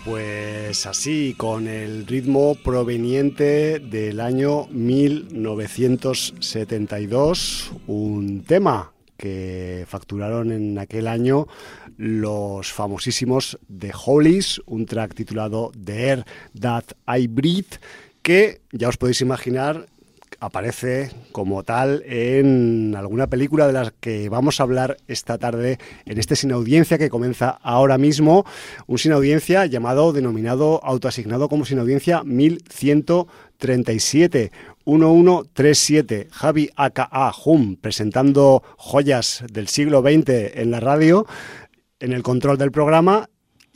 Pues así, con el ritmo proveniente del año 1972, un tema que facturaron en aquel año los famosísimos The Hollies, un track titulado The Air That I Breathe, que ya os podéis imaginar aparece como tal en alguna película de las que vamos a hablar esta tarde en este Sin Audiencia que comienza ahora mismo, un Sin Audiencia denominado, autoasignado como Sin Audiencia 1137. 1137, Javi aka Hum, presentando joyas del siglo XX en la radio, en el control del programa,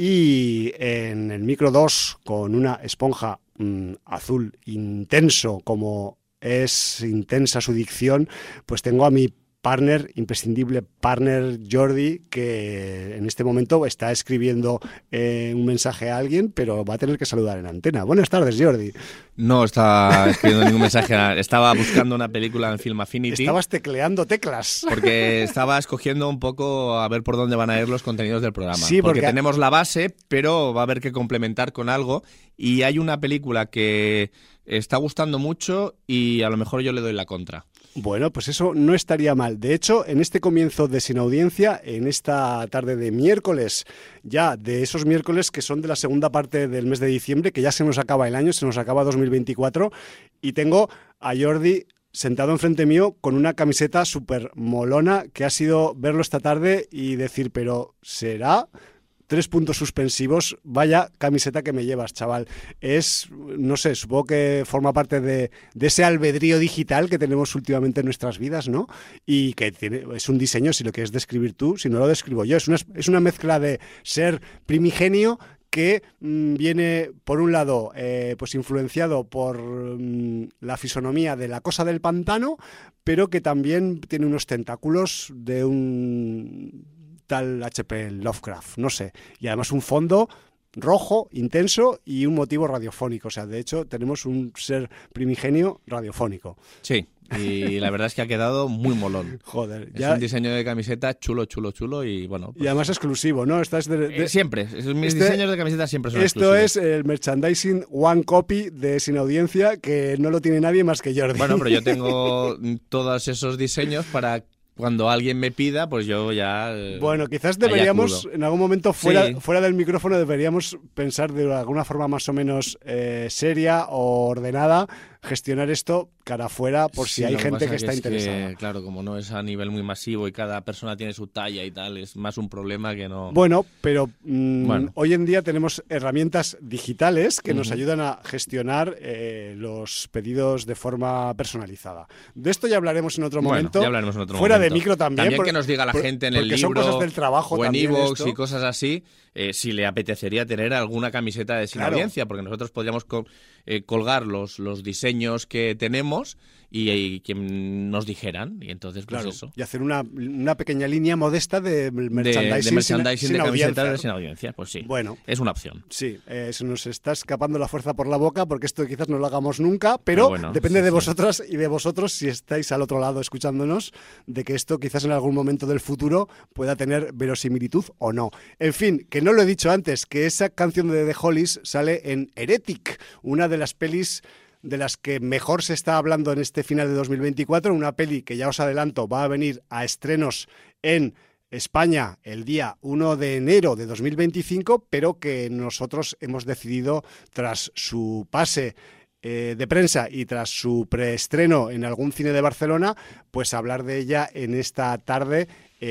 y en el micro 2 con una esponja azul intenso como es intensa su dicción, pues tengo a mi partner, imprescindible partner Jordi, que en este momento está escribiendo un mensaje a alguien, pero va a tener que saludar en antena. Buenas tardes, Jordi. No estaba escribiendo ningún mensaje, estaba buscando una película en Film Affinity. Estabas tecleando teclas. Porque estaba escogiendo un poco a ver por dónde van a ir los contenidos del programa. Sí, porque tenemos la base, pero va a haber que complementar con algo. Y hay una película que está gustando mucho y a lo mejor yo le doy la contra. Bueno, pues eso no estaría mal. De hecho, en este comienzo de Sin Audiencia, en esta tarde de miércoles, ya de esos miércoles que son de la segunda parte del mes de diciembre, que ya se nos acaba el año, se nos acaba 2024, y tengo a Jordi sentado enfrente mío con una camiseta súper molona, que ha sido verlo esta tarde y decir, pero ¿será? 3 puntos suspensivos, vaya camiseta que me llevas, chaval. Es, no sé, supongo que forma parte de ese albedrío digital que tenemos últimamente en nuestras vidas, ¿no? Y que es un diseño, si lo quieres describir tú, si no lo describo yo. Es una mezcla de ser primigenio que viene, por un lado, pues influenciado por la fisonomía de La Cosa del Pantano, pero que también tiene unos tentáculos de un tal H.P. Lovecraft, no sé. Y además un fondo rojo, intenso y un motivo radiofónico. O sea, de hecho, tenemos un ser primigenio radiofónico. Sí, y la verdad es que ha quedado muy molón. Joder. Es un diseño de camiseta chulo y bueno. Pues, y además exclusivo, ¿no? Siempre. Mis diseños de camiseta siempre son exclusivos. Esto es el merchandising one copy de Sin Audiencia, que no lo tiene nadie más que Jordi. Bueno, pero yo tengo todos esos diseños para cuando alguien me pida, pues yo ya... Bueno, quizás deberíamos, en algún momento fuera del micrófono, deberíamos pensar de alguna forma más o menos seria o ordenada, gestionar esto cara afuera por si hay gente que está interesada. Claro, como no es a nivel muy masivo y cada persona tiene su talla y tal, es más un problema que no... Bueno, pero hoy en día tenemos herramientas digitales que nos ayudan a gestionar los pedidos de forma personalizada. De esto ya hablaremos en otro momento. Ya hablaremos en otro fuera momento. De micro también. También que nos diga la gente en el libro son cosas del trabajo o en también iVoox y cosas así, si le apetecería tener alguna camiseta de Sin Audiencia, porque nosotros podríamos colgar los diseños que tenemos y que nos dijeran, y entonces pues eso. Y hacer una pequeña línea modesta de merchandising, sin de camisetas de Sin Audiencia, pues sí, bueno, es una opción. Sí, se nos está escapando la fuerza por la boca porque esto quizás no lo hagamos nunca, pero bueno, depende de vosotras y de vosotros, si estáis al otro lado escuchándonos, de que esto quizás en algún momento del futuro pueda tener verosimilitud o no. En fin, que no lo he dicho antes, que esa canción de The Hollies sale en Heretic, una de las pelis de las que mejor se está hablando en este final de 2024, una peli que ya os adelanto va a venir a estrenos en España el día 1 de enero de 2025, pero que nosotros hemos decidido, tras su pase de prensa y tras su preestreno en algún cine de Barcelona, pues hablar de ella en esta tarde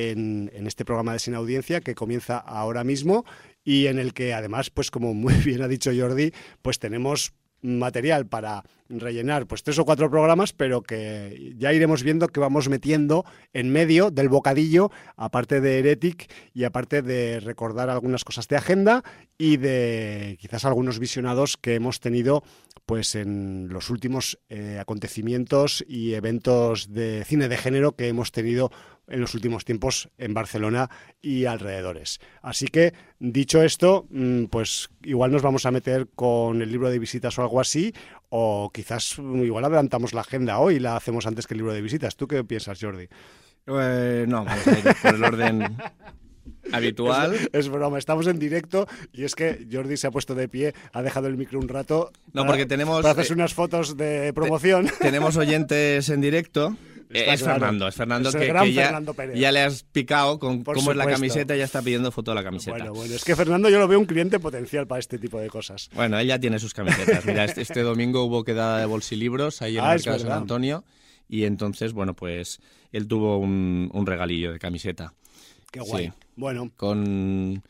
en este programa de Sin Audiencia que comienza ahora mismo y en el que además, pues como muy bien ha dicho Jordi, pues tenemos material para rellenar pues 3 o 4 programas, pero que ya iremos viendo que vamos metiendo en medio del bocadillo, aparte de Heretic y aparte de recordar algunas cosas de agenda y de quizás algunos visionados que hemos tenido pues en los últimos acontecimientos y eventos de cine de género que hemos tenido en los últimos tiempos en Barcelona y alrededores. Así que, dicho esto, pues igual nos vamos a meter con el libro de visitas o algo así, o quizás igual adelantamos la agenda hoy y la hacemos antes que el libro de visitas. ¿Tú qué piensas, Jordi? No, vamos a ir por el orden... habitual. Es broma, estamos en directo y es que Jordi se ha puesto de pie, ha dejado el micro un rato para hacerse unas fotos de promoción. Tenemos oyentes en directo. Es claro. Fernando que ya le has picado con cómo es la camiseta y ya está pidiendo foto de la camiseta. Bueno, es que Fernando yo lo veo un cliente potencial para este tipo de cosas. Bueno, él ya tiene sus camisetas. Mira, este domingo hubo quedada de bolsilibros ahí en el mercado de San Antonio y entonces, bueno, pues él tuvo un regalillo de camiseta. Qué guay. Sí, bueno. Con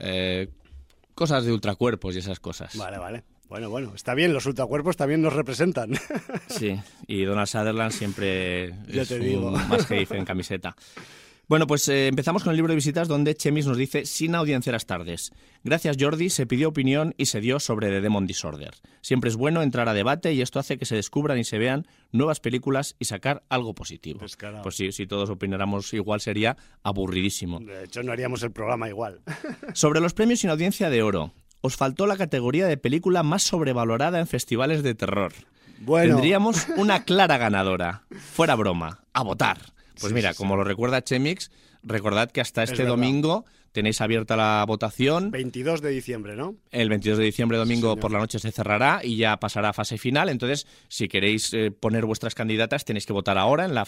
cosas de ultracuerpos y esas cosas. Vale. Bueno, está bien, los ultracuerpos también nos representan. Sí, y Donald Sutherland siempre es un más que dice en camiseta. Bueno, pues empezamos con el libro de visitas donde Chemis nos dice: sin audiencias tardes. Gracias, Jordi, se pidió opinión y se dio sobre The Demon Disorder. Siempre es bueno entrar a debate y esto hace que se descubran y se vean nuevas películas y sacar algo positivo. Descarado. Pues sí, si todos opináramos igual sería aburridísimo. De hecho, no haríamos el programa igual. Sobre los premios sin audiencia de oro. Os faltó la categoría de película más sobrevalorada en festivales de terror. Bueno. Tendríamos una clara ganadora. Fuera broma. A votar. Pues mira, como lo recuerda Chemix, recordad que hasta este domingo tenéis abierta la votación. 22 de diciembre, ¿no? El 22 de diciembre, domingo por la noche, se cerrará y ya pasará a fase final. Entonces, si queréis poner vuestras candidatas, tenéis que votar ahora en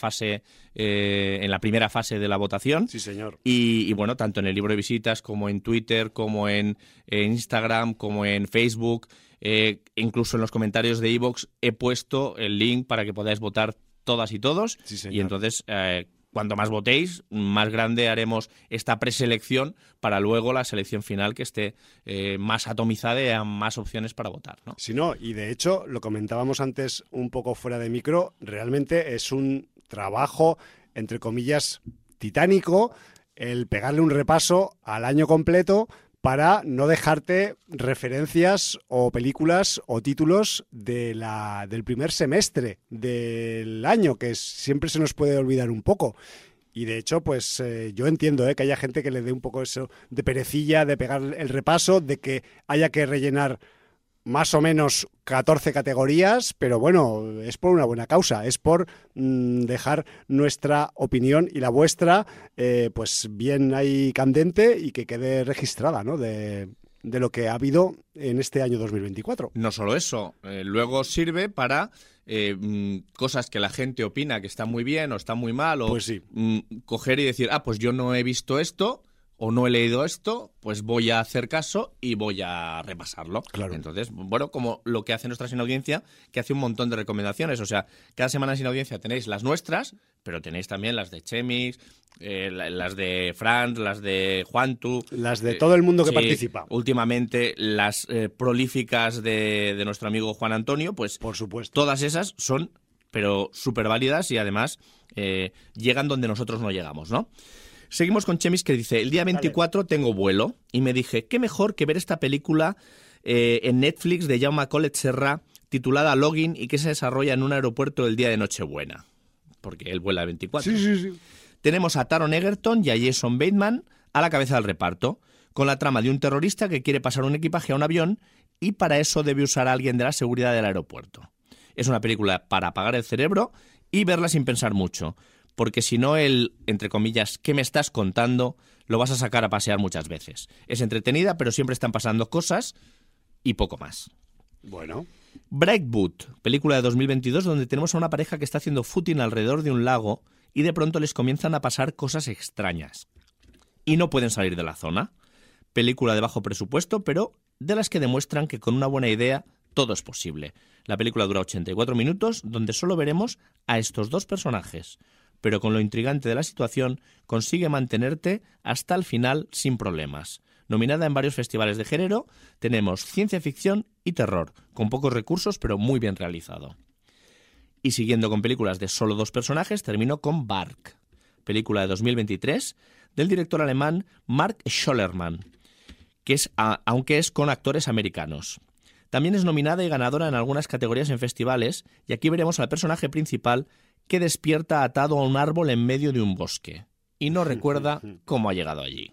la primera fase de la votación. Sí, señor. Y bueno, tanto en el libro de visitas como en Twitter, como en Instagram, como en Facebook, incluso en los comentarios de iVoox he puesto el link para que podáis votar todas y todos. Sí, señor. Y entonces, cuanto más votéis, más grande haremos esta preselección para luego la selección final que esté más atomizada y haya más opciones para votar, ¿no? Sí, no, y de hecho, lo comentábamos antes un poco fuera de micro, realmente es un trabajo, entre comillas, titánico, el pegarle un repaso al año completo para no dejarte referencias o películas o títulos del primer semestre del año, que siempre se nos puede olvidar un poco. Y de hecho, pues yo entiendo que haya gente que le dé un poco eso de perecilla, de pegar el repaso, de que haya que rellenar más o menos 14 categorías, pero bueno, es por una buena causa, es por dejar nuestra opinión y la vuestra pues bien ahí candente y que quede registrada, ¿no? de lo que ha habido en este año 2024. No solo eso, luego sirve para cosas que la gente opina que están muy bien o están muy mal, o pues sí. Coger y decir, pues yo no he visto esto o no he leído esto, pues voy a hacer caso y voy a repasarlo. Claro. Entonces, bueno, como lo que hace nuestra Sin Audiencia, que hace un montón de recomendaciones. O sea, cada semana en Sin Audiencia tenéis las nuestras, pero tenéis también las de Chemix, las de Franz, las de Juantu. Las de todo el mundo que participa. Últimamente, las prolíficas de nuestro amigo Juan Antonio, pues por supuesto. Todas esas son, pero súper válidas y además llegan donde nosotros no llegamos, ¿no? Seguimos con Chemis, que dice: el día 24 tengo vuelo y me dije, qué mejor que ver esta película en Netflix de Jaume Collet Serra, titulada Login, y que se desarrolla en un aeropuerto el día de Nochebuena, porque él vuela el 24. Sí. Tenemos a Taron Egerton y a Jason Bateman a la cabeza del reparto, con la trama de un terrorista que quiere pasar un equipaje a un avión y para eso debe usar a alguien de la seguridad del aeropuerto. Es una película para apagar el cerebro y verla sin pensar mucho, porque si no el, entre comillas, ¿qué me estás contando?, lo vas a sacar a pasear muchas veces. Es entretenida, pero siempre están pasando cosas y poco más. Bueno. Brightwood, película de 2022 donde tenemos a una pareja que está haciendo footing alrededor de un lago y de pronto les comienzan a pasar cosas extrañas. Y no pueden salir de la zona. Película de bajo presupuesto, pero de las que demuestran que con una buena idea todo es posible. La película dura 84 minutos, donde solo veremos a estos dos personajes, pero con lo intrigante de la situación consigue mantenerte hasta el final sin problemas. Nominada en varios festivales de género, tenemos ciencia ficción y terror, con pocos recursos pero muy bien realizado. Y siguiendo con películas de solo dos personajes, termino con Bark, película de 2023 del director alemán Mark Schollermann, que aunque es con actores americanos. También es nominada y ganadora en algunas categorías en festivales, y aquí veremos al personaje principal que despierta atado a un árbol en medio de un bosque y no recuerda cómo ha llegado allí.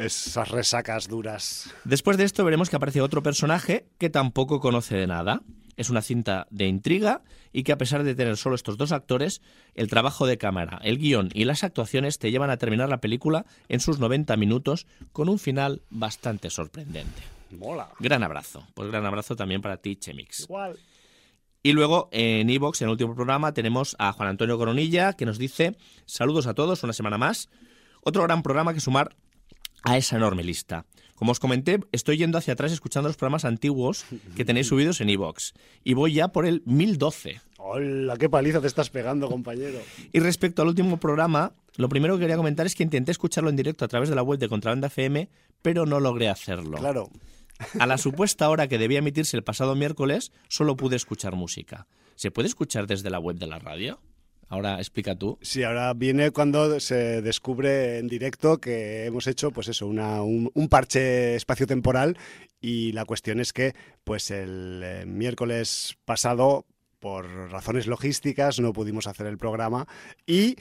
Esas resacas duras. Después de esto veremos que aparece otro personaje que tampoco conoce de nada. Es una cinta de intriga y que, a pesar de tener solo estos 2 actores, el trabajo de cámara, el guión y las actuaciones te llevan a terminar la película en sus 90 minutos con un final bastante sorprendente. Mola. Gran abrazo. Pues gran abrazo también para ti, Chemix. Igual. Y luego en iVoox, en el último programa, tenemos a Juan Antonio Coronilla, que nos dice: saludos a todos, una semana más. Otro gran programa que sumar a esa enorme lista. Como os comenté, estoy yendo hacia atrás escuchando los programas antiguos que tenéis subidos en iVoox. Y voy ya por el 1012. ¡Hola! ¡Qué paliza te estás pegando, compañero! Y respecto al último programa, lo primero que quería comentar es que intenté escucharlo en directo a través de la web de Contrabanda FM, pero no logré hacerlo. Claro. A la supuesta hora que debía emitirse el pasado miércoles, solo pude escuchar música. ¿Se puede escuchar desde la web de la radio? Ahora explica tú. Sí, ahora viene cuando se descubre en directo que hemos hecho, pues eso, un parche espaciotemporal, y la cuestión es que, pues el miércoles pasado, por razones logísticas, no pudimos hacer el programa y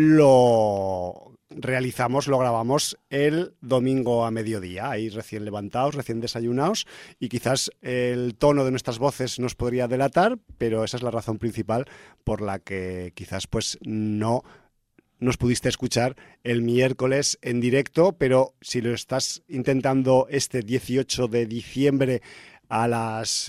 lo grabamos el domingo a mediodía, ahí recién levantados, recién desayunados, y quizás el tono de nuestras voces nos podría delatar, pero esa es la razón principal por la que quizás pues no nos pudiste escuchar el miércoles en directo, pero si lo estás intentando este 18 de diciembre a las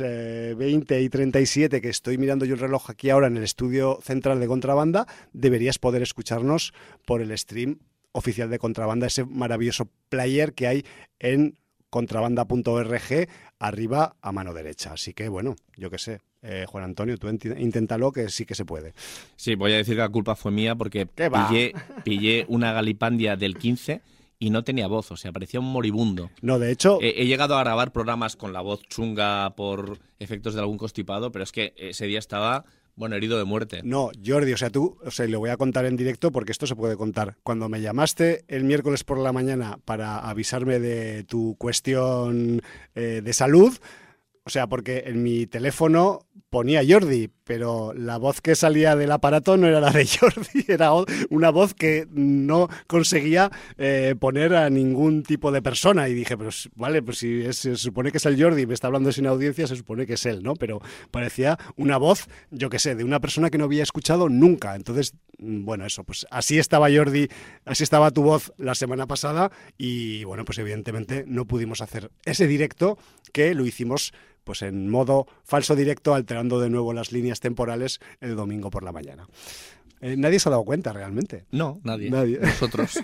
20:37, que estoy mirando yo el reloj aquí ahora en el estudio central de Contrabanda, deberías poder escucharnos por el stream oficial de Contrabanda, ese maravilloso player que hay en contrabanda.org, arriba a mano derecha. Así que, bueno, yo qué sé. Juan Antonio, tú inténtalo, que sí que se puede. Sí, voy a decir que la culpa fue mía porque pillé una Galipandia del 15 y no tenía voz, o sea, parecía un moribundo. No, de hecho... He llegado a grabar programas con la voz chunga por efectos de algún constipado, pero es que ese día estaba, bueno, herido de muerte. No, Jordi, le voy a contar en directo porque esto se puede contar. Cuando me llamaste el miércoles por la mañana para avisarme de tu cuestión de salud, o sea, porque en mi teléfono ponía Jordi, pero la voz que salía del aparato no era la de Jordi, era una voz que no conseguía poner a ningún tipo de persona. Y dije, pues vale, pues si se supone que es el Jordi y me está hablando sin audiencia, se supone que es él, ¿no? Pero parecía una voz, yo qué sé, de una persona que no había escuchado nunca. Entonces, bueno, eso, pues así estaba Jordi, así estaba tu voz la semana pasada y, bueno, pues evidentemente no pudimos hacer ese directo, que lo hicimos pues en modo falso directo, alterando de nuevo las líneas temporales el domingo por la mañana. Nadie se ha dado cuenta realmente. No, nadie. Nosotros.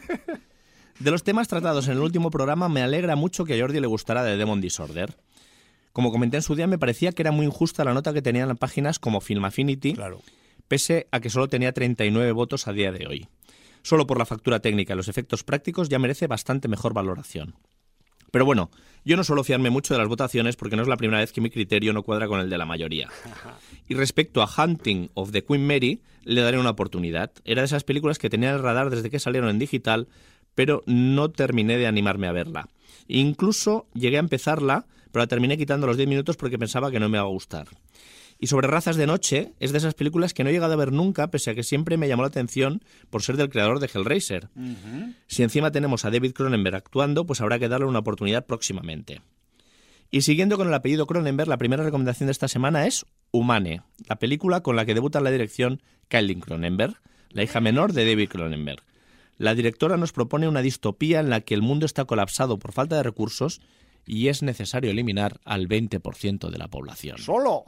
De los temas tratados en el último programa, me alegra mucho que a Jordi le gustara The Demon Disorder. Como comenté en su día, me parecía que era muy injusta la nota que tenían las páginas como Film Affinity, claro, pese a que solo tenía 39 votos a día de hoy. Solo por la factura técnica y los efectos prácticos ya merece bastante mejor valoración. Pero bueno, yo no suelo fiarme mucho de las votaciones porque no es la primera vez que mi criterio no cuadra con el de la mayoría. Y respecto a Hunting of the Queen Mary, le daré una oportunidad. Era de esas películas que tenía en el radar desde que salieron en digital, pero no terminé de animarme a verla. Incluso llegué a empezarla, pero la terminé quitando los 10 minutos porque pensaba que no me iba a gustar. Y sobre Razas de Noche, es de esas películas que no he llegado a ver nunca, pese a que siempre me llamó la atención por ser del creador de Hellraiser. Uh-huh. Si encima tenemos a David Cronenberg actuando, pues habrá que darle una oportunidad próximamente. Y siguiendo con el apellido Cronenberg, la primera recomendación de esta semana es Humane, la película con la que debuta en la dirección Kathleen Cronenberg, la hija menor de David Cronenberg. La directora nos propone una distopía en la que el mundo está colapsado por falta de recursos y es necesario eliminar al 20% de la población. ¡Solo!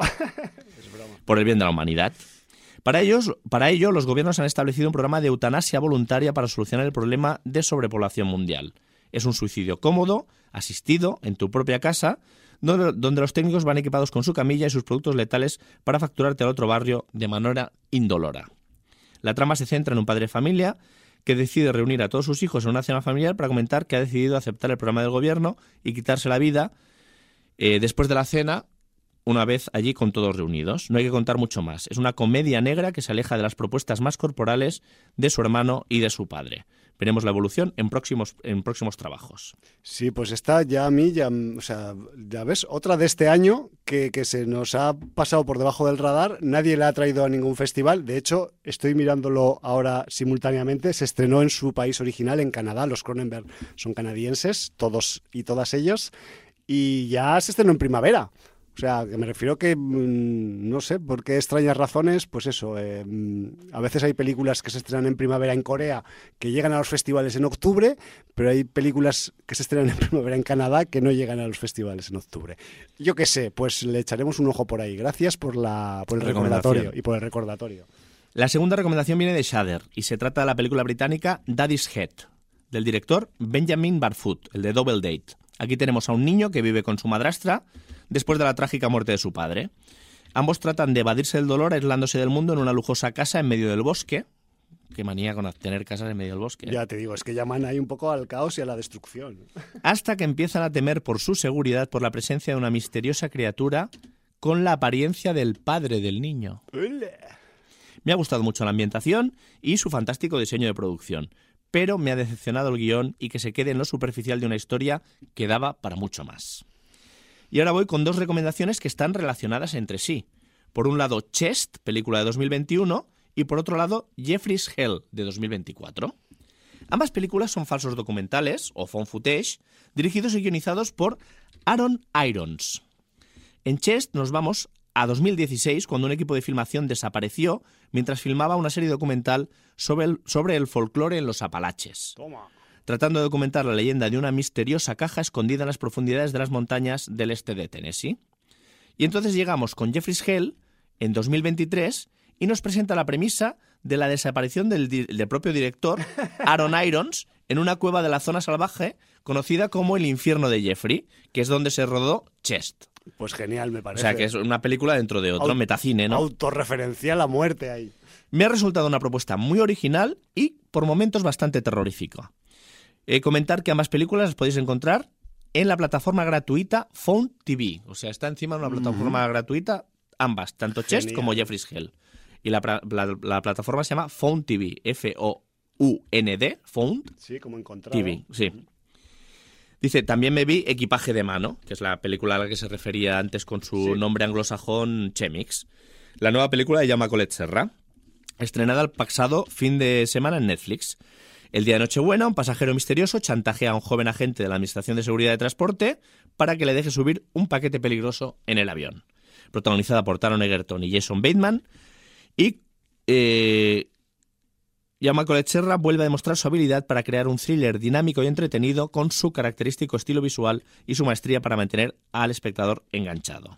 Por el bien de la humanidad. Para ello, los gobiernos han establecido un programa de eutanasia voluntaria para solucionar el problema de sobrepoblación mundial. Es un suicidio cómodo, asistido, en tu propia casa, donde los técnicos van equipados con su camilla y sus productos letales para facturarte al otro barrio de manera indolora. La trama se centra en un padre de familia que decide reunir a todos sus hijos en una cena familiar para comentar que ha decidido aceptar el programa del gobierno y quitarse la vida después de la cena, una vez allí con todos reunidos. No hay que contar mucho más. Es una comedia negra que se aleja de las propuestas más corporales de su hermano y de su padre. Veremos la evolución en próximos trabajos. Sí, pues está ya a mí, ya ves, otra de este año que se nos ha pasado por debajo del radar. Nadie la ha traído a ningún festival. De hecho, estoy mirándolo ahora simultáneamente. Se estrenó en su país original, en Canadá. Los Cronenberg son canadienses, todos y todas ellos. Y ya se estrenó en primavera. O sea, que me refiero que, no sé, por qué extrañas razones, pues eso, a veces hay películas que se estrenan en primavera en Corea que llegan a los festivales en octubre, pero hay películas que se estrenan en primavera en Canadá que no llegan a los festivales en octubre. Yo qué sé, pues le echaremos un ojo por ahí. Gracias por el recordatorio y por el recordatorio. La segunda recomendación viene de Shudder y se trata de la película británica Daddy's Head, del director Benjamin Barfoot, el de Double Date. Aquí tenemos a un niño que vive con su madrastra después de la trágica muerte de su padre. Ambos tratan de evadirse del dolor aislándose del mundo en una lujosa casa en medio del bosque. Qué manía con tener casas en medio del bosque. Ya te digo, es que llaman ahí un poco al caos y a la destrucción. Hasta que empiezan a temer por su seguridad por la presencia de una misteriosa criatura con la apariencia del padre del niño. Me ha gustado mucho la ambientación y su fantástico diseño de producción, pero me ha decepcionado el guión y que se quede en lo superficial de una historia que daba para mucho más. Y ahora voy con dos recomendaciones que están relacionadas entre sí. Por un lado, Chest, película de 2021, y por otro lado, Jeffrey's Hell, de 2024. Ambas películas son falsos documentales, o found footage, dirigidos y guionizados por Aaron Irons. En Chest nos vamos a 2016, cuando un equipo de filmación desapareció mientras filmaba una serie documental sobre el folclore en los Apalaches. Toma. Tratando de documentar la leyenda de una misteriosa caja escondida en las profundidades de las montañas del este de Tennessee. Y entonces llegamos con Jeffrey's Hell en 2023 y nos presenta la premisa de la desaparición del propio director, Aaron Irons, en una cueva de la zona salvaje conocida como el infierno de Jeffrey, que es donde se rodó Chest. Pues genial, me parece. O sea, que es una película dentro de otro, metacine, ¿no? Autorreferencial a muerte ahí. Me ha resultado una propuesta muy original y, por momentos, bastante terrorífica. Comentar que ambas películas las podéis encontrar en la plataforma gratuita Found TV. O sea, está encima de una plataforma gratuita, ambas, tanto Chest como Jeffrey's Hell. Y la plataforma se llama Found TV, F-O-U-N-D, Found sí, como encontrado. TV, sí. Dice, también me vi Equipaje de mano, que es la película a la que se refería antes con su nombre anglosajón Chemix. La nueva película de Jaume Collet Serra, estrenada el pasado fin de semana en Netflix. El día de Nochebuena, un pasajero misterioso chantajea a un joven agente de la Administración de Seguridad de Transporte para que le deje subir un paquete peligroso en el avión. Protagonizada por Taron Egerton y Jason Bateman. Y Jaume Collet Serra vuelve a demostrar su habilidad para crear un thriller dinámico y entretenido con su característico estilo visual y su maestría para mantener al espectador enganchado.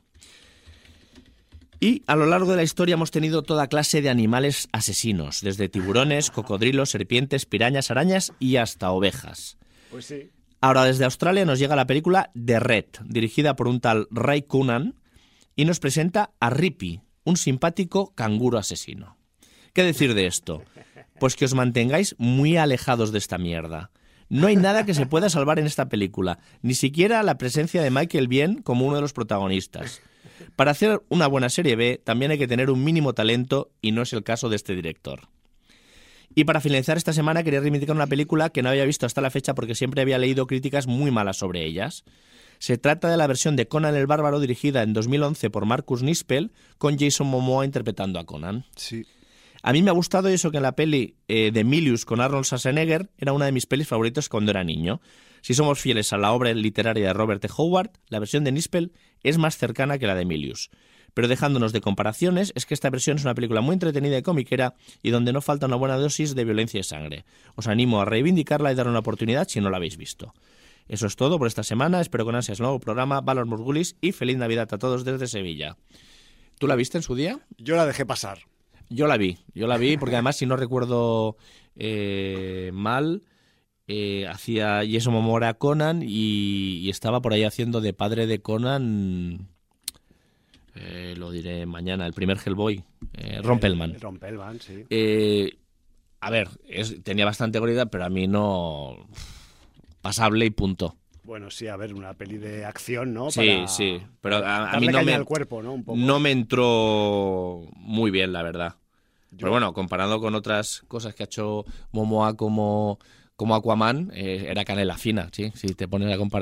Y a lo largo de la historia hemos tenido toda clase de animales asesinos, desde tiburones, cocodrilos, serpientes, pirañas, arañas y hasta ovejas. Pues sí. Ahora desde Australia nos llega la película The Red, dirigida por un tal Ray Coonan, y nos presenta a Rippy, un simpático canguro asesino. ¿Qué decir de esto? Pues que os mantengáis muy alejados de esta mierda. No hay nada que se pueda salvar en esta película, ni siquiera la presencia de Michael Biehn como uno de los protagonistas. Para hacer una buena serie B también hay que tener un mínimo talento y no es el caso de este director. Y para finalizar esta semana quería reivindicar una película que no había visto hasta la fecha porque siempre había leído críticas muy malas sobre ellas. Se trata de la versión de Conan el Bárbaro dirigida en 2011 por Marcus Nispel con Jason Momoa interpretando a Conan. Sí. A mí me ha gustado eso que en la peli de Emilius con Arnold Schwarzenegger era una de mis pelis favoritas cuando era niño. Si somos fieles a la obra literaria de Robert E. Howard, la versión de Nispel es más cercana que la de Emilius. Pero dejándonos de comparaciones, es que esta versión es una película muy entretenida y comiquera y donde no falta una buena dosis de violencia y sangre. Os animo a reivindicarla y dar una oportunidad si no la habéis visto. Eso es todo por esta semana. Espero con ansias el nuevo programa. Valor Morgulis y feliz Navidad a todos desde Sevilla. ¿Tú la viste en su día? Yo la dejé pasar. Yo la vi porque además, si no recuerdo mal, hacía Jason Momoa a Conan y estaba por ahí haciendo de padre de Conan, lo diré mañana, el primer Hellboy, Ron Perlman. Ron Perlman, sí. A ver, tenía bastante calidad, pero a mí no... pasable y punto. Bueno, sí, a ver, una peli de acción, ¿no? Sí, pero a mí al cuerpo, ¿no? Un poco. No me entró muy bien, la verdad. Pero bueno, comparado con otras cosas que ha hecho Momoa como Aquaman, era canela fina, ¿sí? Si te pones a comparar.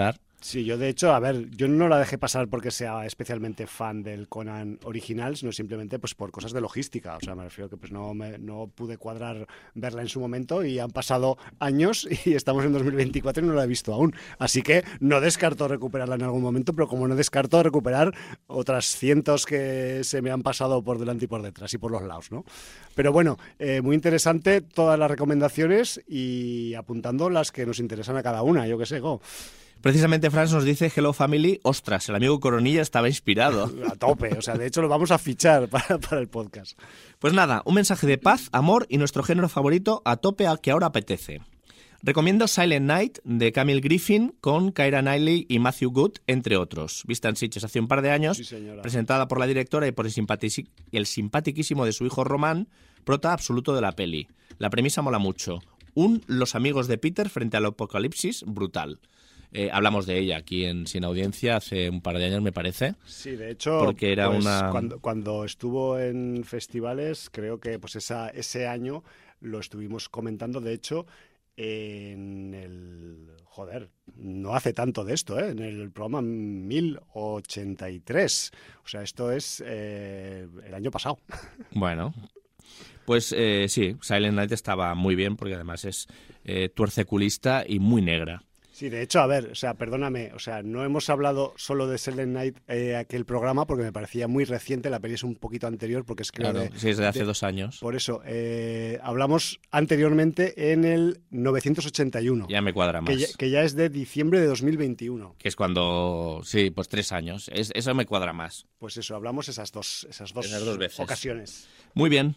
Sí, yo de hecho, a ver, yo no la dejé pasar porque sea especialmente fan del Conan original, sino simplemente pues por cosas de logística. O sea, me refiero que pues no pude cuadrar verla en su momento y han pasado años y estamos en 2024 y no la he visto aún. Así que no descarto recuperarla en algún momento, pero como no descarto recuperar otras cientos que se me han pasado por delante y por detrás y por los lados, ¿no? Pero bueno, muy interesante todas las recomendaciones y apuntando las que nos interesan a cada una, yo qué sé, Precisamente Franz nos dice Hello Family, ostras, el amigo Coronilla estaba inspirado. A tope, o sea, de hecho lo vamos a fichar para el podcast. Pues nada, un mensaje de paz, amor y nuestro género favorito a tope a que ahora apetece. Recomiendo Silent Night de Camille Griffin con Keira Knightley y Matthew Good, entre otros. Vista en Sitges hace un par de años, sí, presentada por la directora y por el simpatiquísimo de su hijo Román, prota absoluto de la peli. La premisa mola mucho. Los amigos de Peter frente al apocalipsis brutal. Hablamos de ella aquí en Sin Audiencia hace un par de años, me parece. Sí, de hecho, porque era pues, una... cuando estuvo en festivales, creo que pues ese año lo estuvimos comentando, de hecho, en el... Joder, no hace tanto de esto, en el programa 1083. O sea, esto es el año pasado. Bueno, pues sí, Silent Night estaba muy bien porque además es tuerceculista y muy negra. Sí, de hecho, a ver, o sea, perdóname, o sea, no hemos hablado solo de Silent Night aquel programa porque me parecía muy reciente, la peli es un poquito anterior porque es creo sí, es de hace 2 años. Por eso, hablamos anteriormente en el 981. Ya me cuadra más. Que ya es de diciembre de 2021. Que es cuando, sí, pues 3 años, eso me cuadra más. Pues eso, hablamos esas dos veces. Ocasiones. Muy bien.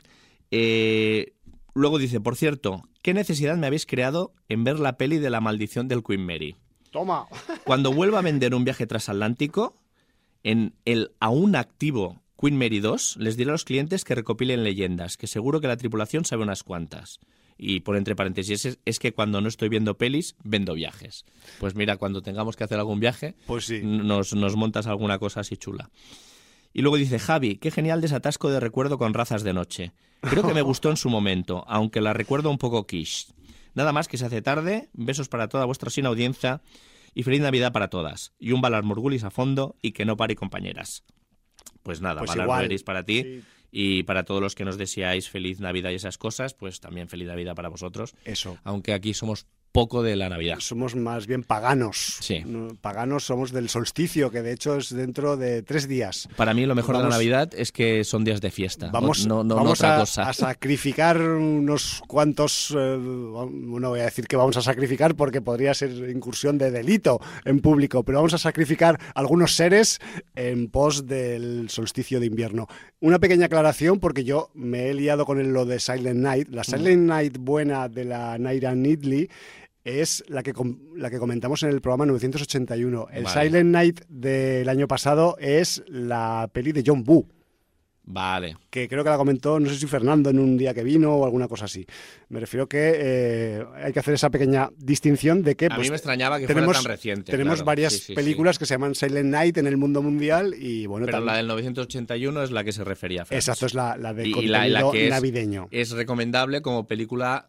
Luego dice, por cierto, ¿qué necesidad me habéis creado en ver la peli de la maldición del Queen Mary? ¡Toma! Cuando vuelva a vender un viaje transatlántico, en el aún activo Queen Mary 2, les diré a los clientes que recopilen leyendas, que seguro que la tripulación sabe unas cuantas. Y por entre paréntesis, es que cuando no estoy viendo pelis, vendo viajes. Pues mira, cuando tengamos que hacer algún viaje, pues sí, nos montas alguna cosa así chula. Y luego dice, Javi, qué genial desatasco de recuerdo con Razas de Noche. Creo que me gustó en su momento, aunque la recuerdo un poco quiche. Nada más, que se hace tarde, besos para toda vuestra sin audiencia y feliz Navidad para todas. Y un Valar Morgulis a fondo y que no pare, compañeras. Pues nada, pues Valar Morgulis para ti, sí. Y para todos los que nos deseáis feliz Navidad y esas cosas, pues también feliz Navidad para vosotros. Eso. Aunque aquí somos poco de la Navidad. Somos más bien paganos. Sí. Paganos somos del solsticio, que de hecho es dentro de 3 días. Para mí lo mejor de la Navidad es que son días de fiesta. Vamos otra cosa. A sacrificar unos cuantos... no voy a decir que vamos a sacrificar porque podría ser incursión de delito en público, pero vamos a sacrificar algunos seres en pos del solsticio de invierno. Una pequeña aclaración, porque yo me he liado con lo de Silent Night. La Silent Night buena de la Keira Knightley es la que comentamos en el programa 981. El vale. Silent Night del año pasado es la peli de John Woo. Vale. Que creo que la comentó, no sé si Fernando en un día que vino o alguna cosa así. Me refiero que hay que hacer esa pequeña distinción de que... A mí me extrañaba que fuera tan reciente. Tenemos varias películas que se llaman Silent Night en el mundo mundial y bueno... Pero la del 981 es la que se refería a Franz. Exacto, es la de contenido que navideño. Es recomendable como película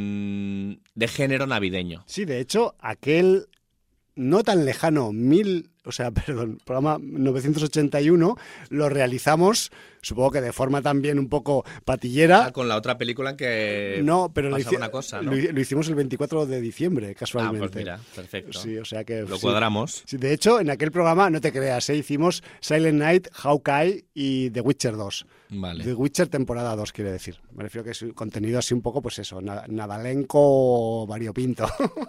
de género navideño. Sí, de hecho, aquel no tan lejano, programa 981, lo realizamos, supongo que de forma también un poco patillera. Con la otra película en que no, pero una cosa, ¿no? Lo hicimos el 24 de diciembre, casualmente. Pues mira, perfecto. Sí, o sea que... Lo cuadramos. Sí, de hecho, en aquel programa, no te creas, hicimos Silent Night, Hawkeye y The Witcher 2. Vale. The Witcher temporada 2, quiere decir. Me refiero que es contenido así un poco, pues eso, nadalenco variopinto.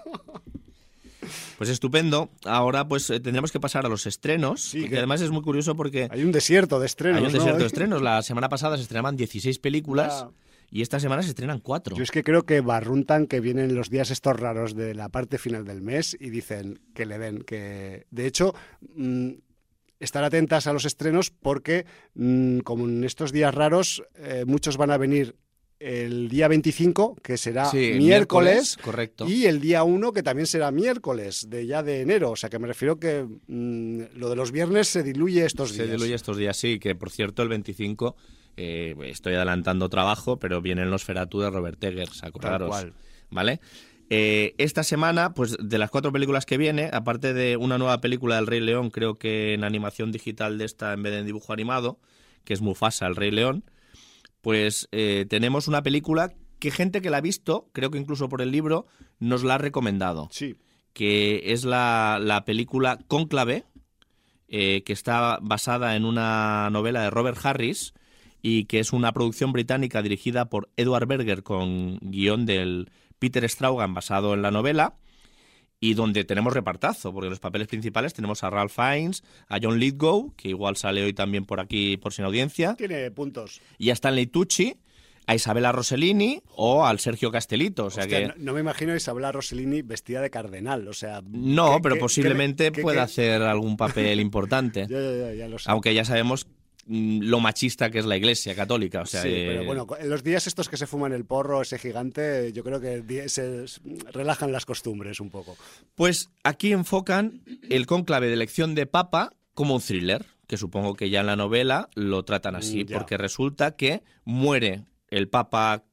Pues estupendo. Ahora pues tendremos que pasar a los estrenos, sí, que además es muy curioso porque... Hay un desierto de estrenos. Hay un desierto de estrenos. La semana pasada se estrenaban 16 películas y esta semana se estrenan 4. Yo es que creo que barruntan que vienen los días estos raros de la parte final del mes y dicen que le den, que... De hecho... estar atentas a los estrenos porque, como en estos días raros, muchos van a venir el día 25, que será miércoles, correcto. Y el día 1, que también será miércoles, de enero. O sea, que me refiero que lo de los viernes se diluye estos días. Se diluye estos días, sí, que por cierto el 25, estoy adelantando trabajo, pero viene el Nosferatu de Robert Eggers, acordaros. Tal cual. ¿Vale? Esta semana, pues de las 4 películas que viene, aparte de una nueva película del Rey León, creo que en animación digital de esta en vez de en dibujo animado, que es Mufasa, el Rey León, pues tenemos una película que gente que la ha visto, creo que incluso por el libro, nos la ha recomendado. Sí. Que es la película Cónclave, que está basada en una novela de Robert Harris y que es una producción británica dirigida por Edward Berger con guión del Peter Straugan basado en la novela y donde tenemos repartazo, porque en los papeles principales tenemos a Ralph Fiennes, a John Lithgow, que igual sale hoy también por aquí por Sin Audiencia. Tiene puntos. Y a Stanley Tucci, a Isabella Rossellini o al Sergio Castellito. O sea. Hostia, no me imagino a Isabella Rossellini vestida de cardenal. O sea, no, pero posiblemente pueda hacer algún papel importante. Ya lo sé. Aunque ya sabemos lo machista que es la Iglesia católica. O sea, sí, pero bueno, en los días estos que se fuman el porro, ese gigante, yo creo que se relajan las costumbres un poco. Pues aquí enfocan el cónclave de elección de Papa como un thriller, que supongo que ya en la novela lo tratan así, porque resulta que muere el Papa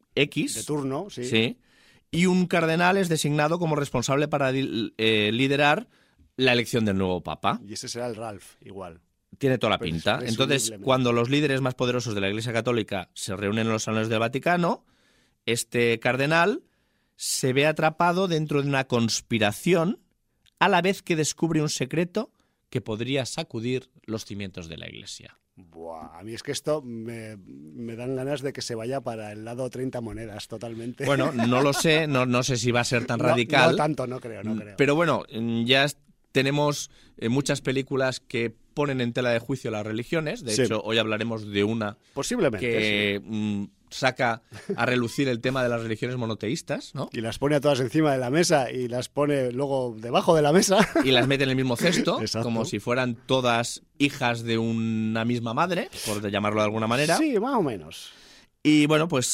X. De turno, sí. Sí. Y un cardenal es designado como responsable para liderar la elección del nuevo Papa. Y ese será el Ralph, igual. Tiene toda la pinta. Entonces, cuando los líderes más poderosos de la Iglesia Católica se reúnen en los salones del Vaticano, este cardenal se ve atrapado dentro de una conspiración a la vez que descubre un secreto que podría sacudir los cimientos de la Iglesia. Buah, a mí es que esto me dan ganas de que se vaya para el lado 30 monedas totalmente. Bueno, no lo sé, no sé si va a ser tan radical. No tanto, no creo. Pero bueno, ya tenemos muchas películas que ponen en tela de juicio las religiones. De hecho, hoy hablaremos de una posiblemente que saca a relucir el tema de las religiones monoteístas, ¿no? Y las pone a todas encima de la mesa y las pone luego debajo de la mesa. Y las mete en el mismo cesto, exacto, como si fueran todas hijas de una misma madre, por llamarlo de alguna manera. Sí, más o menos. Y bueno, pues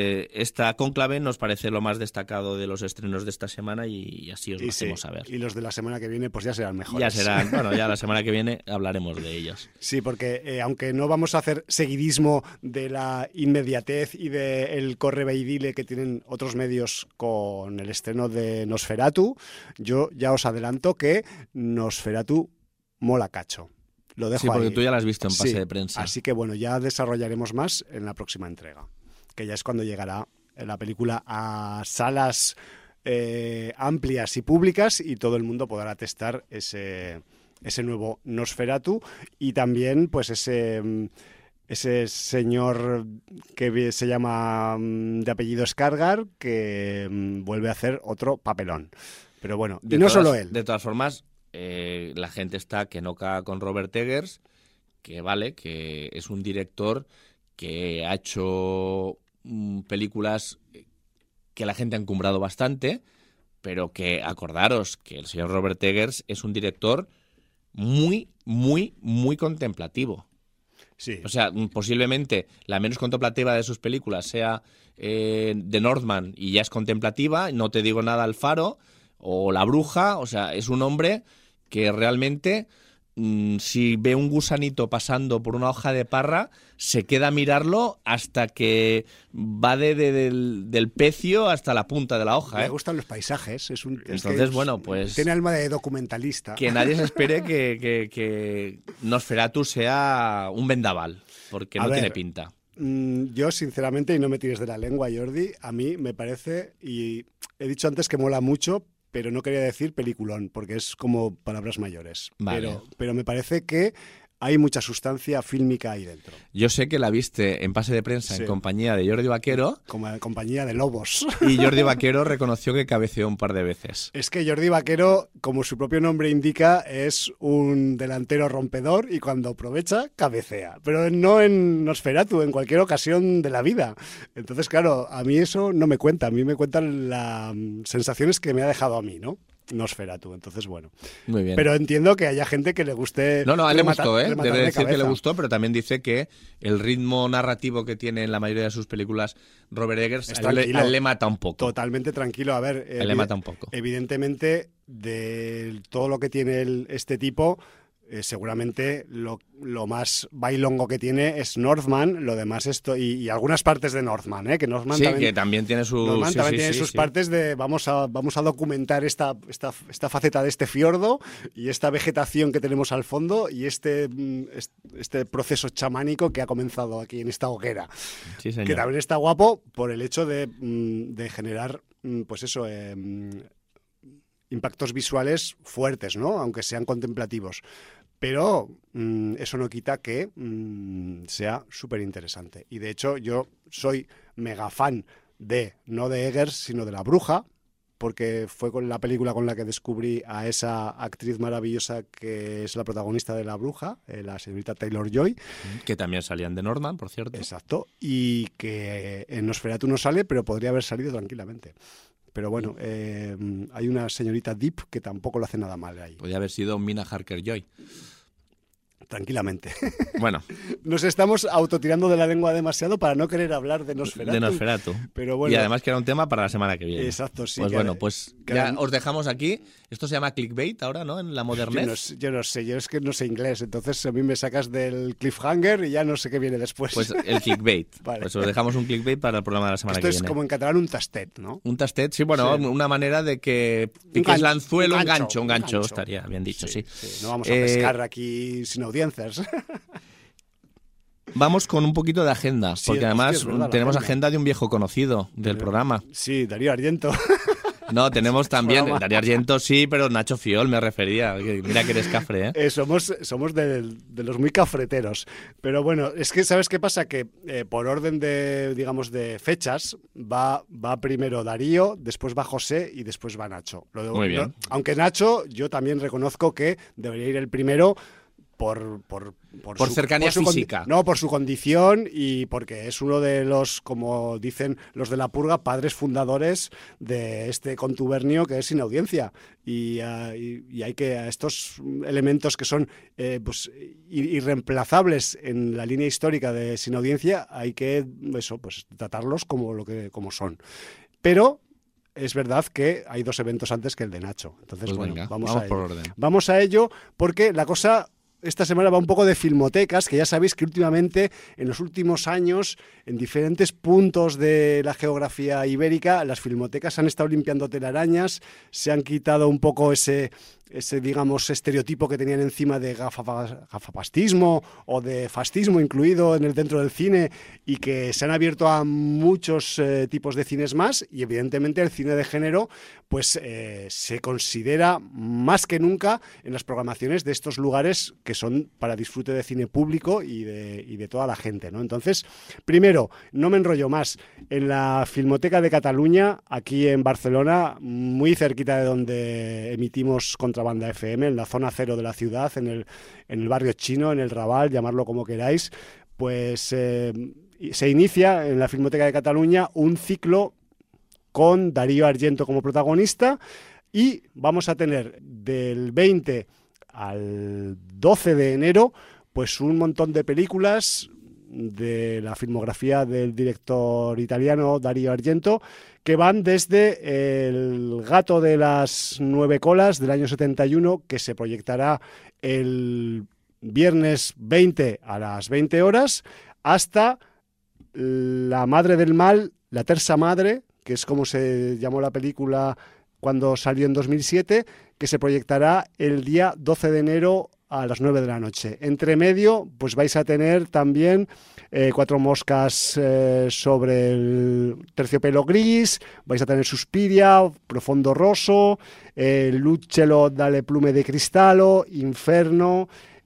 esta Cónclave nos parece lo más destacado de los estrenos de esta semana y así os lo hacemos saber. Y los de la semana que viene pues ya serán mejores. Ya serán, bueno, ya la semana que viene hablaremos de ellos. Sí, porque aunque no vamos a hacer seguidismo de la inmediatez y del correveidile que tienen otros medios con el estreno de Nosferatu, yo ya os adelanto que Nosferatu mola cacho. Lo dejo sí, porque ahí. Tú ya lo has visto en pase de prensa. Así que bueno, ya desarrollaremos más en la próxima entrega, que ya es cuando llegará la película a salas amplias y públicas y todo el mundo podrá testar ese nuevo Nosferatu y también pues ese señor que se llama de apellido Skarsgård que vuelve a hacer otro papelón. Pero bueno, y no solo él. De todas formas, la gente está que no caga con Robert Eggers, que es un director que ha hecho películas que la gente ha encumbrado bastante, pero que acordaros que el señor Robert Eggers es un director muy, muy, muy contemplativo. Sí. O sea, posiblemente la menos contemplativa de sus películas sea The Northman y ya es contemplativa, no te digo nada, El Faro o La Bruja, o sea, es un hombre que realmente si ve un gusanito pasando por una hoja de parra, se queda a mirarlo hasta que va del pecio hasta la punta de la hoja. Me gustan los paisajes. Entonces, bueno, pues... Tiene alma de documentalista. Que nadie se espere que Nosferatu sea un vendaval, porque no tiene pinta. Yo, sinceramente, y no me tires de la lengua, Jordi, a mí me parece, y he dicho antes que mola mucho, pero no quería decir peliculón, porque es como palabras mayores. Vale. Pero me parece que hay mucha sustancia fílmica ahí dentro. Yo sé que la viste en pase de prensa en compañía de Jordi Vaquero. Como en compañía de lobos. Y Jordi Vaquero reconoció que cabeceó un par de veces. Es que Jordi Vaquero, como su propio nombre indica, es un delantero rompedor y cuando aprovecha, cabecea. Pero no en Nosferatu, en cualquier ocasión de la vida. Entonces, claro, a mí eso no me cuenta. A mí me cuentan las sensaciones que me ha dejado a mí, ¿no? Nosferatu, entonces bueno. Muy bien. Pero entiendo que haya gente que le guste... No, a él le gustó, ¿eh? Debe decir que le gustó, pero también dice que el ritmo narrativo que tiene en la mayoría de sus películas Robert Eggers a él le mata un poco. Totalmente tranquilo. A ver... le mata un poco. Evidentemente, de todo lo que tiene este tipo... seguramente lo más bailongo que tiene es Northman, lo demás esto y algunas partes de Northman, que Northman sí, también, que también tiene sus partes de vamos a documentar esta faceta de este fiordo y esta vegetación que tenemos al fondo y este proceso chamánico que ha comenzado aquí en esta hoguera, sí, señor. Que también está guapo por el hecho de generar, pues eso, impactos visuales fuertes, ¿no? Aunque sean contemplativos. Pero eso no quita que sea súper interesante. Y de hecho yo soy mega fan no de Eggers, sino de La Bruja, porque fue con la película con la que descubrí a esa actriz maravillosa que es la protagonista de La Bruja, la señorita Taylor-Joy. Que también salían de Northman, por cierto. Exacto. Y que en Nosferatu no sale, pero podría haber salido tranquilamente. Pero bueno, hay una señorita Deep que tampoco lo hace nada mal ahí. Podría haber sido Mina Harker-Joy. Tranquilamente. Bueno. Nos estamos autotirando de la lengua demasiado para no querer hablar de Nosferatu. De Nosferatu. Pero bueno, y además que era un tema para la semana que viene. Exacto, sí. Pues bueno, pues ya os dejamos aquí. Esto se llama clickbait ahora, ¿no? En la modernez. Yo no sé, yo es que no sé inglés. Entonces a mí me sacas del cliffhanger y ya no sé qué viene después. Pues el clickbait. Vale. Pues os dejamos un clickbait para el programa de la semana que viene. Esto es como en catalán un tastet, ¿no? Un tastet, sí, bueno, sí. Una manera de que piques el anzuelo, un gancho. Estaría bien dicho, sí. No vamos a pescar aquí sin audiencias. Vamos con un poquito de agenda, porque además tenemos agenda de un viejo conocido del programa. Sí, Darío Argento. No, tenemos también Darío Argento, sí, pero Nacho Fiol me refería. Mira que eres cafre, ¿eh? Somos de los muy cafreteros. Pero bueno, es que ¿sabes qué pasa? Que por orden de, digamos, de fechas va primero Darío, después va José y después va Nacho. Muy bien. Aunque Nacho, yo también reconozco que debería ir el primero por cercanía física. No, por su condición y porque es uno de los, como dicen los de la purga, padres fundadores de este contubernio que es Sin Audiencia. Y hay que, a estos elementos que son pues irreemplazables en la línea histórica de Sin Audiencia, hay que pues tratarlos como son. Pero es verdad que hay dos eventos antes que el de Nacho. Entonces, pues venga, vamos por orden. Vamos a ello porque la cosa esta semana va un poco de filmotecas, que ya sabéis que últimamente, en los últimos años, en diferentes puntos de la geografía ibérica, las filmotecas han estado limpiando telarañas, se han quitado un poco ese digamos, estereotipo que tenían encima de gafapastismo o de fascismo incluido dentro del cine, y que se han abierto a muchos tipos de cines más, y evidentemente el cine de género pues se considera más que nunca en las programaciones de estos lugares que son para disfrute de cine público y de toda la gente, ¿no? Entonces, primero, no me enrollo más, en la Filmoteca de Cataluña, aquí en Barcelona, muy cerquita de donde emitimos Contrabanda FM, en la zona cero de la ciudad, en el barrio chino, en el Raval, llamarlo como queráis, pues se inicia en la Filmoteca de Cataluña un ciclo con Darío Argento como protagonista, y vamos a tener del 20 al 12 de enero pues un montón de películas de la filmografía del director italiano Darío Argento, que van desde El gato de las 9 colas del año 71, que se proyectará el viernes 20 a las 20 horas, hasta La madre del mal, La terza madre, que es como se llamó la película cuando salió en 2007, que se proyectará el día 12 de enero a las 9 de la noche. Entre medio, pues vais a tener también Cuatro moscas sobre el terciopelo gris, vais a tener Suspiria, Profondo rosso, L'uccello dalle plume di cristallo, Inferno,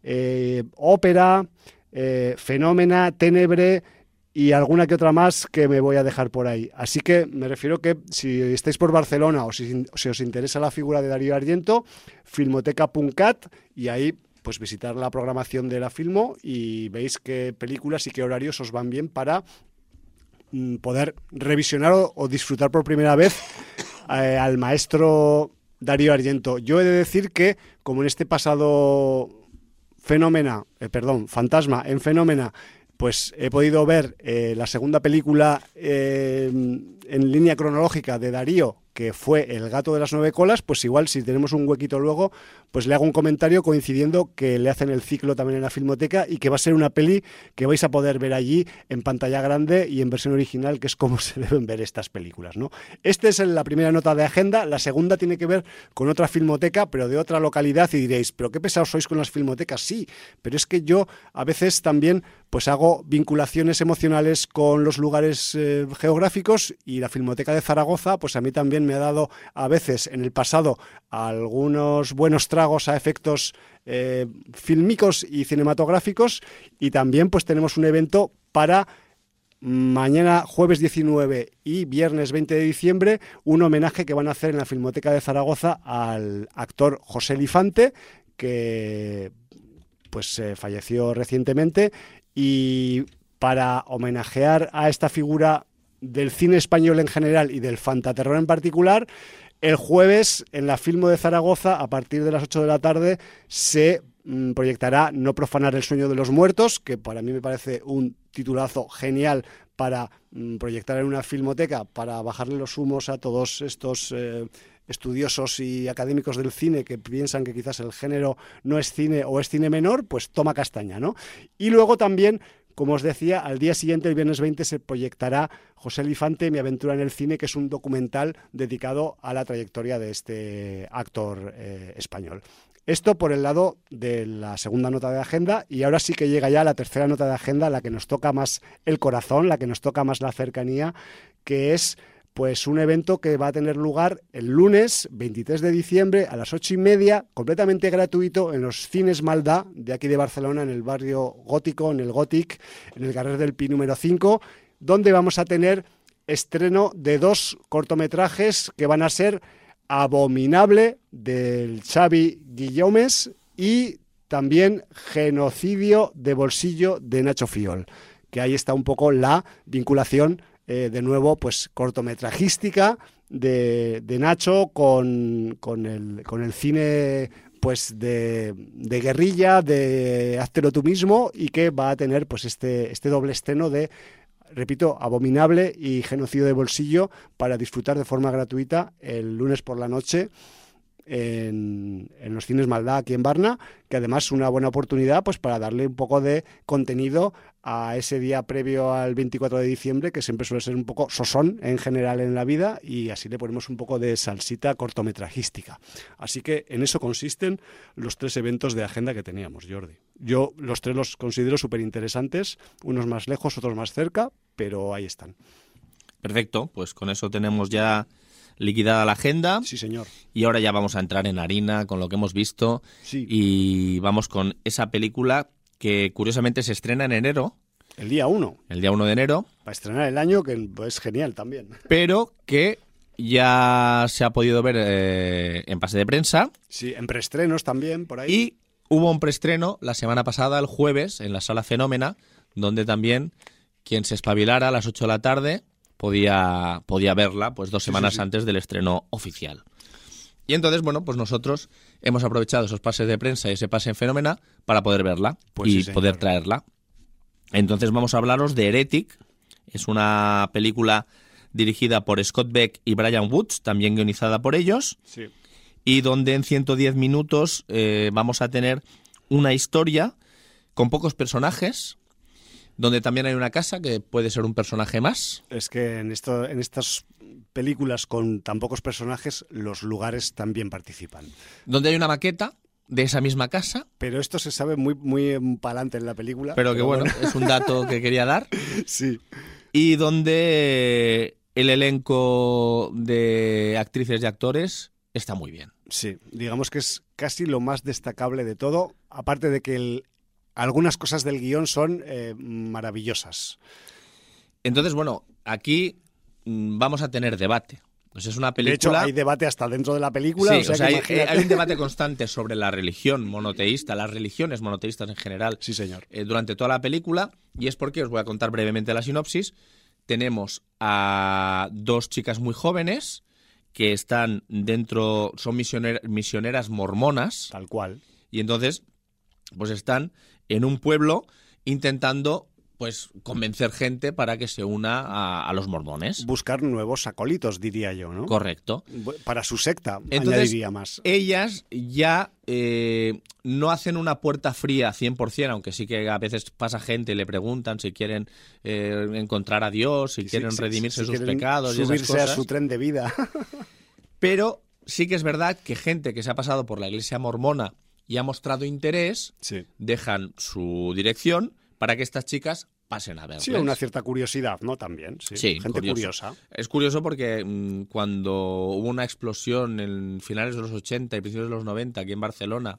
Ópera, Fenómena, Tenebre y alguna que otra más que me voy a dejar por ahí. Así que me refiero que si estáis por Barcelona o si os interesa la figura de Darío Argento, filmoteca.cat, y ahí pues visitar la programación de la Filmo y veis qué películas y qué horarios os van bien para poder revisionar o disfrutar por primera vez al maestro Darío Argento. Yo he de decir que, como en este pasado Fantasma en Fenómena, pues he podido ver la segunda película en línea cronológica de Darío, que fue El gato de las 9 colas, pues igual si tenemos un huequito luego, pues le hago un comentario coincidiendo que le hacen el ciclo también en la Filmoteca y que va a ser una peli que vais a poder ver allí en pantalla grande y en versión original, que es como se deben ver estas películas, ¿no? Esta es la primera nota de agenda. La segunda tiene que ver con otra filmoteca, pero de otra localidad, y diréis, ¿pero qué pesados sois con las filmotecas? Sí, pero es que yo a veces también pues hago vinculaciones emocionales con los lugares geográficos, y la Filmoteca de Zaragoza pues a mí también me ha dado a veces en el pasado algunos buenos tragos a efectos fílmicos y cinematográficos, y también pues tenemos un evento para mañana jueves 19 y viernes 20 de diciembre, un homenaje que van a hacer en la Filmoteca de Zaragoza al actor José Lifante, que pues falleció recientemente, y para homenajear a esta figura del cine español en general y del fantaterror en particular, el jueves en la Filmo de Zaragoza, a partir de las 8 de la tarde, se proyectará No profanar el sueño de los muertos, que para mí me parece un titulazo genial para proyectar en una filmoteca, para bajarle los humos a todos estos estudiosos y académicos del cine que piensan que quizás el género no es cine o es cine menor, pues toma castaña, ¿no? Y luego también, como os decía, al día siguiente, el viernes 20, se proyectará José Lifante, Mi aventura en el cine, que es un documental dedicado a la trayectoria de este actor español. Esto por el lado de la segunda nota de agenda, y ahora sí que llega ya la tercera nota de agenda, la que nos toca más el corazón, la que nos toca más la cercanía, que es pues un evento que va a tener lugar el lunes 23 de diciembre a las 8:30, completamente gratuito, en los Cines Maldá, de aquí de Barcelona, en el barrio gótico, en el Gòtic, en el carrer del Pi número 5, donde vamos a tener estreno de 2 cortometrajes que van a ser Abominable, del Xavi Guillomes, y también Genocidio de bolsillo, de Nacho Fiol, que ahí está un poco la vinculación de nuevo, pues cortometrajística de Nacho con el cine pues de guerrilla, de háztelo tú mismo, y que va a tener pues este doble estreno de, repito, Abominable y Genocidio de bolsillo, para disfrutar de forma gratuita el lunes por la noche en los Cines Maldá, aquí en Barna, que además es una buena oportunidad pues para darle un poco de contenido a ese día previo al 24 de diciembre, que siempre suele ser un poco sosón en general en la vida, y así le ponemos un poco de salsita cortometrajística. Así que en eso consisten los 3 eventos de agenda que teníamos, Jordi. Yo los 3 los considero súper interesantes, unos más lejos, otros más cerca, pero ahí están. Perfecto, pues con eso tenemos ya liquidada la agenda. Sí, señor. Y ahora ya vamos a entrar en harina con lo que hemos visto. Sí. Y vamos con esa película que curiosamente se estrena en enero. El día 1. El día 1 de enero. Para estrenar el año, que es genial también. Pero que ya se ha podido ver en pase de prensa. Sí, en preestrenos también, por ahí. Y hubo un preestreno la semana pasada, el jueves, en la Sala Fenómena, donde también quien se espabilara a las 8 de la tarde podía verla pues 2 semanas antes del estreno oficial. Y entonces, bueno, pues nosotros hemos aprovechado esos pases de prensa y ese pase en Fenómena para poder verla y poder traerla. Entonces vamos a hablaros de Heretic. Es una película dirigida por Scott Beck y Brian Woods, también guionizada por ellos. Sí. Y donde en 110 minutos vamos a tener una historia con pocos personajes, donde también hay una casa que puede ser un personaje más. Es que en estas películas con tan pocos personajes, los lugares también participan. Donde hay una maqueta de esa misma casa. Pero esto se sabe muy, muy para adelante en la película. Pero que bueno, es un dato que quería dar. Sí. Y donde el elenco de actrices y actores está muy bien. Sí, digamos que es casi lo más destacable de todo, aparte de que algunas cosas del guión son maravillosas. Entonces, bueno, aquí vamos a tener debate. Pues es una película... De hecho, hay debate hasta dentro de la película. Sí, o sea hay un debate constante sobre la religión monoteísta, las religiones monoteístas en general. Sí, señor. Durante toda la película, y es porque os voy a contar brevemente la sinopsis. Tenemos a 2 chicas muy jóvenes que están dentro, son misioneras mormonas. Tal cual. Y entonces, pues están en un pueblo intentando pues convencer gente para que se una a los mormones. Buscar nuevos acólitos, diría yo, ¿no? Correcto. Para su secta, entonces, añadiría más. Ellas ya no hacen una puerta fría 100%, aunque sí que a veces pasa gente y le preguntan si quieren encontrar a Dios, si quieren redimirse de sus pecados y esas cosas. Subirse a su tren de vida. Pero sí que es verdad que gente que se ha pasado por la iglesia mormona y ha mostrado interés, dejan su dirección para que estas chicas pasen a verles. Sí, una cierta curiosidad, ¿no? También, sí gente curiosa. Es curioso porque cuando hubo una explosión en finales de los 80 y principios de los 90 aquí en Barcelona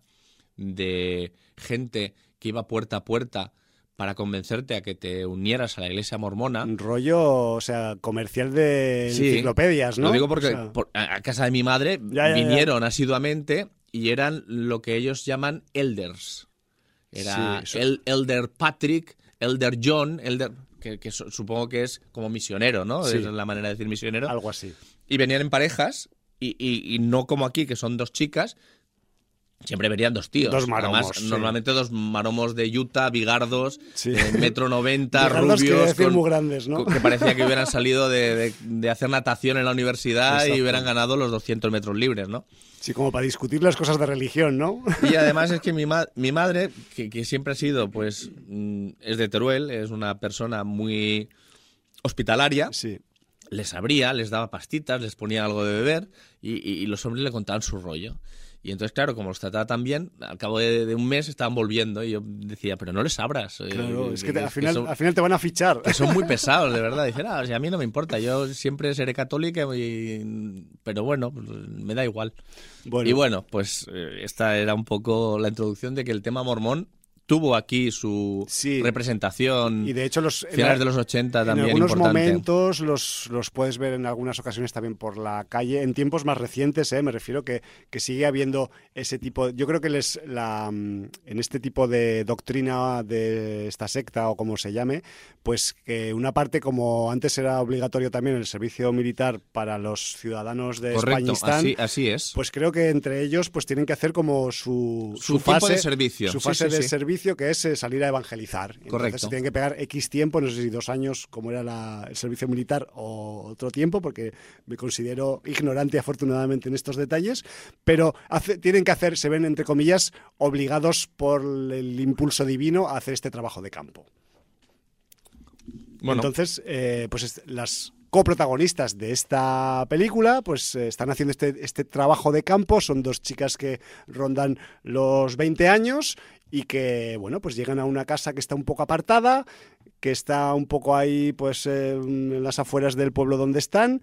de gente que iba puerta a puerta para convencerte a que te unieras a la iglesia mormona. Un rollo, o sea, comercial de enciclopedias, ¿no? Lo digo porque a casa de mi madre vinieron asiduamente y eran lo que ellos llaman elders. Era Elder Patrick, Elder John, que supongo que es como misionero, ¿no? Sí. Es la manera de decir misionero. Algo así. Y venían en parejas y no como aquí, que son 2 chicas. Siempre venían 2 tíos. 2 maromos. Además, normalmente 2 maromos de Utah, bigardos, 1,90 m, bigardos, rubios, muy grandes, ¿no? Que parecía que hubieran salido de hacer natación en la universidad. Exacto. Y hubieran ganado los 200 metros libres, ¿no? Sí, como para discutir las cosas de religión, ¿no? Y además es que mi madre, que siempre ha sido, pues, es de Teruel, es una persona muy hospitalaria. Sí. Les abría, les daba pastitas, les ponía algo de beber y los hombres le contaban su rollo. Y entonces, claro, como los trataba tan bien, al cabo de un mes estaban volviendo y yo decía, pero no les abras. Claro, es que al final te van a fichar. Que son muy pesados, de verdad. Dicen, o sea, a mí no me importa, yo siempre seré católica, pero bueno, pues, me da igual. Bueno. Y bueno, pues esta era un poco la introducción de que el tema mormón tuvo aquí su representación. Y de hecho finales de los 80 también. En algunos importante. Momentos los puedes ver en algunas ocasiones también por la calle. En tiempos más recientes, me refiero que sigue habiendo ese tipo. Yo creo que en este tipo de doctrina de esta secta o como se llame, pues que una parte, como antes era obligatorio también el servicio militar para los ciudadanos de Españistán, así es. Pues creo que entre ellos pues tienen que hacer como su fase de servicio. Su fase de servicio, que es salir a evangelizar. Correcto. Entonces se tienen que pegar X tiempo, no sé si 2 años como era el servicio militar o otro tiempo, porque me considero ignorante afortunadamente en estos detalles, pero tienen que hacer, se ven entre comillas, obligados por el impulso divino a hacer este trabajo de campo. Bueno. Entonces, pues las coprotagonistas de esta película pues están haciendo este trabajo de campo. Son 2 chicas que rondan los 20 años y que, bueno, pues llegan a una casa que está un poco apartada, que está un poco ahí pues en las afueras del pueblo donde están,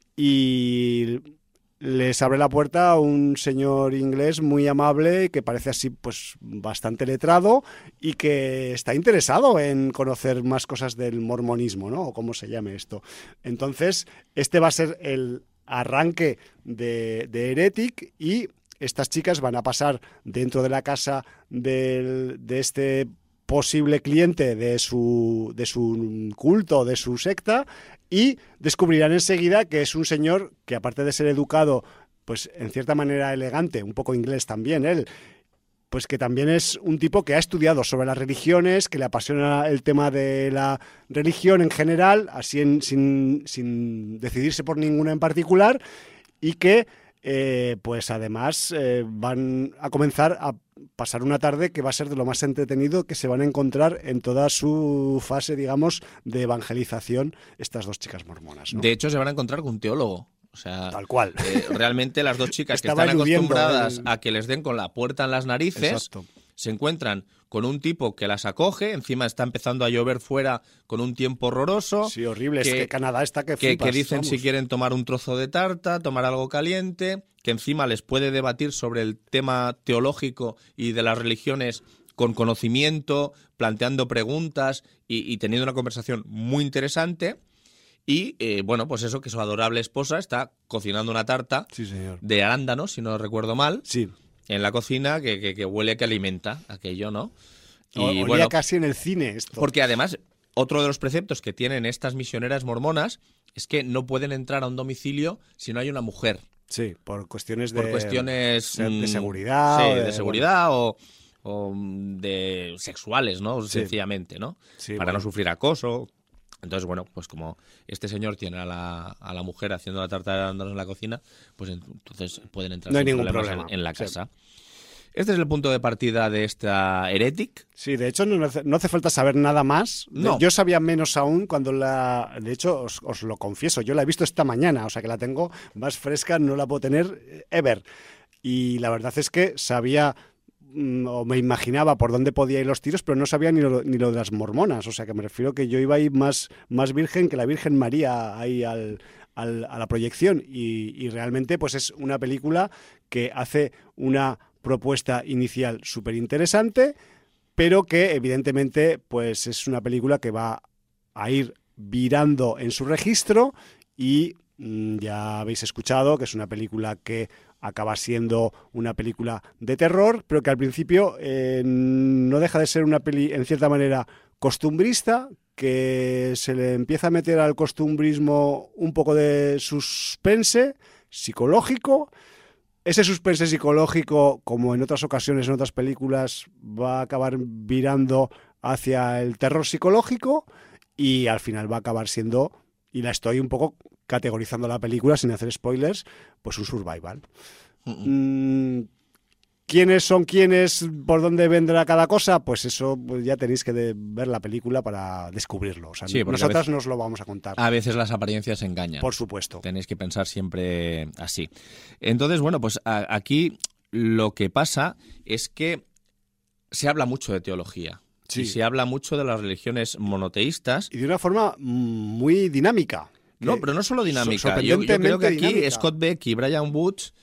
y les abre la puerta un señor inglés muy amable que parece así pues bastante letrado y que está interesado en conocer más cosas del mormonismo, ¿no? O cómo se llame esto. Entonces, este va a ser el arranque de Heretic, y estas chicas van a pasar dentro de la casa de este posible cliente de su culto, de su secta, y descubrirán enseguida que es un señor que, aparte de ser educado, pues en cierta manera elegante, un poco inglés también él, pues que también es un tipo que ha estudiado sobre las religiones, que le apasiona el tema de la religión en general, así sin decidirse por ninguna en particular, y que pues además van a comenzar a pasar una tarde que va a ser de lo más entretenido que se van a encontrar en toda su fase, digamos, de evangelización estas 2 chicas mormonas, ¿no? De hecho, se van a encontrar con un teólogo. O sea, tal cual. Realmente las 2 chicas que están acostumbradas a que les den con la puerta en las narices, exacto, se encuentran con un tipo que las acoge. Encima está empezando a llover fuera con un tiempo horroroso. Sí, horrible. Es que Canadá está que flipas, que dicen, vamos, si quieren tomar un trozo de tarta, tomar algo caliente, que encima les puede debatir sobre el tema teológico y de las religiones con conocimiento, planteando preguntas y teniendo una conversación muy interesante. Y, bueno, pues eso, que su adorable esposa está cocinando una tarta, sí, señor, de arándanos, si no recuerdo mal, sí, en la cocina, que huele, que alimenta aquello, ¿no? Y olía, bueno, casi en el cine esto. Porque además, otro de los preceptos que tienen estas misioneras mormonas es que no pueden entrar a un domicilio si no hay una mujer. Sí, por cuestiones de seguridad. Sí, de seguridad o de sexuales, ¿no? Sí. Sencillamente, ¿no? Sí, para bueno. no sufrir acoso. Entonces, bueno, pues como este señor tiene a la mujer haciendo la tarta de arándanos en la cocina, pues entonces pueden entrar No hay sin ningún problemas problema. en la Sí. casa. Este es el punto de partida de esta Heretic. Sí, de hecho no hace falta saber nada más. No. Yo sabía menos aún cuando De hecho, os lo confieso, yo la he visto esta mañana, o sea que la tengo más fresca, no la puedo tener ever. Y la verdad es que sabía o me imaginaba por dónde podía ir los tiros, pero no sabía ni lo de las mormonas. O sea que me refiero que yo iba ahí más virgen que la Virgen María ahí a la proyección. Y realmente pues es una película que hace una propuesta inicial súper interesante, pero que evidentemente pues es una película que va a ir virando en su registro y ya habéis escuchado que es una película que acaba siendo una película de terror, pero que al principio no deja de ser una peli en cierta manera costumbrista, que se le empieza a meter al costumbrismo un poco de suspense psicológico. Ese suspense psicológico, como en otras ocasiones, en otras películas, va a acabar virando hacia el terror psicológico y al final va a acabar siendo, y la estoy un poco categorizando la película sin hacer spoilers, pues un survival. ¿Quiénes son quiénes? ¿Por dónde vendrá cada cosa? Pues eso pues ya tenéis que ver la película para descubrirlo. O sea, sí, nosotras nos lo vamos a contar. A veces las apariencias engañan. Por supuesto. Tenéis que pensar siempre así. Entonces, bueno, pues aquí lo que pasa es que se habla mucho de teología. Sí. Y se habla mucho de las religiones monoteístas. Y de una forma muy dinámica. No, pero no solo dinámica. Yo creo que aquí dinámica. Scott Beck y Brian Woods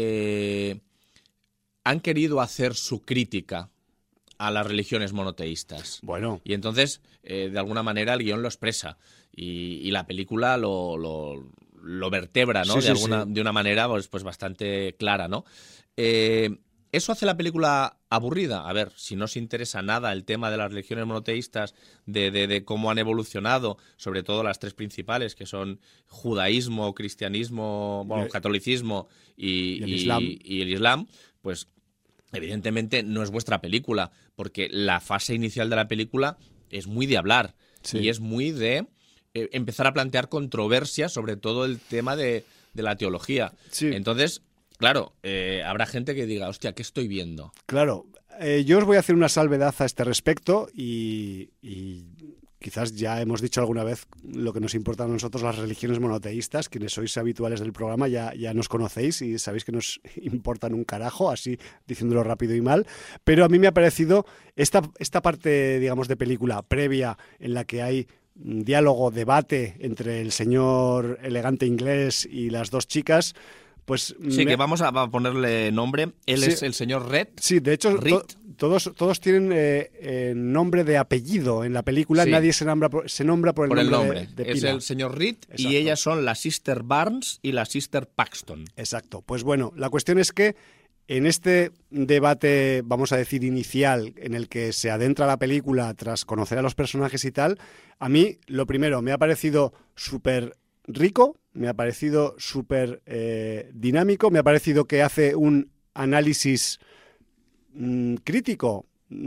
han querido hacer su crítica a las religiones monoteístas. Bueno. Y entonces, de alguna manera, el guión lo expresa. Y la película lo vertebra, ¿no? Sí, de una manera pues bastante clara, ¿no? ¿Eso hace la película aburrida? A ver, si no os interesa nada el tema de las religiones monoteísas, de cómo han evolucionado, sobre todo las tres principales, que son judaísmo, cristianismo, bueno, catolicismo y el islam, pues evidentemente no es vuestra película, porque la fase inicial de la película es muy de hablar y es muy de empezar a plantear controversias sobre todo el tema de la teología. Sí. Entonces, claro, habrá gente que diga, hostia, ¿qué estoy viendo? Claro, yo os voy a hacer una salvedad a este respecto y quizás ya hemos dicho alguna vez lo que nos importa a nosotros las religiones monoteístas. Quienes sois habituales del programa ya nos conocéis y sabéis que nos importan un carajo, así diciéndolo rápido y mal. Pero a mí me ha parecido esta parte, digamos, de película previa en la que hay diálogo, debate entre el señor elegante inglés y las dos chicas. Pues sí, que vamos a ponerle nombre. Él es el señor Reed. Sí, de hecho, todos tienen nombre de apellido en la película. Sí. Nadie se nombra por el nombre. De es el señor Reed. Exacto. Y ellas son la Sister Barnes y la Sister Paxton. Exacto. Pues bueno, la cuestión es que en este debate, vamos a decir, inicial, en el que se adentra la película tras conocer a los personajes y tal, a mí, lo primero, me ha parecido súper rico, me ha parecido súper dinámico, me ha parecido que hace un análisis crítico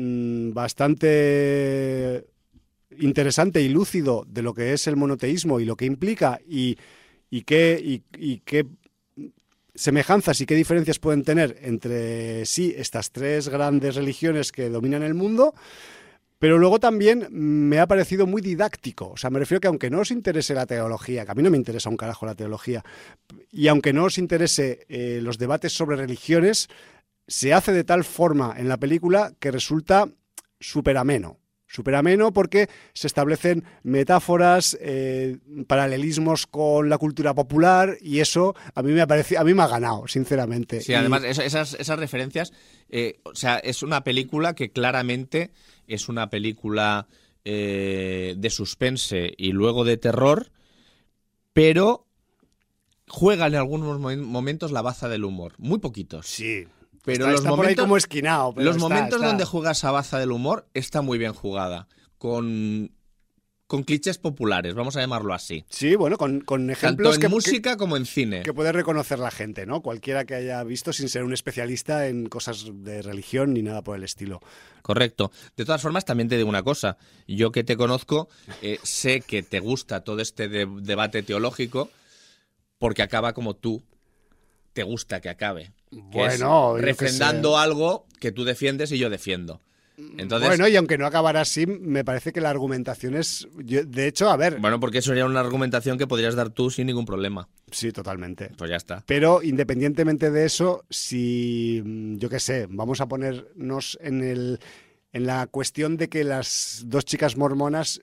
bastante interesante y lúcido de lo que es el monoteísmo y lo que implica y qué semejanzas y qué diferencias pueden tener entre sí estas tres grandes religiones que dominan el mundo. Pero luego también me ha parecido muy didáctico. O sea, me refiero que aunque no os interese la teología, que a mí no me interesa un carajo la teología, y aunque no os interese los debates sobre religiones, se hace de tal forma en la película que resulta súper ameno. Súper ameno porque se establecen metáforas, paralelismos con la cultura popular y eso a mí me ha ganado, sinceramente. Sí, además esas referencias, o sea, es una película que claramente es una película de suspense y luego de terror, pero juega en algunos momentos la baza del humor, muy poquitos. Sí. Pero está por ahí como esquinado. Los momentos donde juega esa baza del humor está muy bien jugada. Con con clichés populares, vamos a llamarlo así. Sí, bueno, con ejemplos tanto en música como en cine. Que puede reconocer la gente, ¿no? Cualquiera que haya visto sin ser un especialista en cosas de religión ni nada por el estilo. Correcto. De todas formas, también te digo una cosa. Yo que te conozco, sé que te gusta todo este debate teológico porque acaba como tú te gusta que acabe. Bueno, es refrendando algo que tú defiendes y yo defiendo. Entonces, bueno, y aunque no acabara así, me parece que la argumentación es... de hecho, a ver... Bueno, porque eso sería una argumentación que podrías dar tú sin ningún problema. Sí, totalmente. Pues ya está. Pero independientemente de eso, si, yo qué sé, vamos a ponernos en la cuestión de que las dos chicas mormonas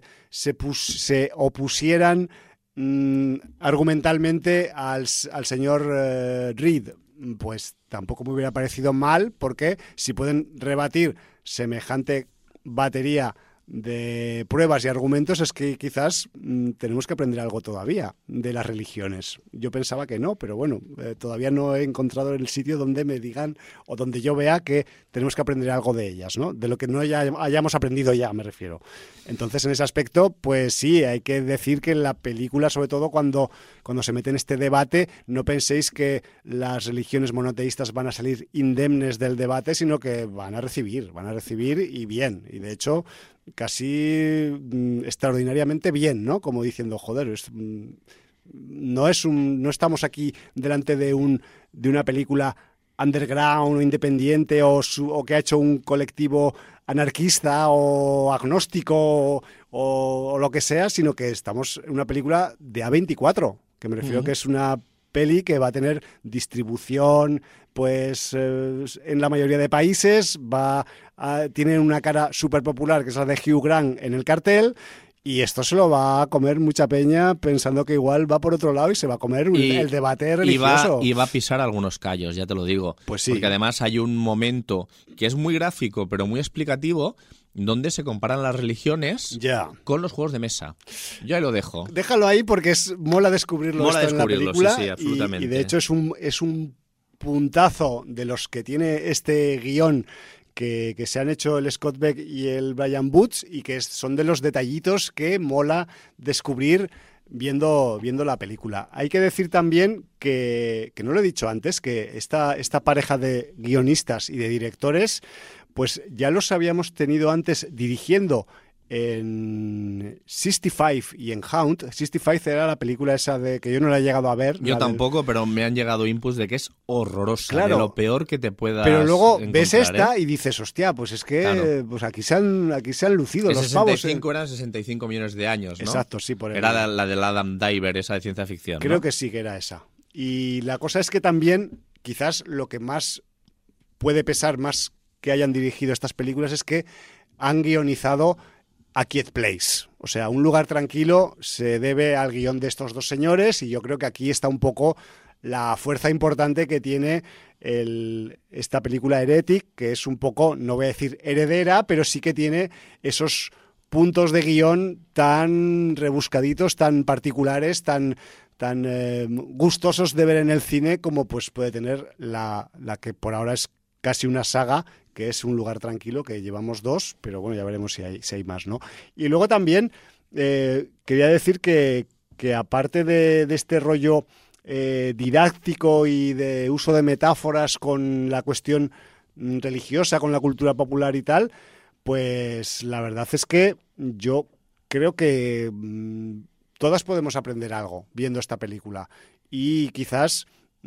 se opusieran argumentalmente al señor Reed, pues tampoco me hubiera parecido mal, porque si pueden rebatir semejante batería de pruebas y argumentos, es que quizás tenemos que aprender algo todavía de las religiones. Yo pensaba que no, pero bueno, todavía no he encontrado el sitio donde me digan o donde yo vea que tenemos que aprender algo de ellas, ¿no? De lo que no hayamos aprendido ya, me refiero. Entonces, en ese aspecto, pues sí, hay que decir que en la película, sobre todo cuando se mete en este debate, no penséis que las religiones monoteístas van a salir indemnes del debate, sino que van a recibir y bien. Y de hecho, casi extraordinariamente bien, ¿no? Como diciendo, joder, no estamos aquí delante de una película underground o independiente o que ha hecho un colectivo anarquista o agnóstico o lo que sea, sino que estamos en una película de A24, que me refiero que es una peli que va a tener distribución pues en la mayoría de países, tiene una cara súper popular que es la de Hugh Grant en el cartel. Y esto se lo va a comer mucha peña pensando que igual va por otro lado y se va a comer el debate religioso. Y va a pisar algunos callos, ya te lo digo. Pues sí. Porque además hay un momento que es muy gráfico pero muy explicativo donde se comparan las religiones con los juegos de mesa. Yo ahí lo dejo. Déjalo ahí porque mola descubrirlo en la película. Sí, absolutamente. Y de hecho es un puntazo de los que tiene este guión que se han hecho el Scott Beck y el Brian Booth y que son de los detallitos que mola descubrir viendo la película. Hay que decir también que no lo he dicho antes, que esta pareja de guionistas y de directores, pues ya los habíamos tenido antes dirigiendo en 65 y en Hound. 65 era la película esa de que yo no la he llegado a ver. Yo tampoco, pero me han llegado inputs de que es horrorosa, claro, de lo peor que te puedas Pero luego encontrar, ves esta y dices, hostia, pues es que claro, pues aquí se han lucido los 65 pavos. Eran 65 millones de años, ¿no? Exacto, sí. Era la del Adam Diver, esa de ciencia ficción, Creo ¿no? que sí que era esa. Y la cosa es que también, quizás lo que más puede pesar, más que hayan dirigido estas películas, es que han guionizado A Quiet Place. O sea, Un lugar tranquilo se debe al guión de estos dos señores y yo creo que aquí está un poco la fuerza importante que tiene esta película Heretic, que es un poco, no voy a decir heredera, pero sí que tiene esos puntos de guión tan rebuscaditos, tan particulares, tan gustosos de ver en el cine como pues puede tener la que por ahora es casi una saga, que es Un lugar tranquilo, que llevamos 2, pero bueno, ya veremos si hay más, ¿no? Y luego también quería decir que aparte de este rollo didáctico y de uso de metáforas con la cuestión religiosa, con la cultura popular y tal, pues la verdad es que yo creo que todas podemos aprender algo viendo esta película y quizás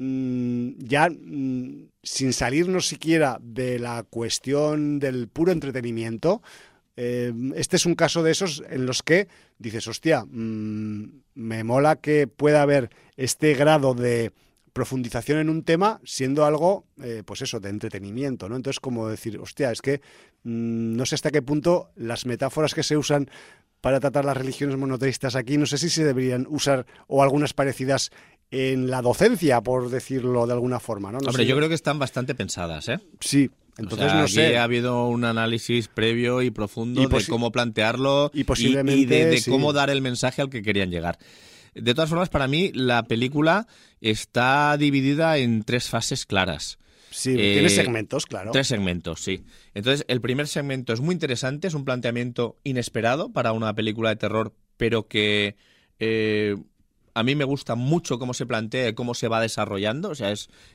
ya sin salirnos siquiera de la cuestión del puro entretenimiento, este es un caso de esos en los que dices, hostia, me mola que pueda haber este grado de profundización en un tema siendo algo, pues eso, de entretenimiento, ¿no? Entonces, como decir, hostia, es que no sé hasta qué punto las metáforas que se usan para tratar las religiones monoteístas aquí, no sé si se deberían usar o algunas parecidas en la docencia, por decirlo de alguna forma, ¿no? Hombre, yo creo que están bastante pensadas, ¿eh? Sí, entonces no sé. Aquí ha habido un análisis previo y profundo de cómo plantearlo y posiblemente y de cómo dar el mensaje al que querían llegar. De todas formas, para mí, la película está dividida en 3 fases claras. Sí, tiene segmentos, claro. 3 segmentos, sí. Entonces, el primer segmento es muy interesante, es un planteamiento inesperado para una película de terror, pero que a mí me gusta mucho cómo se plantea y cómo se va desarrollando. O sea,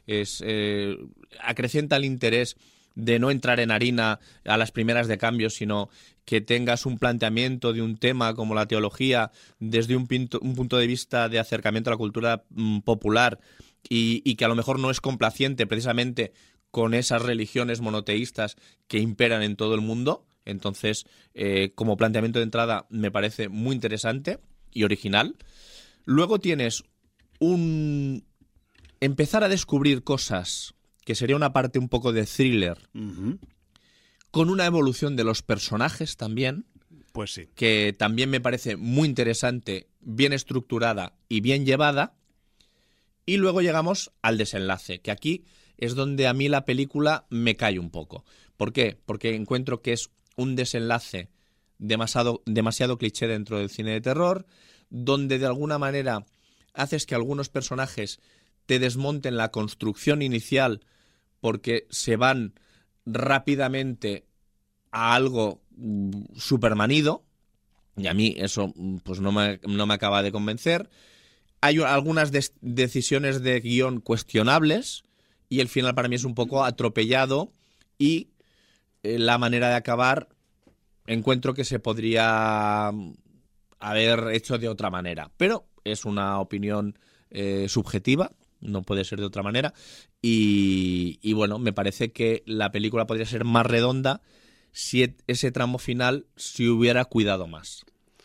acrecienta el interés de no entrar en harina a las primeras de cambio, sino que tengas un planteamiento de un tema como la teología desde un punto de vista de acercamiento a la cultura popular y que a lo mejor no es complaciente precisamente con esas religiones monoteístas que imperan en todo el mundo. Entonces, como planteamiento de entrada me parece muy interesante y original. Luego tienes empezar a descubrir cosas que sería una parte un poco de thriller, con una evolución de los personajes también, pues sí, que también me parece muy interesante, bien estructurada y bien llevada. Y luego llegamos al desenlace, que aquí es donde a mí la película me cae un poco. ¿Por qué? Porque encuentro que es un desenlace demasiado cliché dentro del cine de terror, donde de alguna manera haces que algunos personajes te desmonten la construcción inicial porque se van rápidamente a algo supermanido, y a mí eso pues no me acaba de convencer. Hay algunas decisiones de guión cuestionables y el final para mí es un poco atropellado y la manera de acabar encuentro que se podría haber hecho de otra manera. Pero es una opinión subjetiva, no puede ser de otra manera. Y bueno, me parece que la película podría ser más redonda si ese tramo final se hubiera cuidado más.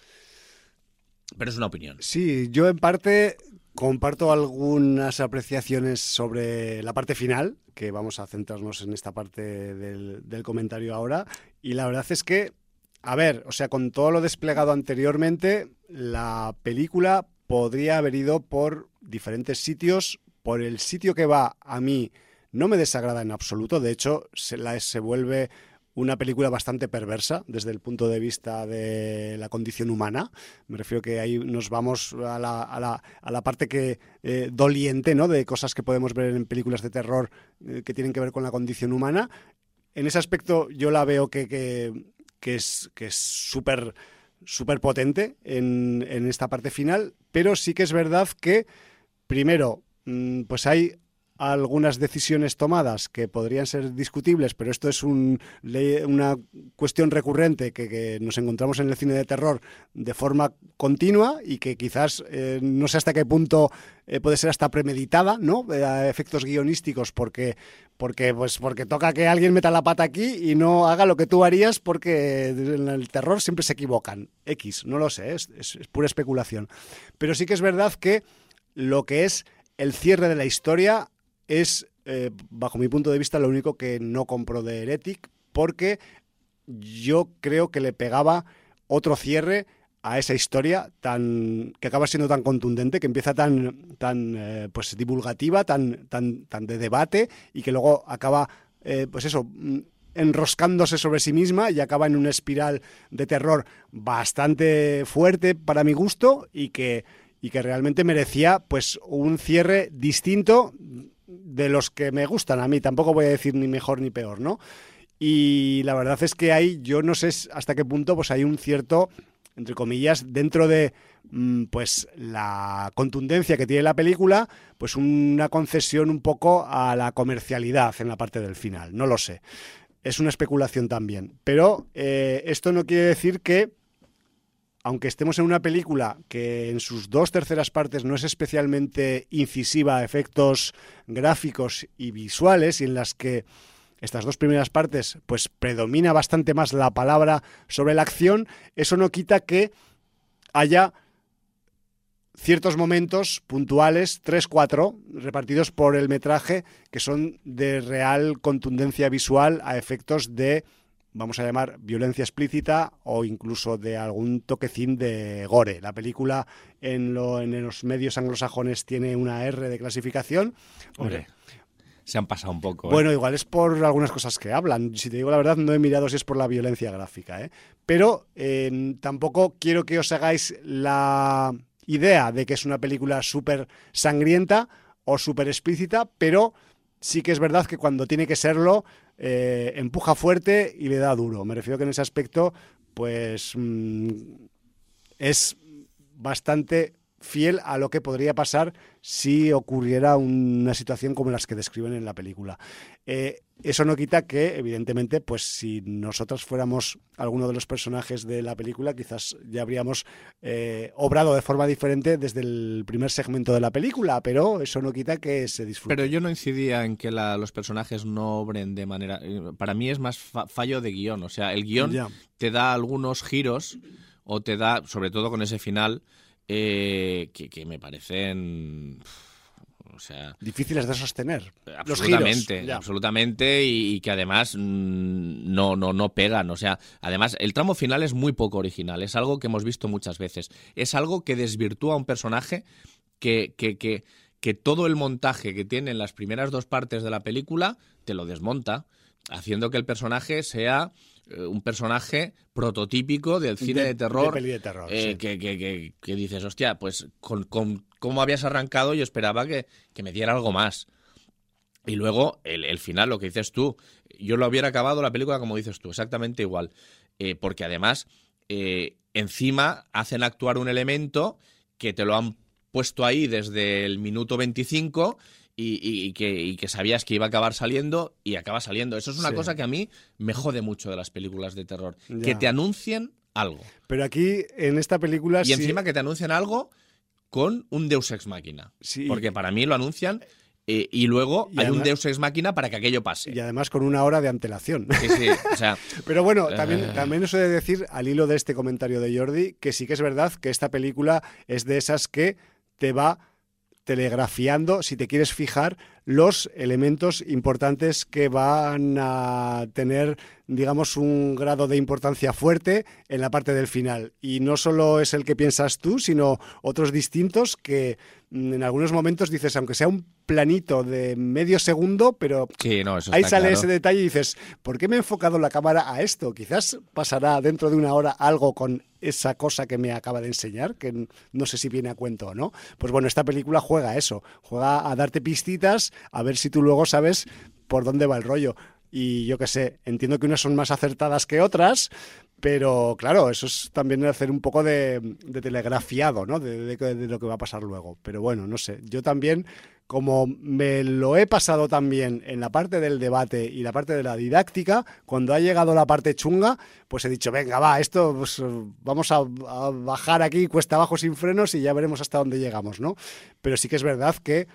Pero es una opinión. Sí, yo en parte comparto algunas apreciaciones sobre la parte final, que vamos a centrarnos en esta parte del comentario ahora. Y la verdad es que, a ver, o sea, con todo lo desplegado anteriormente, la película podría haber ido por diferentes sitios. Por el sitio que va, a mí no me desagrada en absoluto. De hecho, se vuelve una película bastante perversa desde el punto de vista de la condición humana. Me refiero que ahí nos vamos a la parte que doliente, ¿no?, de cosas que podemos ver en películas de terror que tienen que ver con la condición humana. En ese aspecto yo la veo que es súper potente en esta parte final, pero sí que es verdad que, primero, pues hay algunas decisiones tomadas que podrían ser discutibles, pero esto es una cuestión recurrente que nos encontramos en el cine de terror de forma continua y que quizás no sé hasta qué punto puede ser hasta premeditada, ¿no?, a efectos guionísticos, porque toca que alguien meta la pata aquí y no haga lo que tú harías, porque en el terror siempre se equivocan. No lo sé, es pura especulación. Pero sí que es verdad que lo que es el cierre de la historia es, bajo mi punto de vista, lo único que no compro de Heretic, porque yo creo que le pegaba otro cierre a esa historia que acaba siendo tan contundente, que empieza tan pues divulgativa, tan de debate, y que luego acaba enroscándose sobre sí misma y acaba en una espiral de terror bastante fuerte para mi gusto, y que realmente merecía pues un cierre distinto de los que me gustan a mí. Tampoco voy a decir ni mejor ni peor, ¿no? Y la verdad es que yo no sé hasta qué punto pues hay un cierto, entre comillas, dentro de pues la contundencia que tiene la película, pues una concesión un poco a la comercialidad en la parte del final. No lo sé. Es una especulación también. Pero esto no quiere decir que, aunque estemos en una película que en sus 2/3 partes no es especialmente incisiva a efectos gráficos y visuales, y en las que estas 2 primeras partes pues predomina bastante más la palabra sobre la acción, eso no quita que haya ciertos momentos puntuales, 3-4, repartidos por el metraje, que son de real contundencia visual a efectos de, vamos a llamar, violencia explícita o incluso de algún toquecín de gore. La película en los medios anglosajones tiene una R de clasificación. Hombre, se han pasado un poco. Bueno, igual es por algunas cosas que hablan. Si te digo la verdad, no he mirado si es por la violencia gráfica, Pero tampoco quiero que os hagáis la idea de que es una película súper sangrienta o súper explícita, pero sí que es verdad que cuando tiene que serlo, empuja fuerte y le da duro. Me refiero que en ese aspecto, pues es bastante fiel a lo que podría pasar si ocurriera una situación como las que describen en la película. Eso no quita que, evidentemente, pues si nosotros fuéramos alguno de los personajes de la película, quizás ya habríamos obrado de forma diferente desde el primer segmento de la película, pero eso no quita que se disfrute. Pero yo no incidía en que los personajes no obren de manera... Para mí es más fallo de guión. O sea, el guión te da algunos giros o te da, sobre todo con ese final, que me parecen... O sea, difíciles de sostener. Absolutamente, los giros, absolutamente, y que además no pegan. O sea, además el tramo final es muy poco original, es algo que hemos visto muchas veces. Es algo que desvirtúa a un personaje que todo el montaje que tiene en las primeras dos partes de la película te lo desmonta, haciendo que el personaje sea un personaje prototípico del cine de terror, de peli de terror, sí. que dices, hostia, pues con cómo habías arrancado yo esperaba que me diera algo más. Y luego el final, lo que dices tú, yo lo hubiera acabado la película como dices tú, exactamente igual, porque además encima hacen actuar un elemento que te lo han puesto ahí desde el minuto 25 y que sabías que iba a acabar saliendo y acaba saliendo. Eso es una cosa que a mí me jode mucho de las películas de terror. Ya. Que te anuncien algo. Pero aquí, en esta película... Y encima que te anuncien algo con un Deus Ex Machina. Sí. Porque para mí lo anuncian y luego hay un Deus Ex Machina para que aquello pase. Y además con 1 hora de antelación. Sí, o sea... Pero bueno, también eso de decir, al hilo de este comentario de Jordi, que sí que es verdad que esta película es de esas que te va telegrafiando, si te quieres fijar, los elementos importantes que van a tener, digamos, un grado de importancia fuerte en la parte del final. Y no solo es el que piensas tú, sino otros distintos que en algunos momentos dices, aunque sea un planito de medio segundo, pero sí, no, eso ahí sale claro. Ese detalle y dices, ¿por qué me he enfocado la cámara a esto? Quizás pasará dentro de 1 hora algo con esa cosa que me acaba de enseñar, que no sé si viene a cuento o no. Pues bueno, esta película juega a eso, juega a darte pistitas, a ver si tú luego sabes por dónde va el rollo. Y yo qué sé, entiendo que unas son más acertadas que otras, pero claro, eso es también hacer un poco de telegrafiado, ¿no? De lo que va a pasar luego. Pero bueno, no sé, yo también, como me lo he pasado también en la parte del debate y la parte de la didáctica, cuando ha llegado la parte chunga, pues he dicho, venga, va, esto pues, vamos a bajar aquí cuesta abajo sin frenos y ya veremos hasta dónde llegamos, ¿no? Pero sí que es verdad que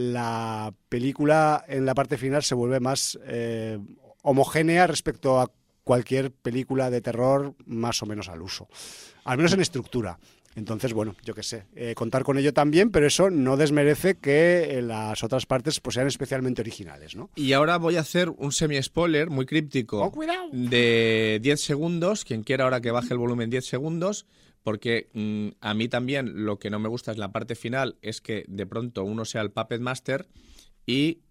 la película en la parte final se vuelve más homogénea respecto a cualquier película de terror más o menos al uso, al menos en estructura. Entonces, bueno, yo qué sé, contar con ello también, pero eso no desmerece que las otras partes pues sean especialmente originales, ¿no? Y ahora voy a hacer un semi-spoiler muy críptico de 10 segundos, quien quiera ahora que baje el volumen 10 segundos, porque a mí también lo que no me gusta es la parte final, es que de pronto uno sea el Puppet Master y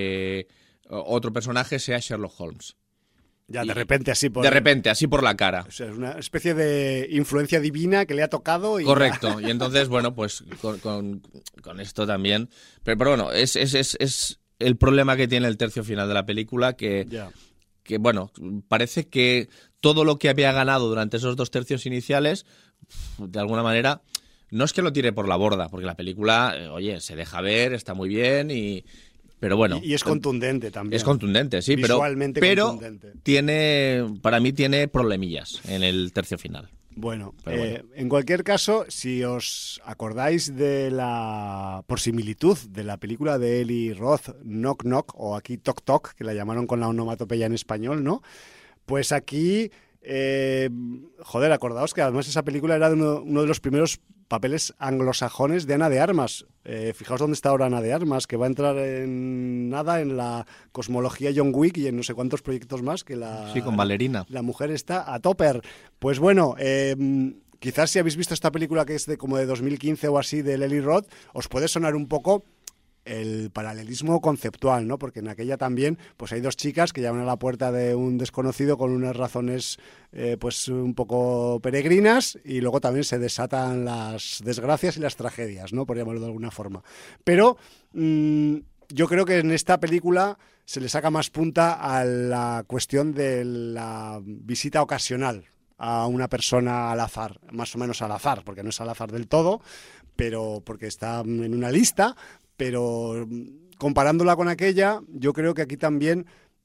otro personaje sea Sherlock Holmes. Ya, de repente, así por la cara. O sea, es una especie de influencia divina que le ha tocado. Y correcto. Y entonces, bueno, pues con esto también. Pero bueno, es el problema que tiene el tercio final de la película, que bueno, parece que todo lo que había ganado durante esos 2 tercios iniciales, de alguna manera, no es que lo tire por la borda, porque la película, oye, se deja ver, está muy bien pero bueno. Y es contundente también. Es contundente, sí, visualmente contundente. Para mí tiene problemillas en el tercio final. Bueno, en cualquier caso, si os acordáis por similitud, de la película de Eli Roth, Knock Knock, o aquí Toc Toc, que la llamaron con la onomatopeya en español, ¿no? Pues aquí, acordaos que además esa película era de uno de los primeros papeles anglosajones de Ana de Armas. Fijaos dónde está ahora Ana de Armas, que va a entrar en la cosmología John Wick y en no sé cuántos proyectos más. Sí, con Valerina. La mujer está a topper. Pues bueno, quizás si habéis visto esta película que es como de 2015 o así, de Eli Roth, os puede sonar un poco el paralelismo conceptual, ¿no? Porque en aquella también pues hay 2 chicas que llaman a la puerta de un desconocido con unas razones pues un poco peregrinas, y luego también se desatan las desgracias y las tragedias, ¿no? Por llamarlo de alguna forma. Pero yo creo que en esta película se le saca más punta a la cuestión de la visita ocasional a una persona al azar, más o menos al azar, porque no es al azar del todo, pero porque está en una lista, pero comparándola con aquella, yo creo que aquí también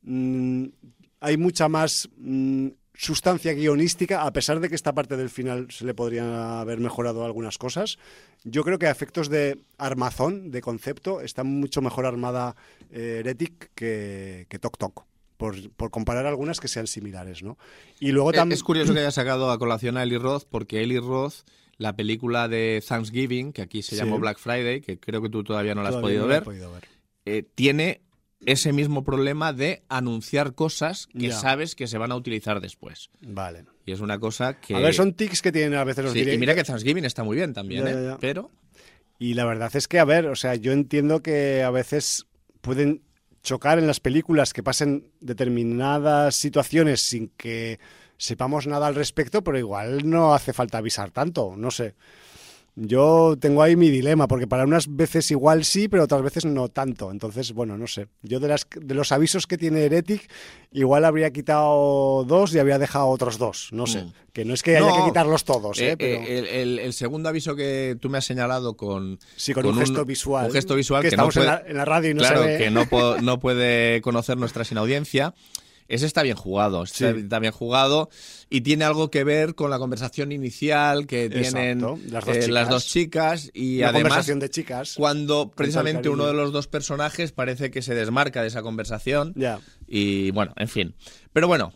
hay mucha más sustancia guionística, a pesar de que esta parte del final se le podrían haber mejorado algunas cosas. Yo creo que a efectos de armazón, de concepto, está mucho mejor armada Heretic que Tok Tok. Por comparar algunas que sean similares, ¿no? Y luego es curioso que haya sacado a colación a Eli Roth, porque Eli Roth, la película de Thanksgiving, que aquí se llamó Black Friday, que creo que tú todavía no la has podido ver, tiene ese mismo problema de anunciar cosas que sabes que se van a utilizar después. Vale. Y es una cosa que... A ver, son tics que tienen a veces los directos. Y mira que Thanksgiving está muy bien también, ya. Pero... Y la verdad es que, a ver, o sea, yo entiendo que a veces pueden chocar en las películas que pasen determinadas situaciones sin que sepamos nada al respecto, pero igual no hace falta avisar tanto, no sé. Yo tengo ahí mi dilema, porque para unas veces igual sí, pero otras veces no tanto. Entonces, bueno, no sé. Yo de los avisos que tiene Heretic, igual habría quitado 2 y habría dejado otros 2. No sé. Que no es que haya que quitarlos todos, pero... el segundo aviso que tú me has señalado con un gesto visual. Un gesto visual que estamos en la radio y no se ve. Que no puede conocer nuestra sinaudiencia. Ese está bien jugado, está bien jugado y tiene algo que ver con la conversación inicial que tienen las dos chicas y la además conversación de chicas, cuando precisamente uno de los dos personajes parece que se desmarca de esa conversación y bueno, en fin. Pero bueno,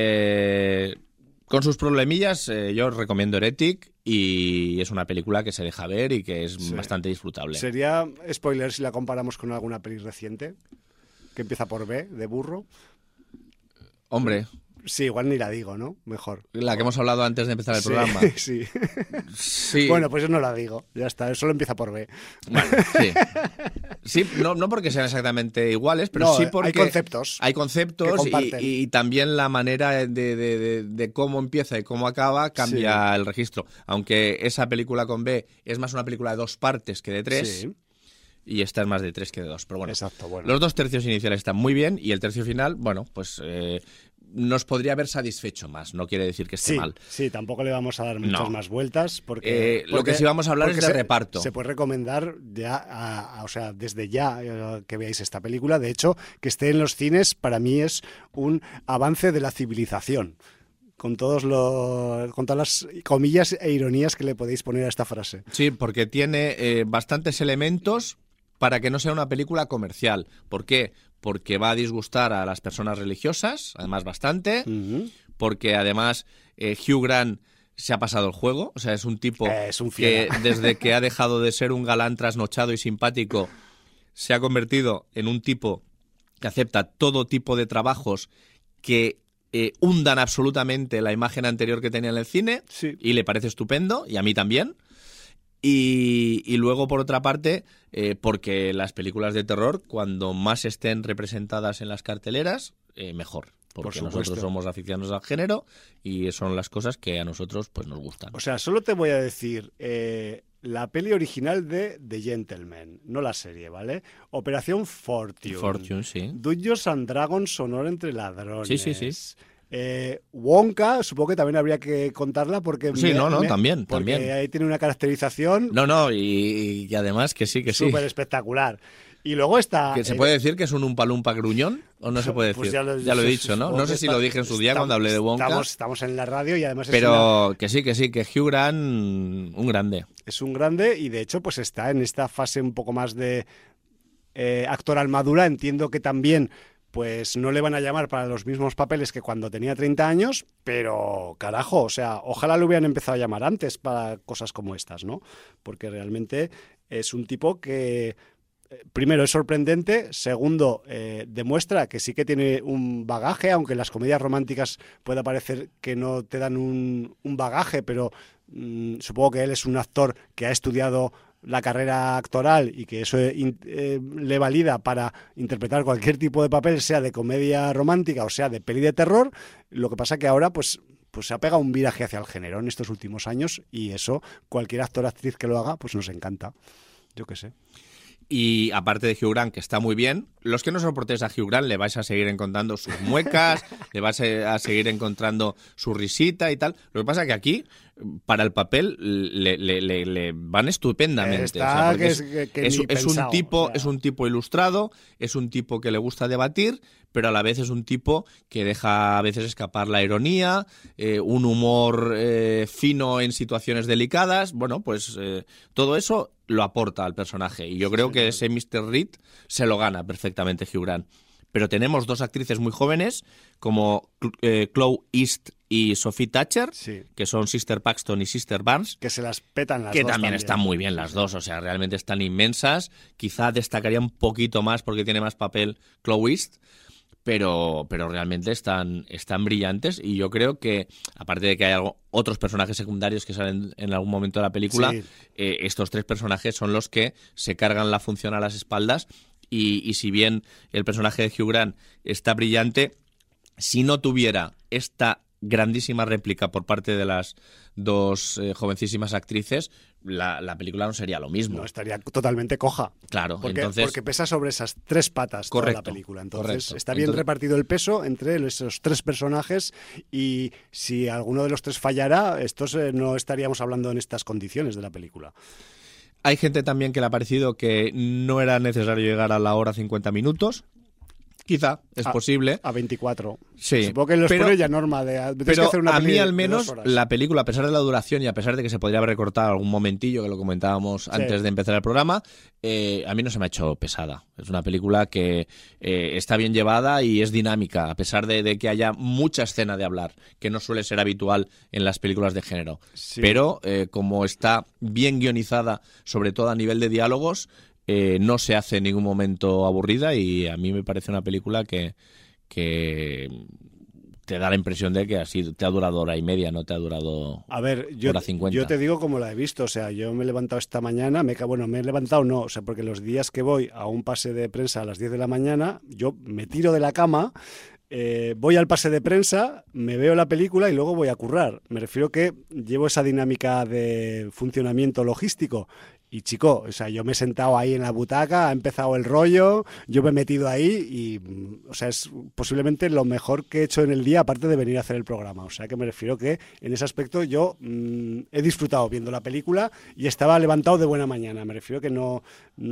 con sus problemillas yo os recomiendo Heretic y es una película que se deja ver y que es bastante disfrutable. ¿Sería spoiler si la comparamos con alguna peli reciente que empieza por B, de burro? Hombre. Sí, igual ni la digo, ¿no? Mejor. La que hemos hablado antes de empezar el programa. Sí. Bueno, pues yo no la digo. Ya está, solo empieza por B. Bueno, sí. Sí, no porque sean exactamente iguales, pero sí porque... Hay conceptos y también la manera de cómo empieza y cómo acaba cambia el registro. Aunque esa película con B es más una película de 2 partes que de 3... Sí. Y esta es más de 3 que de 2. Pero bueno, los 2 tercios iniciales están muy bien y el tercio final, bueno, pues nos podría haber satisfecho más. No quiere decir que esté mal. Sí, tampoco le vamos a dar muchas más vueltas. Porque lo que sí vamos a hablar es de reparto. Se puede recomendar ya, o sea, desde ya que veáis esta película. De hecho, que esté en los cines para mí es un avance de la civilización. Con todas las comillas e ironías que le podéis poner a esta frase. Sí, porque tiene bastantes elementos para que no sea una película comercial. ¿Por qué? Porque va a disgustar a las personas religiosas, además bastante, porque además Hugh Grant se ha pasado el juego, o sea, es un tipo que desde que ha dejado de ser un galán trasnochado y simpático, se ha convertido en un tipo que acepta todo tipo de trabajos que hundan absolutamente la imagen anterior que tenía en el cine y le parece estupendo, y a mí también. Y luego, por otra parte, porque las películas de terror, cuando más estén representadas en las carteleras, mejor. Porque nosotros somos aficionados al género y son las cosas que a nosotros pues nos gustan. O sea, solo te voy a decir la peli original de The Gentleman, no la serie, ¿vale? Operación Fortune. Fortune, sí. Dungeons and Dragons, Honor entre ladrones. Sí. Wonka, supongo que también habría que contarla porque... Sí, también. Porque ahí tiene una caracterización... Y además que sí. Súper espectacular. Y luego está... ¿Que se puede decir que es un Umpalumpa gruñón? ¿O no se puede decir? Pues ya lo he dicho, ¿no? No sé si lo dije en su día cuando hablé de Wonka. Estamos en la radio y además... Pero que sí, que Hugh Grant, un grande. Es un grande y de hecho pues está en esta fase un poco más de actoral madura. Entiendo que también... pues no le van a llamar para los mismos papeles que cuando tenía 30 años, pero carajo, o sea, ojalá lo hubieran empezado a llamar antes para cosas como estas, ¿no? Porque realmente es un tipo que, primero, es sorprendente, segundo, demuestra que sí que tiene un bagaje, aunque en las comedias románticas pueda parecer que no te dan un bagaje, pero supongo que él es un actor que ha estudiado la carrera actoral y que eso le valida para interpretar cualquier tipo de papel, sea de comedia romántica o sea de peli de terror. Lo que pasa que ahora pues se ha pegado un viraje hacia el género en estos últimos años y eso cualquier actor o actriz que lo haga pues nos encanta. Yo qué sé. Y aparte de Hugh Grant, que está muy bien, los que no soportéis a Hugh Grant le vais a seguir encontrando sus muecas, le vais a seguir encontrando su risita y tal. Lo que pasa es que aquí, para el papel, le van estupendamente. Es un tipo ilustrado, es un tipo que le gusta debatir, pero a la vez es un tipo que deja a veces escapar la ironía, un humor fino en situaciones delicadas. Bueno, pues todo eso lo aporta al personaje. Y yo creo que ese Mr. Reed se lo gana perfectamente Hugh Grant. Pero tenemos dos actrices muy jóvenes, como Chloe East y Sophie Thatcher, que son Sister Paxton y Sister Barnes. Que se las petan las dos. Que también también están muy bien las dos, o sea, realmente están inmensas. Quizá destacaría un poquito más porque tiene más papel Chloe East, pero realmente están brillantes, y yo creo que, aparte de que hay otros personajes secundarios que salen en algún momento de la película, estos tres personajes son los que se cargan la función a las espaldas, y si bien el personaje de Hugh Grant está brillante, si no tuviera esta grandísima réplica por parte de las dos jovencísimas actrices, la película no sería lo mismo. No, estaría totalmente coja. Claro, porque pesa sobre esas tres patas toda la película. Entonces está bien repartido el peso entre esos tres personajes, y si alguno de los tres fallara, no estaríamos hablando en estas condiciones de la película. Hay gente también que le ha parecido que no era necesario llegar a la hora 50 minutos. Quizá, es posible. A 24. Sí. Supongo que los pone ya norma de... Pero que hacer una a mí al de menos la película, a pesar de la duración y a pesar de que se podría haber recortado algún momentillo, que lo comentábamos antes de empezar el programa, a mí no se me ha hecho pesada. Es una película que está bien llevada y es dinámica, a pesar de que haya mucha escena de hablar, que no suele ser habitual en las películas de género. Sí. Pero como está bien guionizada, sobre todo a nivel de diálogos, no se hace en ningún momento aburrida, y a mí me parece una película que te da la impresión de que te ha durado hora y media, no te ha durado hora 50. Yo te digo como la he visto, o sea, yo me he levantado esta mañana, me he levantado no, o sea, porque los días que voy a un pase de prensa a las 10 de la mañana, yo me tiro de la cama, voy al pase de prensa, me veo la película y luego voy a currar. Me refiero que llevo esa dinámica de funcionamiento logístico. Y chico, o sea, yo me he sentado ahí en la butaca, ha empezado el rollo, yo me he metido ahí y, o sea, es posiblemente lo mejor que he hecho en el día, aparte de venir a hacer el programa. O sea, que me refiero que en ese aspecto yo he disfrutado viendo la película y estaba levantado de buena mañana. Me refiero que no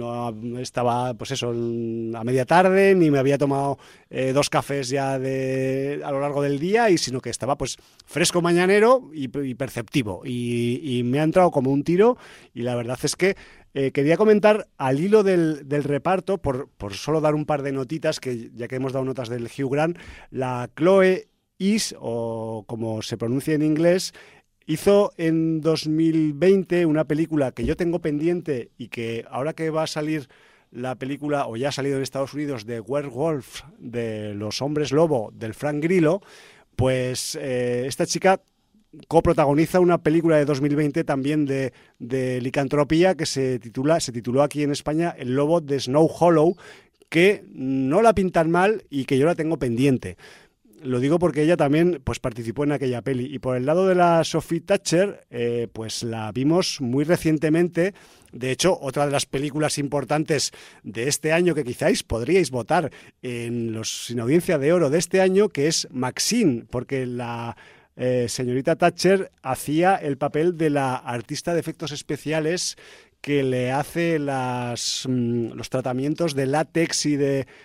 estaba, pues eso, a media tarde, ni me había tomado 2 cafés ya a lo largo del día, sino que estaba pues fresco mañanero y perceptivo. Y me ha entrado como un tiro, y la verdad es que quería comentar al hilo del reparto, por solo dar un par de notitas, que ya que hemos dado notas del Hugh Grant, la Chloe East, o como se pronuncia en inglés, hizo en 2020 una película que yo tengo pendiente, y que ahora que va a salir la película, o ya ha salido en Estados Unidos, de Werewolf, de los hombres lobo, del Frank Grillo, pues esta chica coprotagoniza una película de 2020 también de licantropía, que se tituló aquí en España El lobo de Snow Hollow, que no la pintan mal y que yo la tengo pendiente. Lo digo porque ella también pues participó en aquella peli. Y por el lado de la Sophie Thatcher, pues la vimos muy recientemente. De hecho, otra de las películas importantes de este año que quizás podríais votar en los Sin Audiencia de Oro de este año, que es Maxine, porque la señorita Thatcher hacía el papel de la artista de efectos especiales que le hace los tratamientos de látex y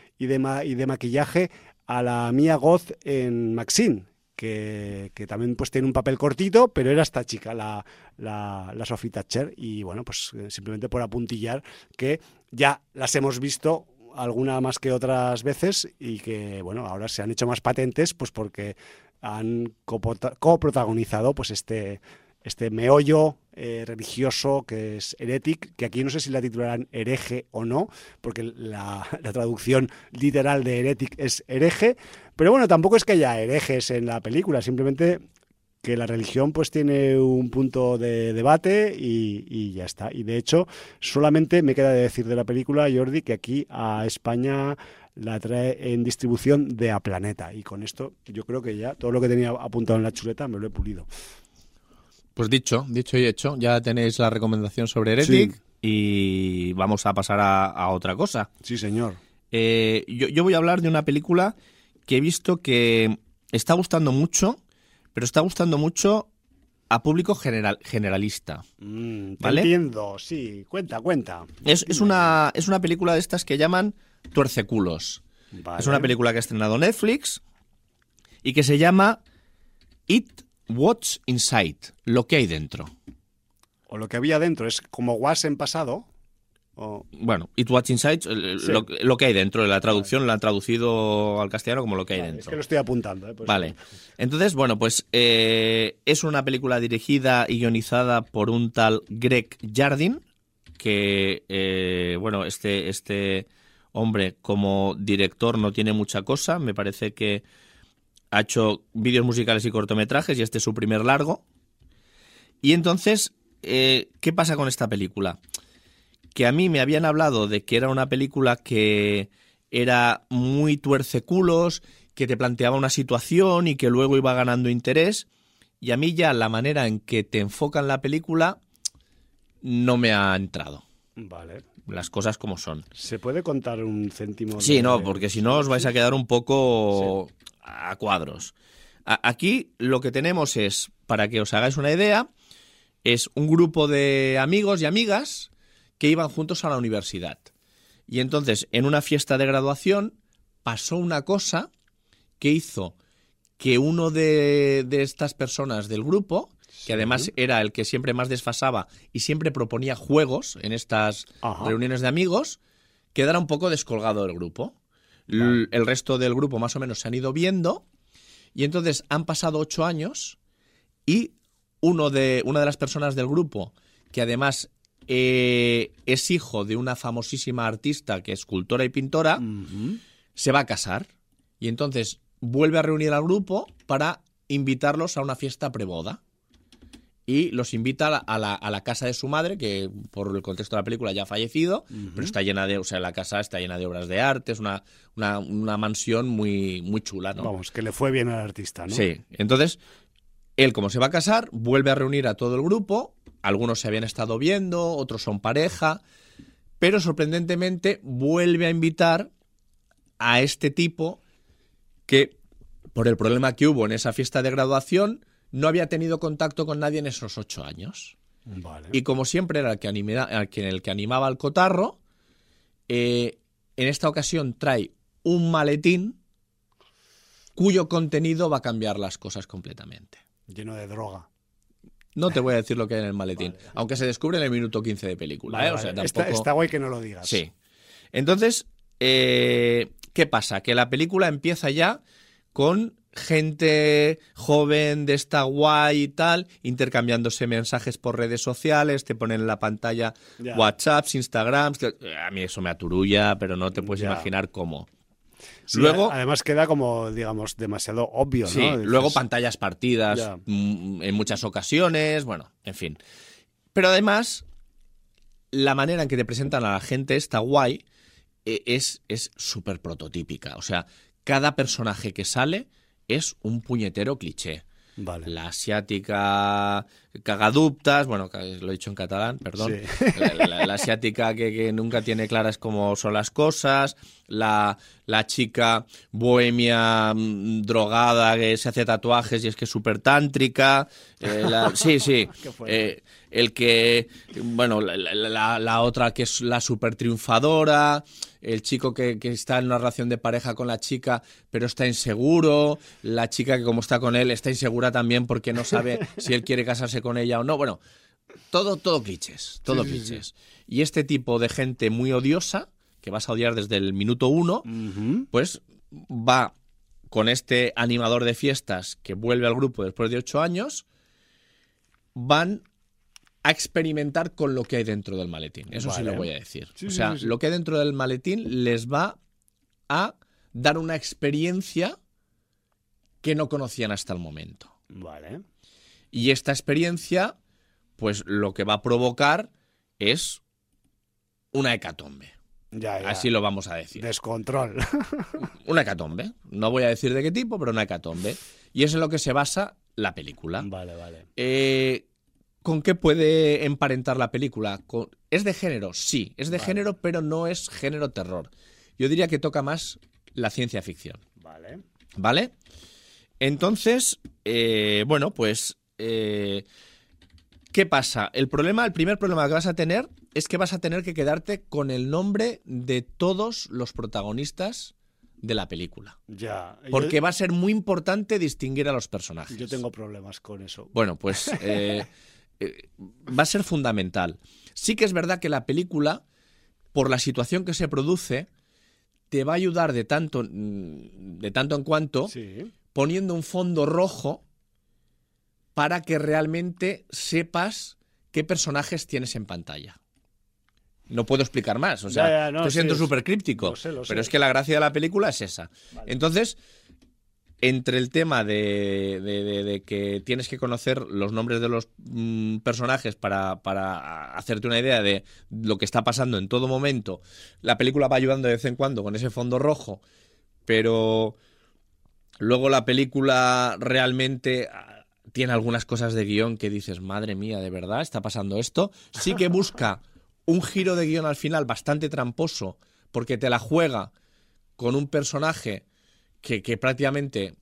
de maquillaje a la Mia Goth en Maxine, que también pues tiene un papel cortito, pero era esta chica, la Sophie Thatcher. Y bueno, pues simplemente por apuntillar que ya las hemos visto alguna más que otras veces, y que bueno, ahora se han hecho más patentes pues porque han coprotagonizado pues este meollo religioso que es Heretic, que aquí no sé si la titularán hereje o no, porque la traducción literal de Heretic es hereje, pero bueno, tampoco es que haya herejes en la película, simplemente que la religión pues tiene un punto de debate y ya está. Y de hecho, solamente me queda de decir de la película, Jordi, que aquí a España la trae en distribución de A Planeta, y con esto yo creo que ya todo lo que tenía apuntado en la chuleta me lo he pulido. Pues dicho y hecho, ya tenéis la recomendación sobre Heretic. y vamos a pasar a otra cosa. Sí, señor. Yo voy a hablar de una película que he visto que está gustando mucho, pero está gustando mucho a público generalista. ¿Vale? Entiendo, sí. Cuenta. Es una película de estas que llaman tuerceculos. Vale. Es una película que ha estrenado Netflix y que se llama It, What's Inside, lo que hay dentro. O lo que había dentro, es como was en pasado. O... Bueno, It, What's Inside, sí. Lo que hay dentro. La traducción la han traducido al castellano como lo que hay dentro. Es que lo estoy apuntando. Pues vale. Entonces, bueno, pues es una película dirigida y guionizada por un tal Greg Jardin, que, bueno, este hombre como director no tiene mucha cosa. Me parece que ha hecho vídeos musicales y cortometrajes y este es su primer largo. Y entonces, ¿qué pasa con esta película? Que a mí me habían hablado de que era una película que era muy tuerceculos, que te planteaba una situación y que luego iba ganando interés. Y a mí ya la manera en que te enfocan la película no me ha entrado. Vale. Las cosas como son. ¿Se puede contar un céntimo? Sí, no, porque si no os vais a quedar un poco a cuadros. Aquí lo que tenemos es, para que os hagáis una idea, es un grupo de amigos y amigas que iban juntos a la universidad. Y entonces, en una fiesta de graduación, pasó una cosa que hizo que uno de estas personas del grupo, que además era el que siempre más desfasaba y siempre proponía juegos en estas reuniones de amigos, quedara un poco descolgado del grupo. Vale. El resto del grupo más o menos se han ido viendo y entonces han pasado 8 años y una de las personas del grupo, que además es hijo de una famosísima artista que es escultora y pintora, se va a casar y entonces vuelve a reunir al grupo para invitarlos a una fiesta preboda. Y los invita a la casa de su madre, que por el contexto de la película ya ha fallecido, pero está llena de, o sea, la casa está llena de obras de arte, es una mansión muy, muy chula, ¿no? Vamos, que le fue bien al artista, ¿no? Sí, entonces, él como se va a casar, vuelve a reunir a todo el grupo, algunos se habían estado viendo, otros son pareja, pero sorprendentemente vuelve a invitar a este tipo que, por el problema que hubo en esa fiesta de graduación, no había tenido contacto con nadie en esos 8 años. Vale. Y como siempre era el que animaba al cotarro, en esta ocasión trae un maletín cuyo contenido va a cambiar las cosas completamente. Lleno de droga. No te voy a decir lo que hay en el maletín, vale. Aunque se descubre en el minuto 15 de película. Vale, O sea, tampoco... está guay que no lo digas. Sí. Entonces, ¿qué pasa? Que la película empieza ya con gente joven de esta guay y tal, intercambiándose mensajes por redes sociales, te ponen en la pantalla WhatsApps, Instagrams, a mí eso me aturulla, pero no te puedes imaginar cómo. Sí, luego, además queda como, digamos, demasiado obvio, sí, ¿no? Luego pantallas partidas en muchas ocasiones, bueno, en fin. Pero además, la manera en que te presentan a la gente esta guay es súper prototípica. O sea, cada personaje que sale es un puñetero cliché. Vale. La asiática cagaduptas, bueno, lo he dicho en catalán, perdón. Sí. La asiática que nunca tiene claras cómo son las cosas, la chica bohemia drogada que se hace tatuajes y es que es súper tántrica, sí. El que, bueno, la otra que es la súper triunfadora, el chico que está en una relación de pareja con la chica pero está inseguro, la chica que como está con él está insegura también porque no sabe si él quiere casarse con ella o no. Bueno, todo clichés, clichés. Sí. Y este tipo de gente muy odiosa, que vas a odiar desde el minuto 1, pues va con este animador de fiestas que vuelve al grupo después de 8 años, van a experimentar con lo que hay dentro del maletín. Eso sí lo voy a decir. Sí, lo que hay dentro del maletín les va a dar una experiencia que no conocían hasta el momento. Vale. Y esta experiencia, pues lo que va a provocar es una hecatombe. Ya. Así lo vamos a decir. Descontrol. Una hecatombe. No voy a decir de qué tipo, pero una hecatombe. Y es en lo que se basa la película. Vale. ¿Con qué puede emparentar la película? ¿Es de género? Sí, es de género, pero no es género terror. Yo diría que toca más la ciencia ficción. ¿Vale? Entonces, pues... ¿qué pasa? El primer problema que vas a tener es que vas a tener que quedarte con el nombre de todos los protagonistas de la película. Ya. Porque va a ser muy importante distinguir a los personajes. Yo tengo problemas con eso. Bueno, pues va a ser fundamental. Sí que es verdad que la película, por la situación que se produce, te va a ayudar de tanto en cuanto, poniendo un fondo rojo para que realmente sepas qué personajes tienes en pantalla. No puedo explicar más, o sea, estoy siendo súper críptico, lo sé. pero es que la gracia de la película es esa. Vale. Entonces, entre el tema de que tienes que conocer los nombres de los personajes para hacerte una idea de lo que está pasando en todo momento, la película va ayudando de vez en cuando con ese fondo rojo, pero luego la película realmente tiene algunas cosas de guión que dices, madre mía, ¿de verdad está pasando esto? Sí que busca un giro de guión al final bastante tramposo, porque te la juega con un personaje que prácticamente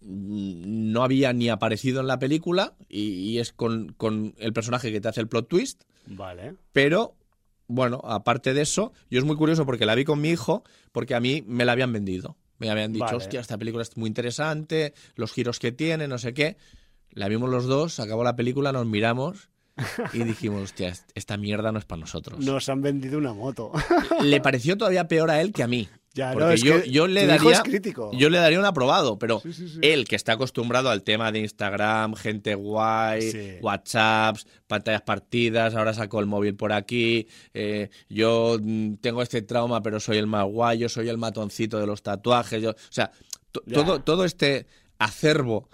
no había ni aparecido en la película y es con el personaje que te hace el plot twist. Vale. Pero, bueno, aparte de eso, yo es muy curioso porque la vi con mi hijo, porque a mí me la habían vendido. Me habían dicho, hostia, esta película es muy interesante, los giros que tiene, no sé qué. La vimos los dos, acabó la película, nos miramos y dijimos, hostia, esta mierda no es para nosotros. Nos han vendido una moto. Le pareció todavía peor a él que a mí. Ya, porque no, es yo le daría un aprobado, pero sí. él, que está acostumbrado al tema de Instagram, gente guay, WhatsApps, pantallas partidas, ahora sacó el móvil por aquí, yo tengo este trauma, pero soy el más guay, yo soy el matoncito de los tatuajes, o sea, todo este acervo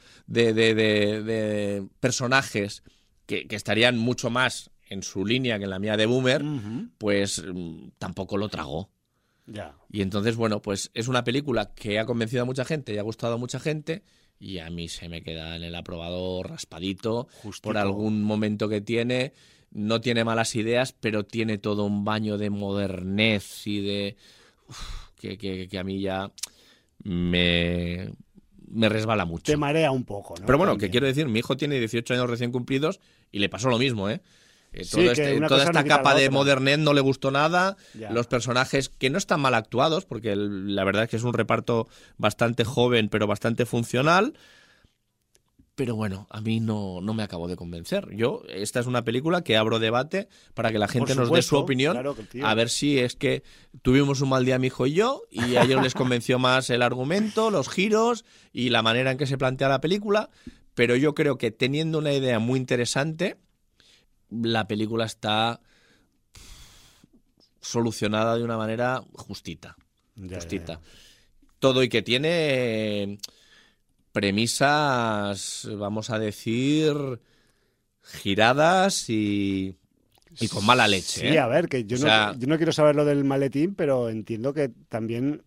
de personajes que estarían mucho más en su línea que en la mía de boomer, pues tampoco lo tragó. Ya. Y entonces, bueno, pues es una película que ha convencido a mucha gente y ha gustado a mucha gente, y a mí se me queda en el aprobado raspadito. Justito. Por algún momento que tiene. No tiene malas ideas, pero tiene todo un baño de modernez y de... que a mí ya me resbala mucho. Te marea un poco, ¿no? Pero bueno, también. que quiero decir, mi hijo tiene 18 años recién cumplidos y le pasó lo mismo, ¿eh? Sí, Toda esta capa de modernez no le gustó nada. Ya. Los personajes que no están mal actuados, porque la verdad es que es un reparto bastante joven, pero bastante funcional. Pero bueno, a mí no me acabó de convencer. Esta es una película que abro debate para que la gente nos dé su opinión. Claro, a ver si es que tuvimos un mal día mi hijo y yo, y a ellos les convenció más el argumento, los giros y la manera en que se plantea la película. Pero yo creo que teniendo una idea muy interesante, la película está solucionada de una manera justita. Ya. Todo, y que tiene premisas, vamos a decir, giradas y con mala leche. Sí, a ver, que yo no quiero saber lo del maletín, pero entiendo que también,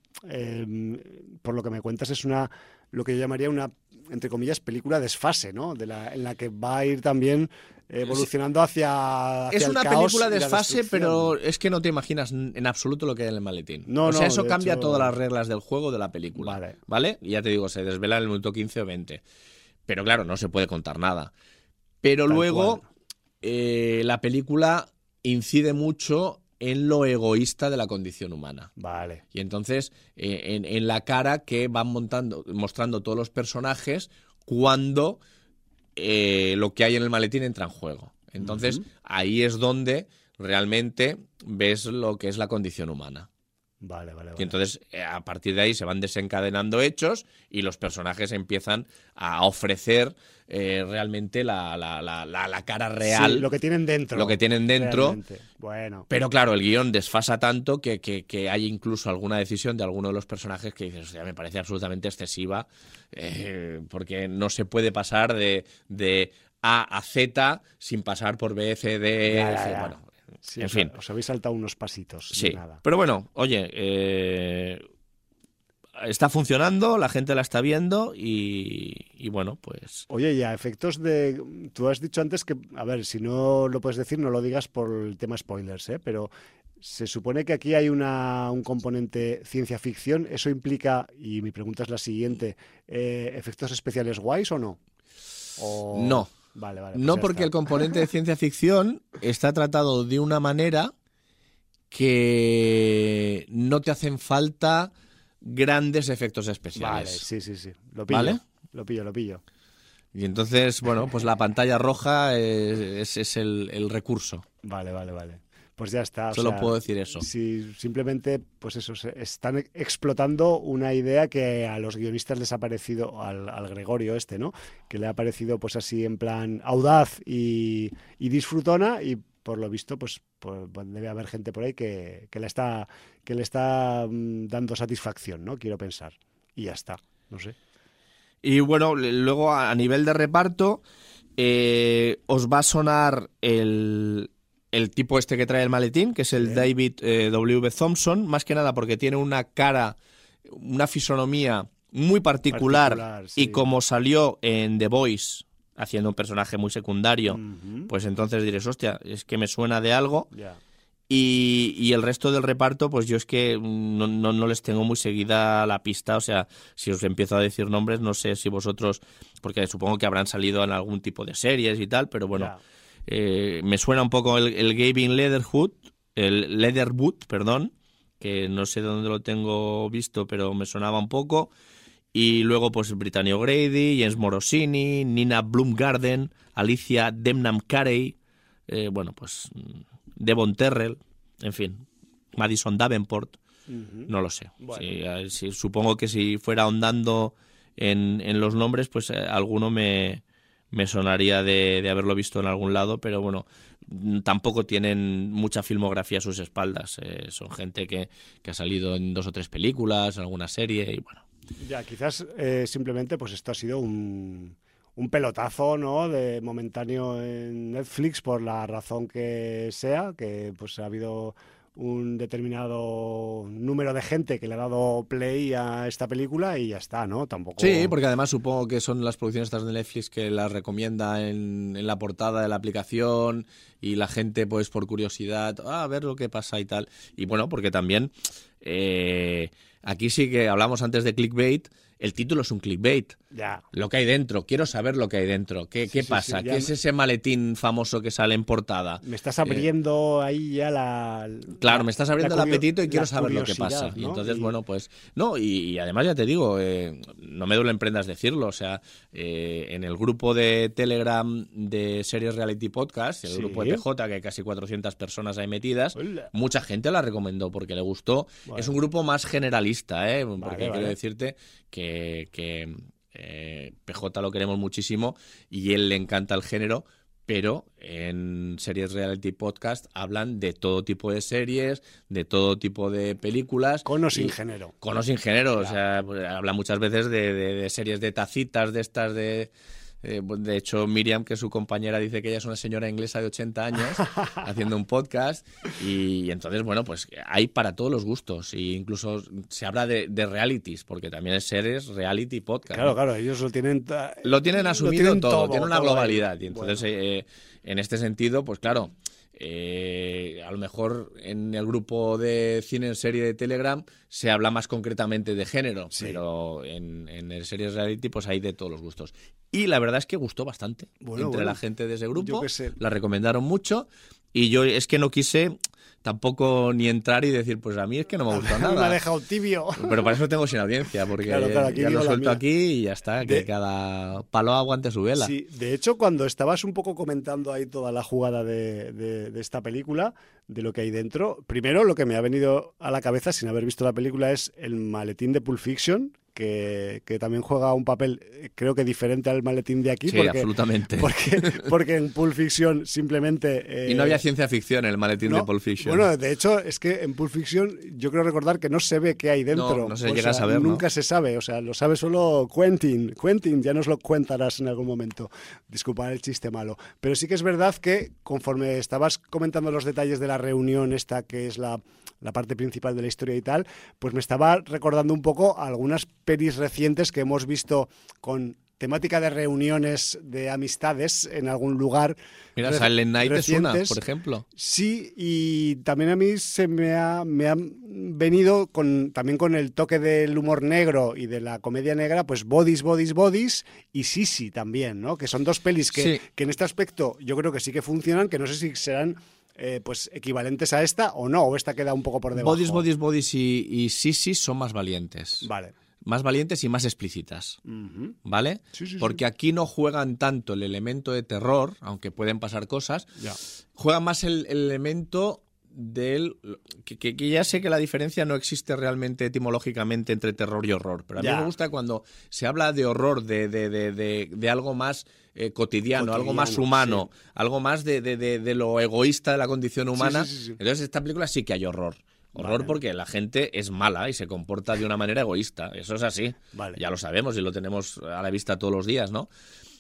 por lo que me cuentas, es lo que yo llamaría una, entre comillas, película desfase, ¿no? En la que va a ir también evolucionando hacia es el una caos película y la desfase, destrucción. pero es que no te imaginas en absoluto lo que hay en el maletín. Eso de cambia hecho... todas las reglas del juego de la película. ¿Vale? Y ya te digo, se desvela en el minuto 15 o 20. Pero claro, no se puede contar nada. Pero luego la película incide mucho en lo egoísta de la condición humana. Vale. Y entonces, en la cara que van mostrando todos los personajes cuando lo que hay en el maletín entra en juego. Entonces, ahí es donde realmente ves lo que es la condición humana. Vale. Y entonces, a partir de ahí se van desencadenando hechos y los personajes empiezan a ofrecer realmente la cara real. Sí, lo que tienen dentro. Bueno. Pero claro, el guión desfasa tanto que hay incluso alguna decisión de alguno de los personajes que dices, o sea, me parece absolutamente excesiva, porque no se puede pasar de A a Z sin pasar por B, C, D, F, bueno. Sí, en fin. Os habéis saltado unos pasitos. Sí, nada. pero bueno, oye, está funcionando, la gente la está viendo y bueno, pues... Oye, y a efectos de... Tú has dicho antes que, a ver, si no lo puedes decir, no lo digas por el tema spoilers, pero se supone que aquí hay un componente ciencia ficción. ¿Eso implica, y mi pregunta es la siguiente, efectos especiales guays o no? No. Vale, pues no, porque el componente de ciencia ficción está tratado de una manera que no te hacen falta grandes efectos especiales. Vale, sí. Lo pillo. ¿Vale? Lo pillo. Y entonces, bueno, pues la pantalla roja es el recurso. Vale. Pues ya está. Solo puedo decir eso. Si simplemente, pues eso, están explotando una idea que a los guionistas les ha parecido, al Gregorio ¿no? Que le ha parecido pues así en plan audaz y disfrutona, y por lo visto pues debe haber gente por ahí que le está dando satisfacción, ¿no? Quiero pensar. Y ya está, no sé. Y bueno, luego a nivel de reparto, os va a sonar el tipo este que trae el maletín, que es el David W. Thompson, más que nada porque tiene una cara, una fisonomía muy particular sí. Y como salió en The Voice haciendo un personaje muy secundario, pues entonces diréis, hostia, es que me suena de algo. Yeah. Y el resto del reparto, pues yo es que no les tengo muy seguida la pista. O sea, si os empiezo a decir nombres, no sé si vosotros, porque supongo que habrán salido en algún tipo de series y tal, pero bueno... Yeah. Me suena un poco el Gavin Leatherwood, que no sé dónde lo tengo visto, pero me sonaba un poco. Y luego pues Brittany O'Grady, James Morosini, Nina Bloomgarden, Alicia Debnam-Carey, bueno, pues Devon Terrell, en fin, Madison Davenport, no lo sé. Bueno. Supongo que si fuera ahondando en los nombres, pues alguno me sonaría de haberlo visto en algún lado, pero bueno, tampoco tienen mucha filmografía a sus espaldas. Son gente que ha salido en 2 o 3 películas, en alguna serie, y bueno. Ya, quizás simplemente pues esto ha sido un pelotazo, ¿no? De momentáneo en Netflix, por la razón que sea, que pues ha habido un determinado número de gente que le ha dado play a esta película y ya está, ¿no? Tampoco... Sí, porque además supongo que son las producciones estas de Netflix que las recomienda en la portada de la aplicación, y la gente pues por curiosidad, a ver lo que pasa y tal. Y bueno, porque también aquí sí que hablamos antes de clickbait. El título es un clickbait. Ya. Lo que hay dentro. Quiero saber lo que hay dentro. ¿Qué pasa? ¿Qué es ese maletín famoso que sale en portada? Me estás abriendo ahí ya Claro, me estás abriendo el apetito y quiero saber lo que pasa. ¿No? Y entonces, bueno, pues... No, y además ya te digo, no me duelen prendas decirlo. O sea, en el grupo de Telegram de Series Reality Podcast, el grupo de PJ, que hay casi 400 personas ahí metidas, mucha gente la recomendó porque le gustó. Bueno. Es un grupo más generalista, porque quiero decirte que PJ lo queremos muchísimo y él le encanta el género, pero en Series Reality Podcast hablan de todo tipo de series, de todo tipo de películas. Con o sin género. Con o sin género, claro. O sea, pues, habla muchas veces de series de tacitas, de estas de hecho, Miriam, que es su compañera, dice que ella es una señora inglesa de 80 años haciendo un podcast, y entonces, bueno, pues hay para todos los gustos, e incluso se habla de realities, porque también es Series Reality Podcast. Claro, claro, ellos lo tienen asumido todo, tiene una globalidad, y entonces en este sentido, pues claro, a lo mejor en el grupo de cine en serie de Telegram se habla más concretamente de género, pero en el Series Reality pues hay de todos los gustos. Y la verdad es que gustó bastante entre la gente de ese grupo, la recomendaron mucho, y yo es que no quise tampoco ni entrar y decir, pues a mí es que no me gustó nada. Me ha dejado tibio. Pero para eso tengo sin audiencia, porque claro, ya lo suelto aquí y ya está, que cada palo aguante su vela. Sí, de hecho, cuando estabas un poco comentando ahí toda la jugada de esta película, de lo que hay dentro, primero lo que me ha venido a la cabeza sin haber visto la película es el maletín de Pulp Fiction, que también juega un papel, creo que diferente al maletín de aquí. Sí, absolutamente. Porque en Pulp Fiction simplemente... y no había ciencia ficción en el maletín de Pulp Fiction. Bueno, de hecho, es que en Pulp Fiction yo creo recordar que no se ve qué hay dentro. No se llega a saber, nunca se sabe, o sea, lo sabe solo Quentin. Quentin, ya nos lo contarás en algún momento. Disculpad el chiste malo. Pero sí que es verdad que conforme estabas comentando los detalles de la reunión esta, que es la parte principal de la historia y tal, pues me estaba recordando un poco algunas pelis recientes que hemos visto con temática de reuniones de amistades en algún lugar. Mira, Silent Night es una, por ejemplo. Sí, y también a mí me ha venido también con el toque del humor negro y de la comedia negra, pues Bodies, Bodies, Bodies y Sisi también, ¿no? Que son dos pelis que en este aspecto yo creo que sí que funcionan, que no sé si serán pues equivalentes a esta o no, o esta queda un poco por debajo. Bodies, Bodies, Bodies y Sisi son más valientes. Vale. Más valientes y más explícitas, ¿vale? Sí. Porque aquí no juegan tanto el elemento de terror, aunque pueden pasar cosas, juegan más el elemento del... Que ya sé que la diferencia no existe realmente etimológicamente entre terror y horror, pero a mí me gusta cuando se habla de horror, de algo más cotidiano, algo más humano, algo más de lo egoísta de la condición humana. Sí. Entonces, esta película sí que hay horror. Horror porque la gente es mala y se comporta de una manera egoísta. Eso es así. Ya lo sabemos y lo tenemos a la vista todos los días, ¿no?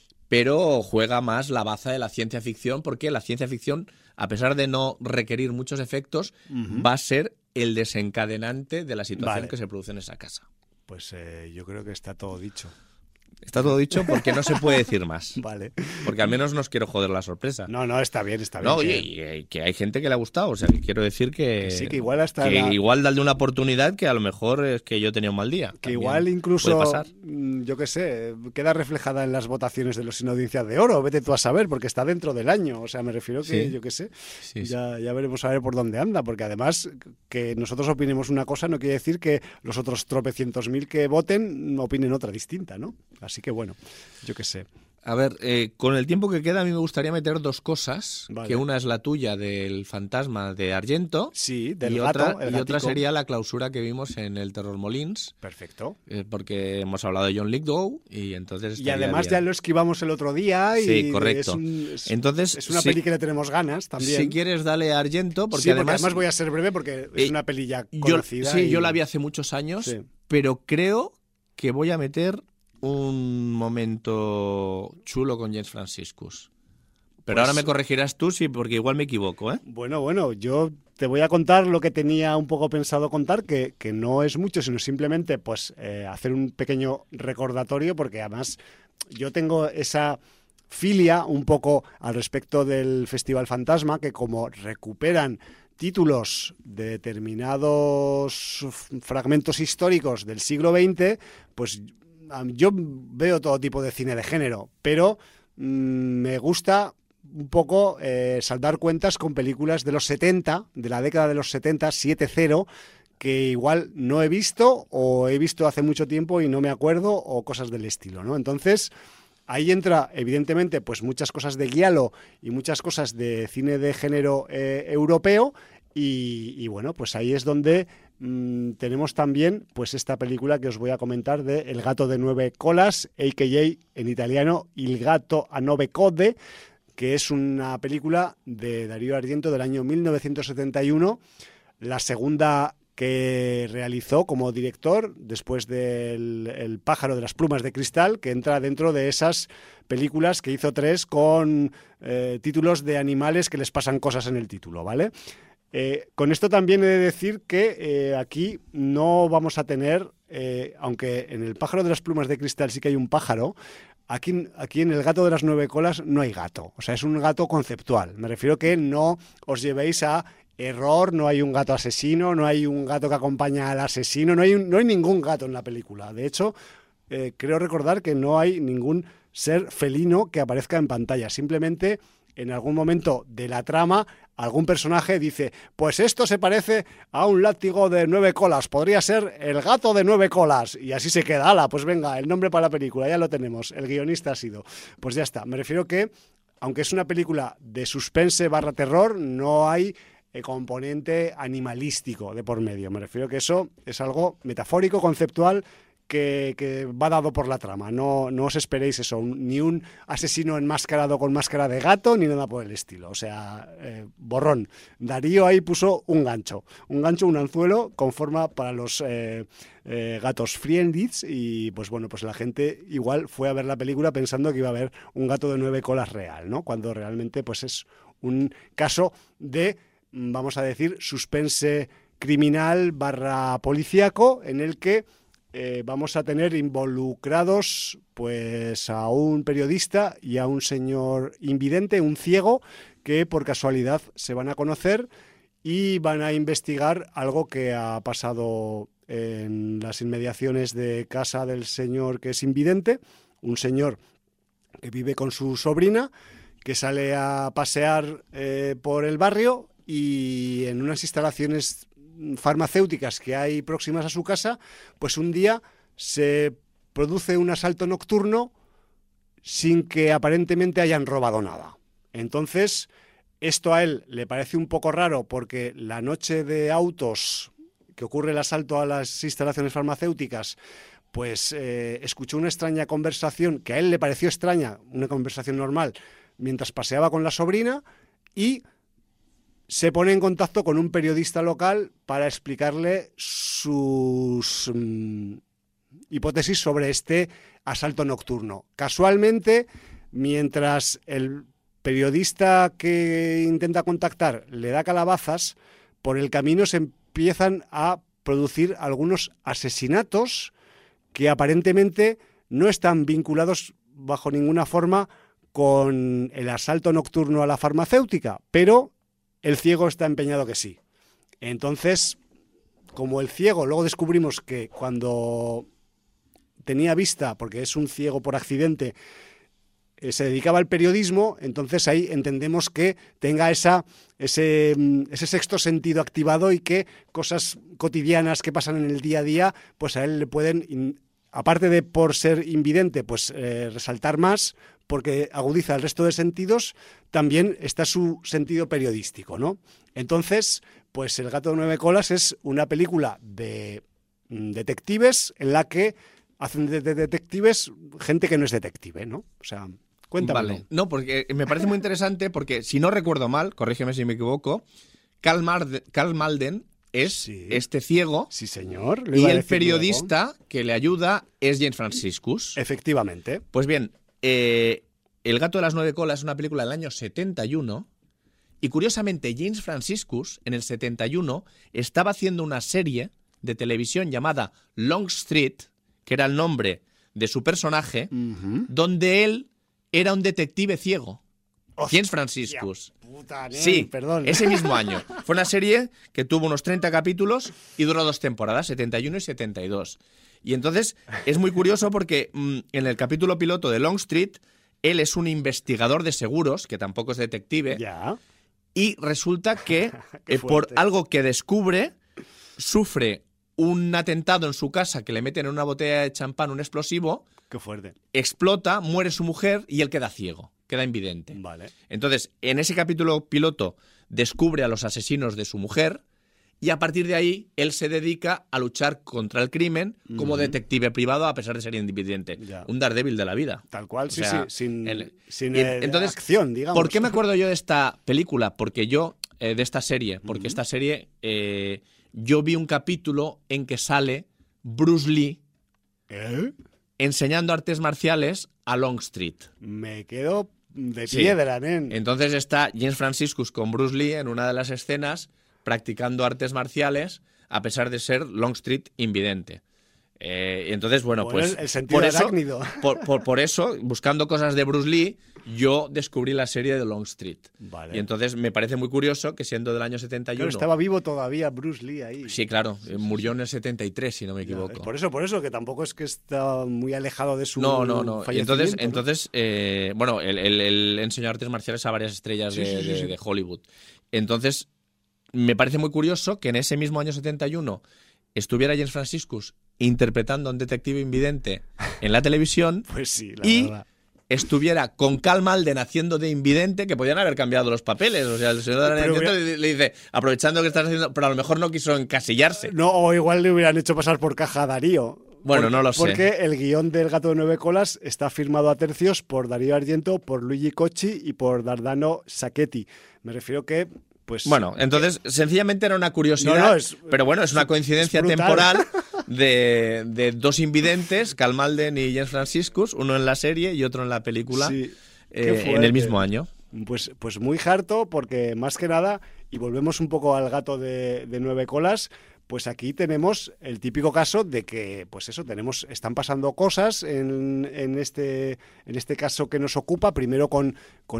Pero juega más la baza de la ciencia ficción porque la ciencia ficción, a pesar de no requerir muchos efectos, va a ser el desencadenante de la situación que se produce en esa casa. Pues yo creo que está todo dicho. Está todo dicho porque no se puede decir más. Vale. Porque al menos no os quiero joder la sorpresa. No, está bien. No, y que hay gente que le ha gustado. O sea, que quiero decir que sí, que igual hasta igual darle una oportunidad que a lo mejor es que yo tenía un mal día. Que igual incluso, yo qué sé, queda reflejada en las votaciones de los Sin Audiencia de Oro. Vete tú a saber, porque está dentro del año. O sea, me refiero que, yo qué sé, ya veremos a ver por dónde anda. Porque además, que nosotros opinemos una cosa no quiere decir que los otros tropecientos mil que voten opinen otra distinta, ¿no? Así que bueno, yo qué sé. A ver, con el tiempo que queda a mí me gustaría meter dos cosas, que una es la tuya del fantasma de Argento, sí, del gato, y otra sería la clausura que vimos en el Terror Molins. Perfecto. Porque hemos hablado de John Lithgow y entonces... Y además ya lo esquivamos el otro día y sí, correcto. Entonces, es una peli que le tenemos ganas también. Si quieres, dale a Argento, porque además voy a ser breve porque es una peli ya conocida. Yo la vi hace muchos años, pero creo que voy a meter un momento chulo con James Franciscus. Pero ahora me corregirás tú, sí, porque igual me equivoco, ¿eh? Bueno, yo te voy a contar lo que tenía un poco pensado contar, que no es mucho, sino simplemente pues hacer un pequeño recordatorio, porque además yo tengo esa filia un poco al respecto del Festival Fantasma, que como recuperan títulos de determinados fragmentos históricos del siglo XX, pues yo veo todo tipo de cine de género, pero me gusta un poco saldar cuentas con películas de los 70, de la década de los 70, 7-0, que igual no he visto o he visto hace mucho tiempo y no me acuerdo o cosas del estilo, ¿no? Entonces, ahí entra, evidentemente, pues muchas cosas de giallo y muchas cosas de cine de género europeo y bueno, pues ahí es donde tenemos también pues esta película que os voy a comentar de El gato de 9 colas, a.k.a. en italiano Il gatto a 9 code, que es una película de Darío Argento del año 1971, la segunda que realizó como director después del El pájaro de las plumas de cristal, que entra dentro de esas películas que hizo 3 con títulos de animales que les pasan cosas en el título, ¿vale? Con esto también he de decir que aquí no vamos a tener, aunque en El pájaro de las plumas de cristal sí que hay un pájaro, aquí en El gato de las 9 colas no hay gato, o sea, es un gato conceptual. Me refiero que no os llevéis a error, no hay un gato asesino, no hay un gato que acompaña al asesino, no hay ningún gato en la película. De hecho, creo recordar que no hay ningún ser felino que aparezca en pantalla, simplemente en algún momento de la trama algún personaje dice, pues esto se parece a un látigo de 9 colas, podría ser el gato de 9 colas, y así se queda. ¡Hala! Pues venga, el nombre para la película, ya lo tenemos, el guionista ha sido. Pues ya está, me refiero que, aunque es una película de suspense / terror, no hay componente animalístico de por medio. Me refiero que eso es algo metafórico, conceptual, que va dado por la trama. No os esperéis eso, ni un asesino enmascarado con máscara de gato, ni nada por el estilo. O sea, borrón. Darío ahí puso un gancho, un anzuelo con forma para los gatos friendlies, y pues bueno, pues la gente igual fue a ver la película pensando que iba a haber un gato de 9 colas real, ¿no? Cuando realmente pues es un caso de, vamos a decir, suspense criminal / policíaco, en el que vamos a tener involucrados pues a un periodista y a un señor invidente, un ciego, que por casualidad se van a conocer y van a investigar algo que ha pasado en las inmediaciones de casa del señor que es invidente, un señor que vive con su sobrina, que sale a pasear por el barrio, y en unas instalaciones farmacéuticas que hay próximas a su casa, pues un día se produce un asalto nocturno sin que aparentemente hayan robado nada. Entonces, esto a él le parece un poco raro, porque la noche de autos que ocurre el asalto a las instalaciones farmacéuticas, pues escuchó una extraña conversación que a él le pareció extraña, una conversación normal, mientras paseaba con la sobrina, y se pone en contacto con un periodista local para explicarle sus hipótesis sobre este asalto nocturno. Casualmente, mientras el periodista que intenta contactar le da calabazas, por el camino se empiezan a producir algunos asesinatos que aparentemente no están vinculados bajo ninguna forma con el asalto nocturno a la farmacéutica, pero el ciego está empeñado que sí. Entonces, como el ciego, luego descubrimos que cuando tenía vista, porque es un ciego por accidente, se dedicaba al periodismo, entonces ahí entendemos que tenga ese sexto sentido activado, y que cosas cotidianas que pasan en el día a día, pues a él le pueden, aparte de por ser invidente, pues resaltar más, porque agudiza el resto de sentidos, también está su sentido periodístico, ¿no? Entonces, pues El gato de 9 colas es una película de detectives en la que hacen de detectives gente que no es detective, ¿no? O sea, cuéntame. Vale. No, porque me parece muy interesante, porque si no recuerdo mal, corrígeme si me equivoco, Karl Malden es este ciego. Sí, señor. Y el periodista que le ayuda es James Franciscus. Efectivamente. Pues bien, El gato de las 9 colas es una película del año 71, y curiosamente James Franciscus en el 71 estaba haciendo una serie de televisión llamada Longstreet, que era el nombre de su personaje, donde él era un detective ciego. James Franciscus. Puta, sí, perdón. Ese mismo año. Fue una serie que tuvo unos 30 capítulos y duró 2 temporadas, 71 y 72. Y entonces es muy curioso porque en el capítulo piloto de Longstreet, él es un investigador de seguros, que tampoco es detective, y resulta que por algo que descubre, sufre un atentado en su casa, que le meten en una botella de champán un explosivo. Qué fuerte. Explota, muere su mujer y él queda ciego, queda invidente. Vale. Entonces, en ese capítulo piloto descubre a los asesinos de su mujer, y a partir de ahí él se dedica a luchar contra el crimen como detective privado, a pesar de ser invidente. Un Daredevil de la vida. Tal cual, sí, sin entonces, acción, digamos. ¿Por qué me acuerdo yo de esta película? Porque yo, de esta serie, porque esta serie, yo vi un capítulo en que sale Bruce Lee enseñando artes marciales a Longstreet. Me quedo de piedra, nen. Entonces está James Franciscus con Bruce Lee en una de las escenas practicando artes marciales, a pesar de ser Longstreet invidente. Entonces, bueno, pues el sentido arácnido. Por eso, buscando cosas de Bruce Lee, yo descubrí la serie de Longstreet. Vale. Y entonces me parece muy curioso que, siendo del año 71... Claro, estaba vivo todavía Bruce Lee ahí. Sí, claro. Murió en el 73, si no me equivoco. Por eso, que tampoco es que está muy alejado de su No. Y entonces, bueno, él enseñó artes marciales a varias estrellas de Hollywood. Entonces, me parece muy curioso que en ese mismo año 71 estuviera James Franciscus interpretando a un detective invidente en la televisión. Pues sí, la verdad. Estuviera con Karl Malden haciendo de invidente, que podían haber cambiado los papeles. O sea, el señor le dice, aprovechando que estás haciendo, pero a lo mejor no quiso encasillarse. No, o igual le hubieran hecho pasar por caja a Darío. Bueno, no lo sé. Porque el guión del Gato de 9 colas está firmado a tercios por Darío Argento, por Luigi Cocchi y por Dardano Sacchetti. Me refiero que... Pues, bueno, entonces sencillamente era una curiosidad, pero bueno, es una coincidencia temporal de dos invidentes, Karl Malden y James Franciscus, uno en la serie y otro en la película, sí, en el mismo año. Pues muy harto, porque más que nada, y volvemos un poco al Gato de 9 colas, pues aquí tenemos el típico caso de que, pues eso, están pasando cosas en este caso que nos ocupa, primero con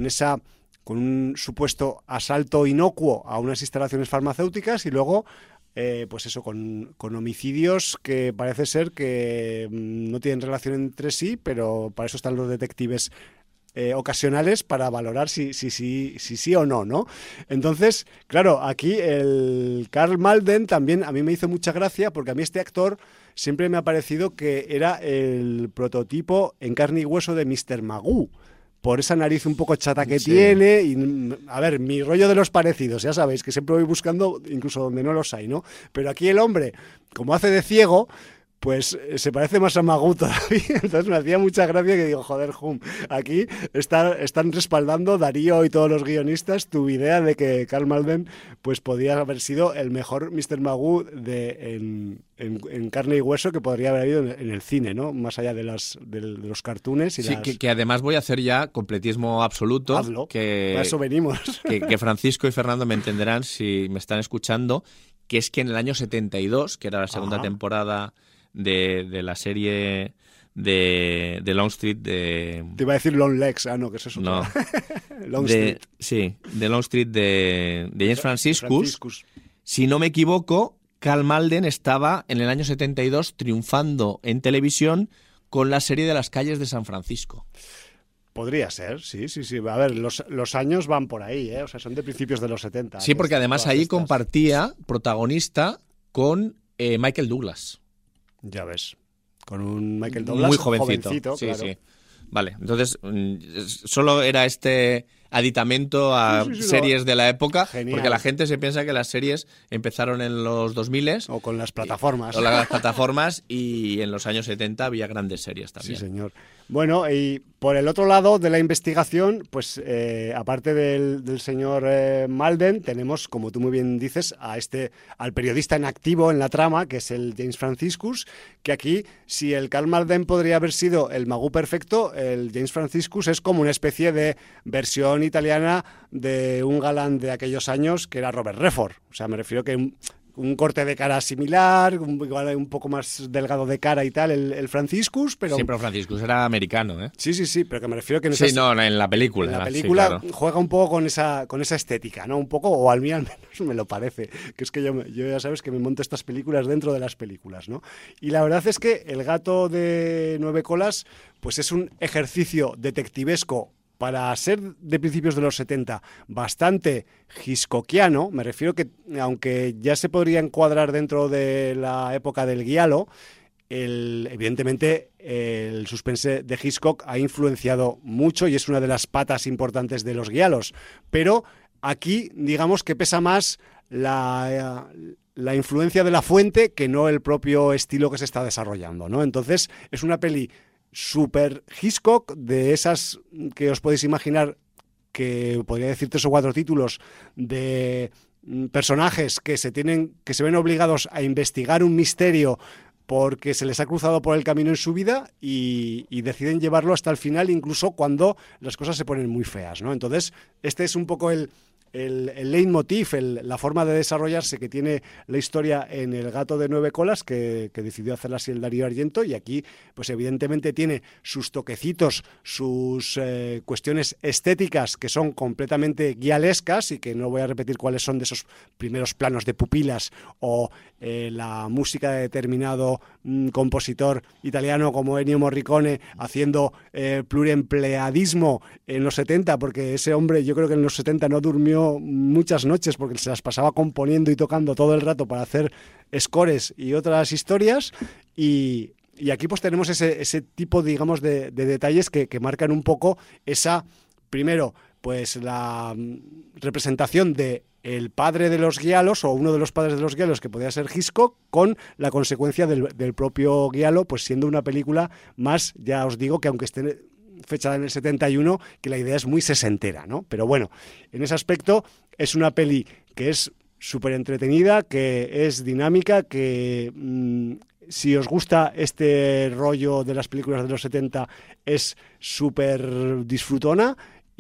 un supuesto asalto inocuo a unas instalaciones farmacéuticas y luego, pues eso, con homicidios que parece ser que no tienen relación entre sí, pero para eso están los detectives ocasionales para valorar si sí o no, ¿no? Entonces, claro, aquí el Karl Malden también a mí me hizo mucha gracia, porque a mí este actor siempre me ha parecido que era el prototipo en carne y hueso de Mr. Magoo, por esa nariz un poco chata que tiene. Y, a ver, mi rollo de los parecidos, ya sabéis, que siempre voy buscando incluso donde no los hay, ¿no? Pero aquí el hombre, como hace de ciego, pues se parece más a Magoo todavía. Entonces me hacía mucha gracia que digo, joder, aquí están respaldando Darío y todos los guionistas tu idea de que Karl Malden pues podía haber sido el mejor Mr. Magoo en carne y hueso que podría haber habido en el cine, ¿no? Más allá de los cartoons. Y sí, que además voy a hacer ya completismo absoluto. Hazlo, que, para eso venimos. Que Francisco y Fernando me entenderán si me están escuchando, que es que en el año 72, que era la segunda temporada de la serie de Longstreet Te iba a decir Long Legs, no, que eso es otro. No. Longstreet. Sí, de Longstreet de James Franciscus. Si no me equivoco, Karl Malden estaba en el año 72 triunfando en televisión con la serie de las calles de San Francisco. Podría ser, sí. A ver, los años van por ahí, o sea, son de principios de los 70. Sí, porque además ahí compartía protagonista con Michael Douglas. Ya ves, con un Michael Douglas muy jovencito, sí, claro. Sí. Vale, entonces solo era este aditamento a series de la época. Genial. Porque la gente se piensa que las series empezaron en los 2000 o con las plataformas. O las plataformas, y en los años 70 había grandes series también. Sí, señor. Bueno, y por el otro lado de la investigación, pues aparte del señor Malden, tenemos, como tú muy bien dices, al periodista en activo en la trama, que es el James Franciscus, que aquí, si el Karl Malden podría haber sido el Magoo perfecto, el James Franciscus es como una especie de versión italiana de un galán de aquellos años que era Robert Redford. O sea, me refiero que un corte de cara similar, un poco más delgado de cara y tal, el Franciscus, pero... Sí, pero Franciscus era americano, ¿eh? Sí, pero que me refiero que... en la película. En la película sí, claro. Juega un poco con esa estética, ¿no? Un poco, o al menos me lo parece, que es que yo ya sabes que me monto estas películas dentro de las películas, ¿no? Y la verdad es que El Gato de 9 colas, pues es un ejercicio detectivesco para ser de principios de los 70, bastante hitchcockiano. Me refiero que, aunque ya se podría encuadrar dentro de la época del giallo, evidentemente el suspense de Hitchcock ha influenciado mucho y es una de las patas importantes de los giallos. Pero aquí, digamos que pesa más la influencia de la fuente que no el propio estilo que se está desarrollando, ¿no? Entonces, es una peli super Hitchcock, de esas que os podéis imaginar, que podría decir 3 o 4 títulos de personajes que se ven obligados a investigar un misterio porque se les ha cruzado por el camino en su vida y deciden llevarlo hasta el final, incluso cuando las cosas se ponen muy feas, ¿no? Entonces, este es un poco el leitmotiv, la forma de desarrollarse que tiene la historia en El Gato de 9 colas, que decidió hacerla así el Darío Argento, y aquí pues evidentemente tiene sus toquecitos, sus cuestiones estéticas que son completamente guialescas, y que no voy a repetir cuáles son, de esos primeros planos de pupilas o la música de determinado compositor italiano como Ennio Morricone haciendo pluriempleadismo en los 70, porque ese hombre yo creo que en los 70 no durmió muchas noches porque se las pasaba componiendo y tocando todo el rato para hacer scores y otras historias, y aquí pues tenemos ese tipo, digamos, de detalles que marcan un poco esa, primero, pues la representación de el padre de los Giallos o uno de los padres de los Giallos, que podía ser Hitchcock, con la consecuencia del propio Giallo, pues siendo una película más, ya os digo que aunque esté fechada en el 71, que la idea es muy sesentera, ¿no? Pero bueno, en ese aspecto es una peli que es súper entretenida, que es dinámica, que si os gusta este rollo de las películas de los 70 es súper disfrutona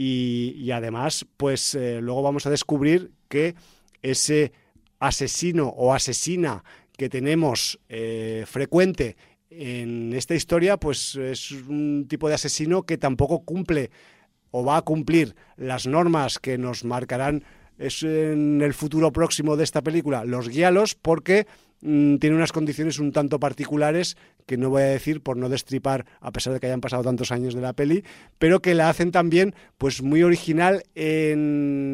y además pues luego vamos a descubrir que ese asesino o asesina que tenemos frecuente en esta historia, pues es un tipo de asesino que tampoco cumple o va a cumplir las normas que nos marcarán en el futuro próximo de esta película, los Giallos, porque tiene unas condiciones un tanto particulares que no voy a decir por no destripar, a pesar de que hayan pasado tantos años de la peli, pero que la hacen también pues muy original en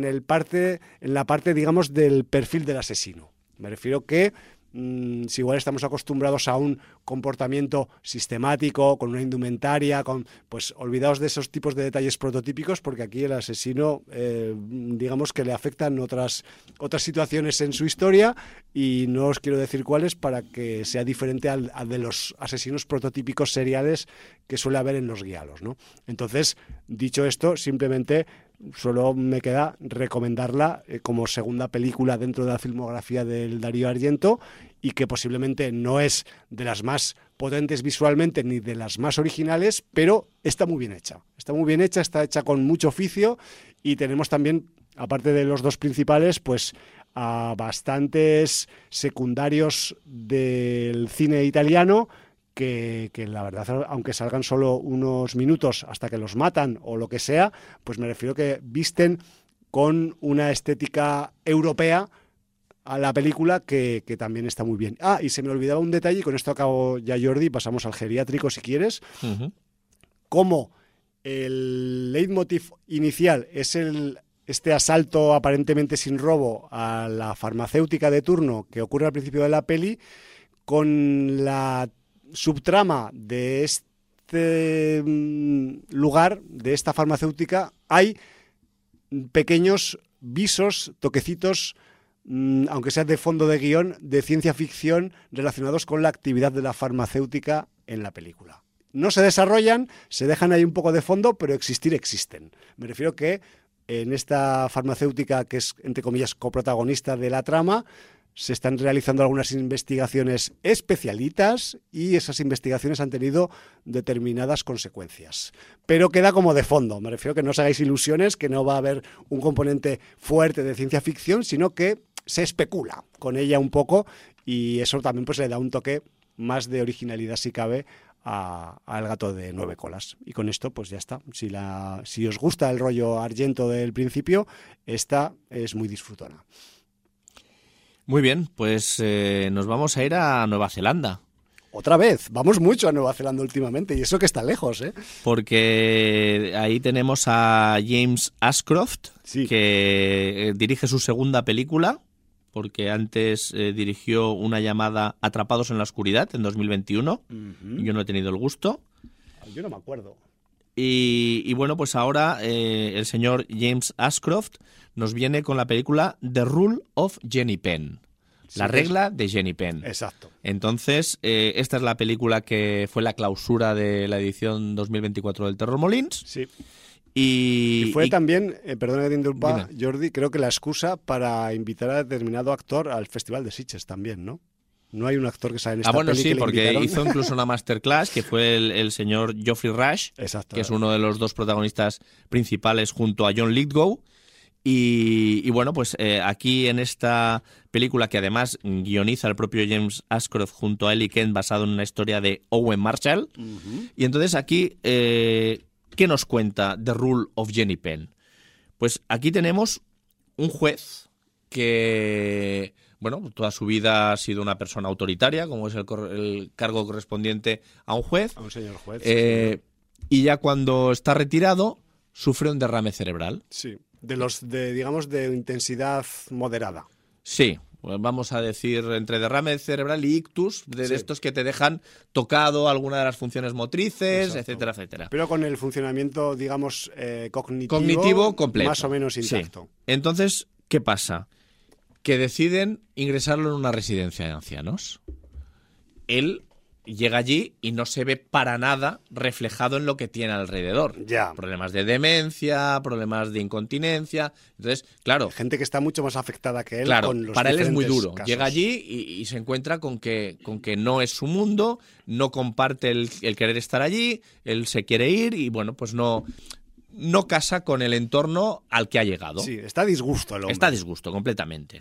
la parte, digamos, del perfil del asesino. Me refiero que si igual estamos acostumbrados a un comportamiento sistemático, con una indumentaria, pues olvidaos de esos tipos de detalles prototípicos, porque aquí el asesino, digamos que le afectan otras situaciones en su historia, y no os quiero decir cuáles para que sea diferente al de los asesinos prototípicos seriales que suele haber en los Giallos, ¿no? Entonces, dicho esto, simplemente solo me queda recomendarla como segunda película dentro de la filmografía del Darío Argento, y que posiblemente no es de las más potentes visualmente ni de las más originales, pero está muy bien hecha. Está hecha con mucho oficio, y tenemos también, aparte de los dos principales, pues a bastantes secundarios del cine italiano que la verdad, aunque salgan solo unos minutos hasta que los matan o lo que sea, pues me refiero que visten con una estética europea a la película que también está muy bien. Y se me olvidaba un detalle, y con esto acabo ya, Jordi, pasamos al geriátrico si quieres. Uh-huh. Como el leitmotiv inicial es este asalto aparentemente sin robo a la farmacéutica de turno que ocurre al principio de la peli, con la subtrama de este lugar, de esta farmacéutica, hay pequeños visos, toquecitos, aunque sea de fondo de guión, de ciencia ficción relacionados con la actividad de la farmacéutica en la película. No se desarrollan, se dejan ahí un poco de fondo, pero existir existen. Me refiero que en esta farmacéutica, que es, entre comillas, coprotagonista de la trama, se están realizando algunas investigaciones especialitas, y esas investigaciones han tenido determinadas consecuencias. Pero queda como de fondo. Me refiero que no os hagáis ilusiones, que no va a haber un componente fuerte de ciencia ficción, sino que se especula con ella un poco, y eso también pues le da un toque más de originalidad, si cabe, al Gato de 9 colas. Y con esto pues ya está. Si os gusta el rollo Argento del principio, esta es muy disfrutona. Muy bien, pues nos vamos a ir a Nueva Zelanda. Otra vez, vamos mucho a Nueva Zelanda últimamente, y eso que está lejos, ¿eh? Porque ahí tenemos a James Ashcroft, sí, que dirige su segunda película, porque antes dirigió una llamada Atrapados en la oscuridad en 2021. Uh-huh. Yo no he tenido el gusto. Yo no me acuerdo. Y bueno, pues ahora el señor James Ashcroft nos viene con la película The Rule of Jenny Penn. Sí, la regla de Jenny Penn. Exacto. Entonces, esta es la película que fue la clausura de la edición 2024 del Terror Molins. Sí. Y fue también, perdona que te interrumpa, Jordi, creo que la excusa para invitar a determinado actor al Festival de Sitges también, ¿no? No hay un actor que sale en esta peli sí, que le porque invitaron. Hizo incluso una masterclass, que fue el señor Geoffrey Rush, exacto, que es uno de los dos protagonistas principales junto a John Lithgow. Y bueno, pues aquí en esta película, que además guioniza el propio James Ashcroft junto a Ellie Kent, basado en una historia de Owen Marshall. Uh-huh. Y entonces aquí, ¿qué nos cuenta The Rule of Jenny Penn? Pues aquí tenemos un juez que, bueno, toda su vida ha sido una persona autoritaria, como es el cargo correspondiente a un juez. A un señor juez. Y ya cuando está retirado, sufre un derrame cerebral. Sí. Digamos, de intensidad moderada. Sí, vamos a decir, entre derrame cerebral y ictus, de estos que te dejan tocado alguna de las funciones motrices, exacto, etcétera, etcétera. Pero con el funcionamiento, digamos, cognitivo completo. Más o menos intacto. Sí. Entonces, ¿qué pasa? Que deciden ingresarlo en una residencia de ancianos. Él llega allí y no se ve para nada reflejado en lo que tiene alrededor. Ya. Problemas de demencia, problemas de incontinencia. Entonces, claro. Gente que está mucho más afectada que él. Claro, con los para él es muy duro. casos. Llega allí y se encuentra con que no es su mundo, no comparte el querer estar allí, él se quiere ir y bueno, pues no casa con el entorno al que ha llegado. Sí, está a disgusto el hombre. Está a disgusto, completamente.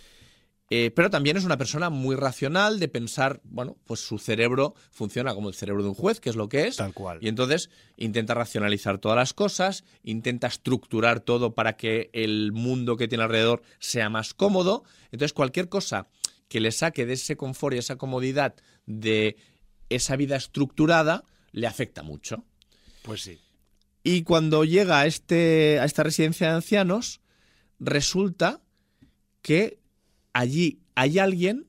Pero también es una persona muy racional de pensar, bueno, pues su cerebro funciona como el cerebro de un juez, que es lo que es. Tal cual. Y entonces intenta racionalizar todas las cosas, intenta estructurar todo para que el mundo que tiene alrededor sea más cómodo. Entonces cualquier cosa que le saque de ese confort y esa comodidad de esa vida estructurada le afecta mucho. Pues sí. Y cuando llega a esta residencia de ancianos, resulta que allí hay alguien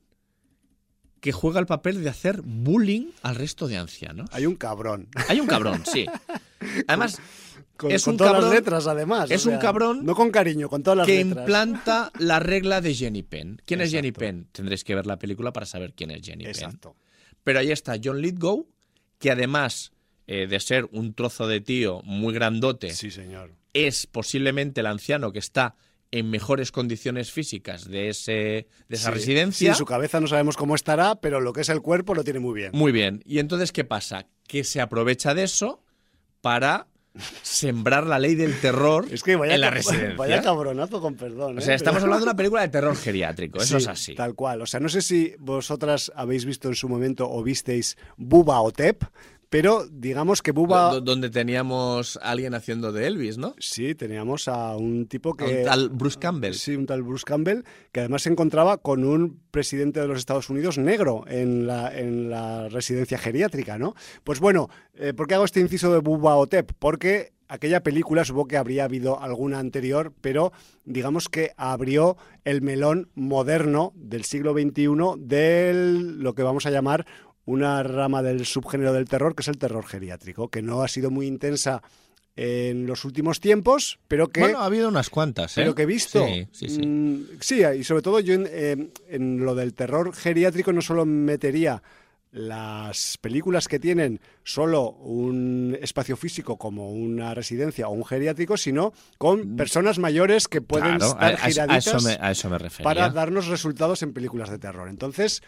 que juega el papel de hacer bullying al resto de ancianos. Hay un cabrón. Hay un cabrón, sí. Además, es un todas cabrón, las letras, además. Es un cabrón. No con cariño, con todas las que letras. Que implanta la regla de Jenny Penn. ¿Quién es Jenny Penn? Tendréis que ver la película para saber quién es Jenny Penn. Pero ahí está John Lithgow, que además de ser un trozo de tío muy grandote, sí, señor, es posiblemente el anciano que está en mejores condiciones físicas de esa residencia. Sí, su cabeza no sabemos cómo estará, pero lo que es el cuerpo lo tiene muy bien. Muy bien. Y entonces, ¿qué pasa? Que se aprovecha de eso para sembrar la ley del terror en la residencia. Vaya cabronazo, con perdón. O sea, estamos hablando de una película de terror geriátrico, eso sí, es así. Tal cual. O sea, no sé si vosotras habéis visto en su momento o visteis Bubba Ho-Tep, pero digamos que Bubba... Donde teníamos a alguien haciendo de Elvis, ¿no? Sí, teníamos a un tipo que... Un tal Bruce Campbell. Sí, un tal Bruce Campbell, que además se encontraba con un presidente de los Estados Unidos negro en la residencia geriátrica, ¿no? Pues bueno, ¿por qué hago este inciso de Bubba Ho-Tep? Porque aquella película, supongo que habría habido alguna anterior, pero digamos que abrió el melón moderno del siglo XXI de lo que vamos a llamar una rama del subgénero del terror, que es el terror geriátrico, que no ha sido muy intensa en los últimos tiempos, pero que... Bueno, ha habido unas cuantas, ¿eh? Pero que he visto... Sí. Sí, y sobre todo yo en lo del terror geriátrico no solo metería las películas que tienen solo un espacio físico como una residencia o un geriátrico, sino con personas mayores que pueden estar giraditas a eso me refería. Para darnos resultados en películas de terror. Entonces...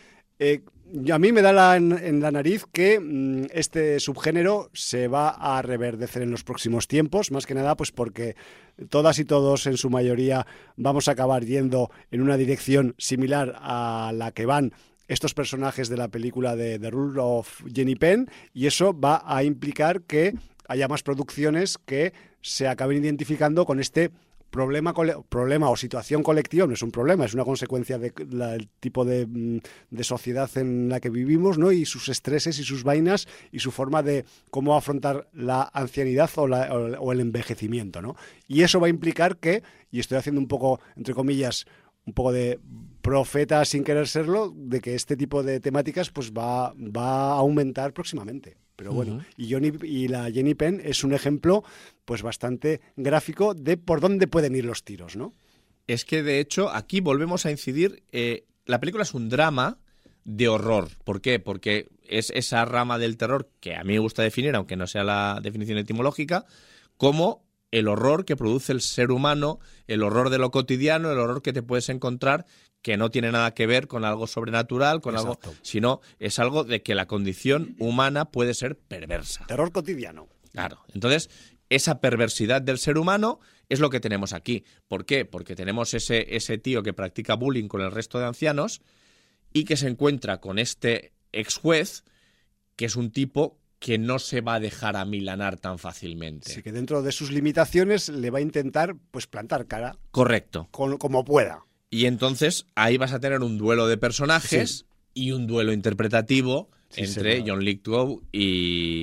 a mí me da en la nariz que este subgénero se va a reverdecer en los próximos tiempos, más que nada pues porque todas y todos en su mayoría vamos a acabar yendo en una dirección similar a la que van estos personajes de la película de The Rule of Jenny Penn, y eso va a implicar que haya más producciones que se acaben identificando con este problema o situación colectiva. No es un problema, es una consecuencia del tipo de sociedad en la que vivimos, ¿no? Y sus estreses y sus vainas y su forma de cómo afrontar la ancianidad o el envejecimiento, ¿no? Y eso va a implicar que, y estoy haciendo un poco, entre comillas, un poco de profeta sin querer serlo, de que este tipo de temáticas pues va a aumentar próximamente. Pero bueno, y la Jenny Penn es un ejemplo pues bastante gráfico de por dónde pueden ir los tiros, ¿no? Es que, de hecho, aquí volvemos a incidir. La película es un drama de horror. ¿Por qué? Porque es esa rama del terror que a mí me gusta definir, aunque no sea la definición etimológica, como el horror que produce el ser humano, el horror de lo cotidiano, el horror que te puedes encontrar, que no tiene nada que ver con algo sobrenatural, con Exacto. algo, sino es algo de que la condición humana puede ser perversa. Terror cotidiano. Claro. Entonces, esa perversidad del ser humano es lo que tenemos aquí. ¿Por qué? Porque tenemos ese tío que practica bullying con el resto de ancianos y que se encuentra con este ex juez, que es un tipo que no se va a dejar amilanar tan fácilmente. Sí, que dentro de sus limitaciones le va a intentar pues plantar cara. Correcto. Como pueda. Y entonces ahí vas a tener un duelo de personajes y un duelo interpretativo entre señor. John Lithgow y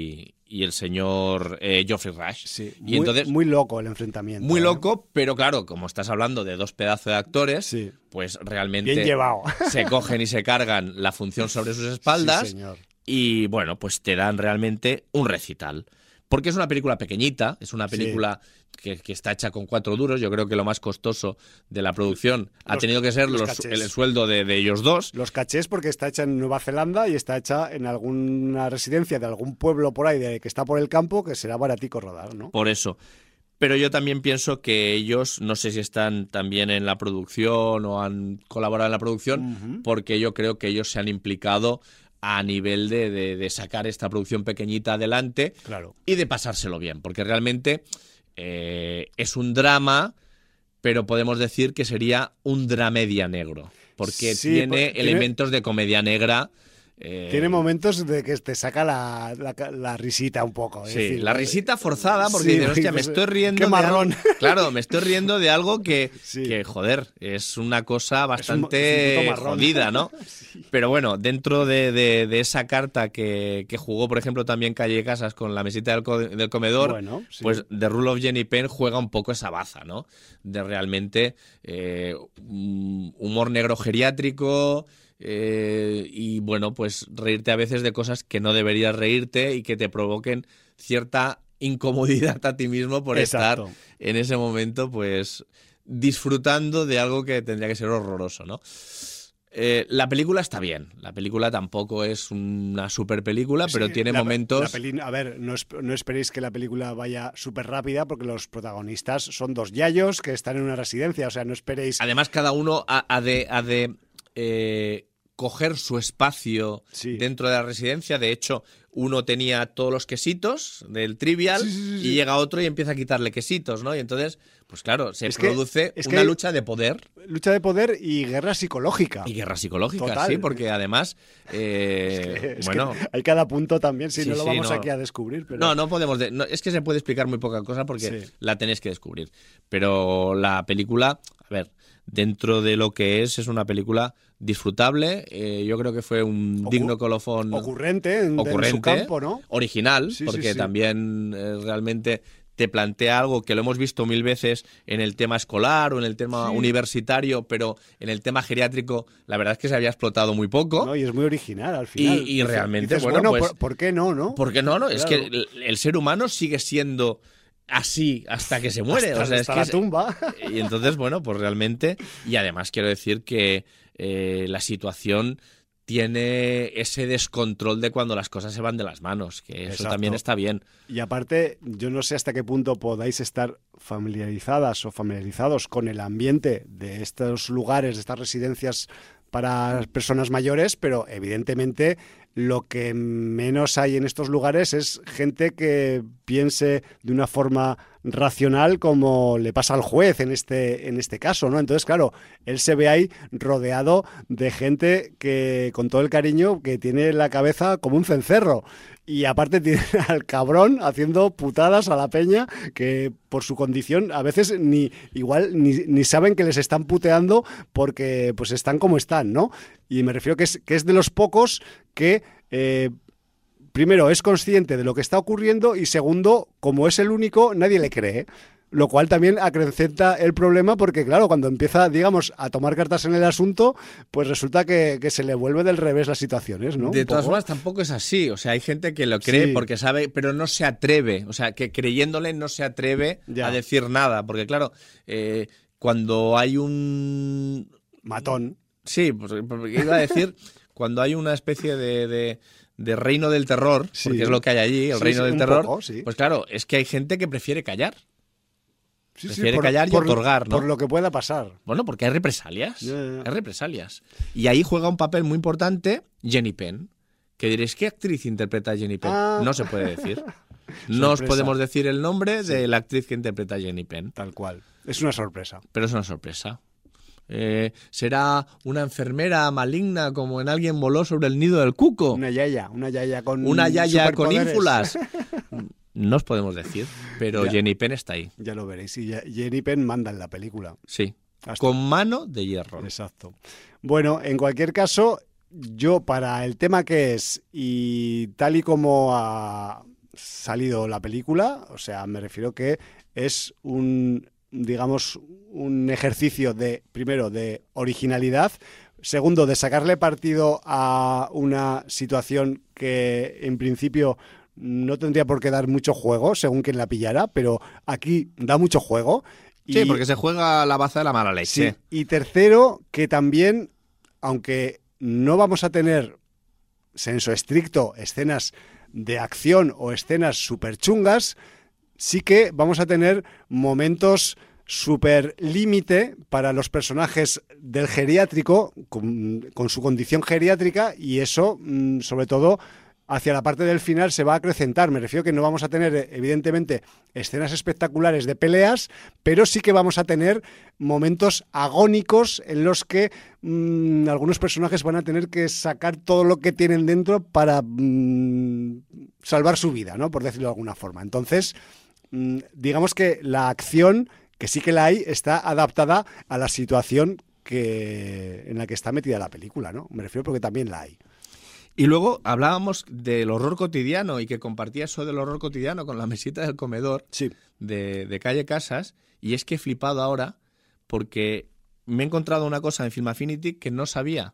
y el señor Geoffrey Rush. Sí, y entonces, muy loco el enfrentamiento. Muy loco, pero claro, como estás hablando de dos pedazos de actores, sí, pues realmente bien llevado. Se cogen y se cargan la función sobre sus espaldas. Sí, señor. Y bueno, pues te dan realmente un recital. Porque es una película pequeñita, es una película que está hecha con 4 duros. Yo creo que lo más costoso de la producción ha tenido que ser el sueldo de ellos dos. Los cachés, porque está hecha en Nueva Zelanda y está hecha en alguna residencia de algún pueblo por ahí que está por el campo, que será baratico rodar, ¿no? Por eso. Pero yo también pienso que ellos, no sé si están también en la producción o han colaborado en la producción, porque yo creo que ellos se han implicado a nivel de sacar esta producción pequeñita adelante, claro, y de pasárselo bien, porque realmente es un drama, pero podemos decir que sería un dramedia negro, porque tiene elementos de comedia negra. Tiene momentos de que te saca la risita un poco. Sí, decir, la risita forzada, porque dices, hostia, me estoy riendo. ¡Qué marrón! Claro, me estoy riendo de algo que, joder, es una cosa bastante jodida, ¿no? Sí. Pero bueno, dentro de esa carta que jugó, por ejemplo, también Calle Casas con la mesita del comedor, bueno, sí, pues The Rule of Jenny Penn juega un poco esa baza, ¿no? De realmente humor negro geriátrico. Y bueno, pues reírte a veces de cosas que no deberías reírte y que te provoquen cierta incomodidad a ti mismo por estar en ese momento pues disfrutando de algo que tendría que ser horroroso, ¿no? La película está bien, la película tampoco es una super película, pero tiene momentos... A ver, no esperéis que la película vaya súper rápida, porque los protagonistas son 2 yayos que están en una residencia, o sea, no esperéis... Además, cada uno ha de coger su espacio dentro de la residencia. De hecho, uno tenía todos los quesitos del Trivial y llega otro y empieza a quitarle quesitos, ¿no? Y entonces, pues claro, se produce una lucha de poder. Lucha de poder y guerra psicológica. Y guerra psicológica, total. Sí, porque además... bueno, hay cada punto también, no lo vamos aquí a descubrir. Pero... No podemos... es que se puede explicar muy poca cosa porque la tenéis que descubrir. Pero la película, a ver, dentro de lo que es una película disfrutable. Yo creo que fue un digno colofón. Ocurrente en su campo, ¿no? Original, porque también realmente te plantea algo que lo hemos visto 1000 veces en el tema escolar o en el tema universitario, pero en el tema geriátrico la verdad es que se había explotado muy poco. No, y es muy original al final. Y realmente, dices, bueno, pues, ¿por qué no, no? ¿Por qué no? Claro. Es que el ser humano sigue siendo así hasta que se muere. Hasta la tumba. Y entonces, bueno, pues realmente, y además quiero decir que la situación tiene ese descontrol de cuando las cosas se van de las manos, que eso también está bien. Y aparte, yo no sé hasta qué punto podáis estar familiarizadas o familiarizados con el ambiente de estos lugares, de estas residencias para personas mayores, pero evidentemente lo que menos hay en estos lugares es gente que piense de una forma racional como le pasa al juez en este caso, ¿no? Entonces, claro, él se ve ahí rodeado de gente que, con todo el cariño, que tiene la cabeza como un cencerro. Y aparte tiene al cabrón haciendo putadas a la peña que por su condición a veces ni saben que les están puteando porque pues están como están, ¿no? Y me refiero que es de los pocos que primero es consciente de lo que está ocurriendo y segundo, como es el único, nadie le cree. Lo cual también acrecenta el problema porque, claro, cuando empieza, digamos, a tomar cartas en el asunto, pues resulta que se le vuelve del revés las situaciones, ¿no? De todas formas, tampoco es así. O sea, hay gente que lo cree porque sabe, pero no se atreve. O sea, que creyéndole no se atreve a decir nada. Porque, claro, cuando hay un... matón. Sí, pues iba a decir, cuando hay una especie de reino del terror, porque es lo que hay allí, el reino del terror, poco, pues claro, es que hay gente que prefiere callar. Prefiere callar y otorgar, ¿no? Por lo que pueda pasar. Bueno, porque hay represalias. Hay represalias. Y ahí juega un papel muy importante Jenny Penn. Que diréis, ¿qué actriz interpreta a Jenny Penn? No se puede decir. No os podemos decir el nombre de la actriz que interpreta a Jenny Penn. Tal cual. Es una sorpresa. Pero es una sorpresa. ¿Será una enfermera maligna como en Alguien voló sobre el nido del cuco? Una yaya con ínfulas. No os podemos decir, pero Jenny Penn está ahí. Ya lo veréis. Y Jenny Penn manda en la película. Sí, con mano de hierro. Exacto. Bueno, en cualquier caso, yo para el tema que es y tal y como salido la película. O sea, me refiero que es un ejercicio primero, de originalidad. Segundo, de sacarle partido a una situación que en principio no tendría por qué dar mucho juego, según quien la pillara, pero aquí da mucho juego. Sí, porque se juega la baza de la mala leche. Sí. Y tercero, que también, aunque no vamos a tener, senso estricto, escenas de acción o escenas súper chungas, sí que vamos a tener momentos súper límite para los personajes del geriátrico, con su condición geriátrica, y eso, sobre todo, hacia la parte del final se va a acrecentar. Me refiero que no vamos a tener, evidentemente, escenas espectaculares de peleas, pero sí que vamos a tener momentos agónicos en los que algunos personajes van a tener que sacar todo lo que tienen dentro para salvar su vida, ¿no? Por decirlo de alguna forma. Entonces, digamos que la acción, que sí que la hay, está adaptada a la situación en la que está metida la película, ¿no? Me refiero porque también la hay. Y luego hablábamos del horror cotidiano y que compartía eso del horror cotidiano con la mesita del comedor, sí, de Calle Casas, y es que he flipado ahora porque me he encontrado una cosa en Film Affinity que no sabía.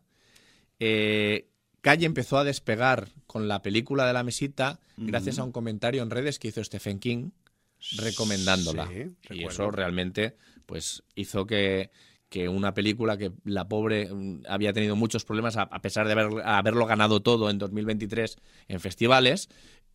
Calle empezó a despegar con la película de la mesita gracias a un comentario en redes que hizo Stephen King recomendándola. Sí, y eso realmente pues hizo que una película que la pobre había tenido muchos problemas a pesar de haberlo ganado todo en 2023 en festivales,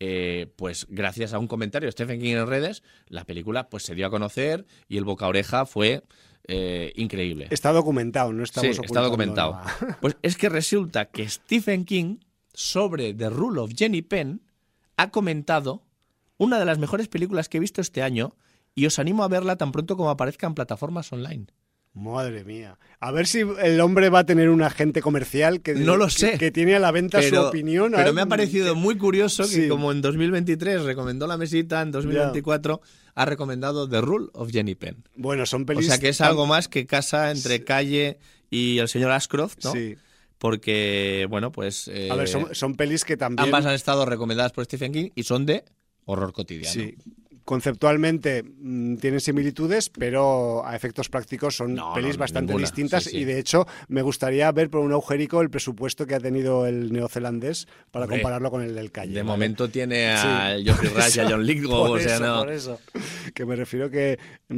pues gracias a un comentario de Stephen King en redes, la película pues se dio a conocer y el boca a oreja fue increíble. Está documentado, no estamos ocultando. Está documentado. Nada. Pues es que resulta que Stephen King, sobre The Rule of Jenny Penn, ha comentado una de las mejores películas que he visto este año y os animo a verla tan pronto como aparezca en plataformas online. Madre mía. A ver si el hombre va a tener un agente comercial que, no lo sé, que tiene a la venta su opinión. Pero me ha parecido muy curioso que como en 2023 recomendó La Mesita, en 2024 ha recomendado The Rule of Jenny Penn. Bueno, son pelis... O sea que es algo más que casa entre Calle y el señor Ashcroft, ¿no? Sí. Porque, bueno, pues... a ver, son pelis que también... Ambas han estado recomendadas por Stephen King y son de horror cotidiano. Sí. Conceptualmente tienen similitudes, pero a efectos prácticos son pelis bastante distintas. Sí. Y de hecho me gustaría ver por un agujerico el presupuesto que ha tenido el neozelandés para compararlo con el del Calle. De momento tiene a Geoffrey Rush y a John Lithgow. Por eso. Que me refiero que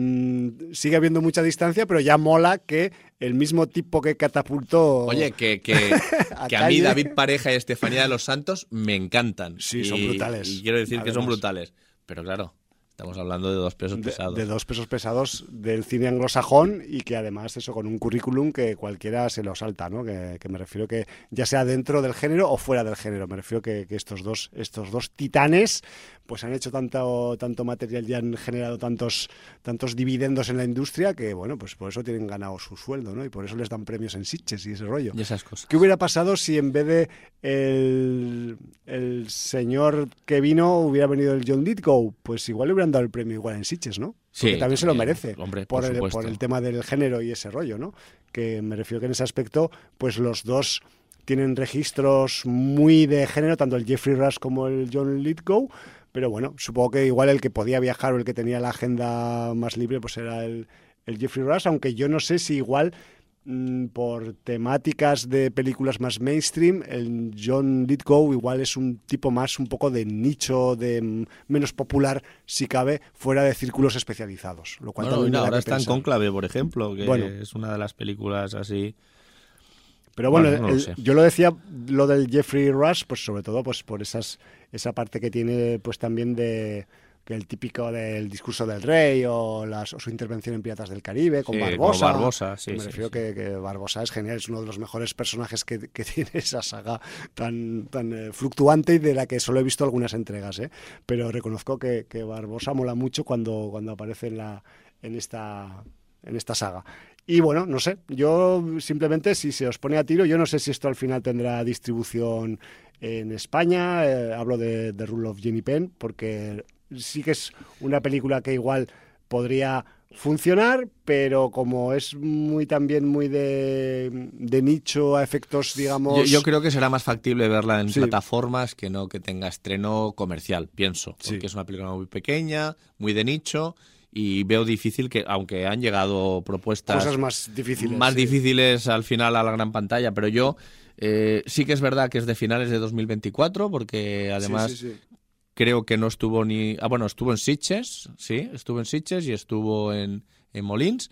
sigue habiendo mucha distancia, pero ya mola que el mismo tipo que catapultó... Oye, que a mí David Pareja y Estefanía de los Santos me encantan. Sí, son brutales. Y quiero decir que son brutales. Pero claro... Estamos hablando de dos pesos pesados. De dos pesos pesados del cine anglosajón y que además eso con un currículum que cualquiera se lo salta, ¿no? Que me refiero que ya sea dentro del género o fuera del género. Me refiero que estos dos titanes pues han hecho tanto material y han generado tantos dividendos en la industria que, bueno, pues por eso tienen ganado su sueldo, ¿no? Y por eso les dan premios en Sitges y ese rollo. Y esas cosas. ¿Qué hubiera pasado si en vez de el señor que vino hubiera venido el John Lithgow? Pues igual le hubieran dado el premio igual en Sitges, ¿no? Porque también se lo merece, hombre, por el tema del género y ese rollo, ¿no? Que me refiero que en ese aspecto, pues los dos tienen registros muy de género, tanto el Geoffrey Rush como el John Lithgow, pero bueno, supongo que igual el que podía viajar o el que tenía la agenda más libre, pues era el Geoffrey Rush, aunque yo no sé si igual... por temáticas de películas más mainstream, el John Lithgow igual es un tipo más un poco de nicho, de menos popular, si cabe, fuera de círculos especializados. Lo cual también ahora está en Cónclave, por ejemplo, que es una de las películas así. Pero bueno, yo lo decía, lo del Geoffrey Rush, pues sobre todo pues por esa parte que tiene pues también de... que el típico del discurso del rey o su intervención en Piratas del Caribe con Barbosa. Con Barbosa, sí. Me refiero que Barbosa es genial, es uno de los mejores personajes que tiene esa saga tan fluctuante y de la que solo he visto algunas entregas, ¿eh? Pero reconozco que Barbosa mola mucho cuando aparece en esta saga. Y bueno, no sé, yo simplemente, si se os pone a tiro, yo no sé si esto al final tendrá distribución en España, hablo de The Rule of Jenny Penn, porque... sí que es una película que igual podría funcionar, pero como es también muy de nicho a efectos, digamos... Yo creo que será más factible verla en plataformas que no que tenga estreno comercial, pienso, porque es una película muy pequeña, muy de nicho, y veo difícil que, aunque han llegado propuestas... Cosas más difíciles. Difíciles al final a la gran pantalla, pero yo sí que es verdad que es de finales de 2024, porque además... Creo que no estuvo ni... estuvo en Sitges, estuvo en Sitges y estuvo en Molins.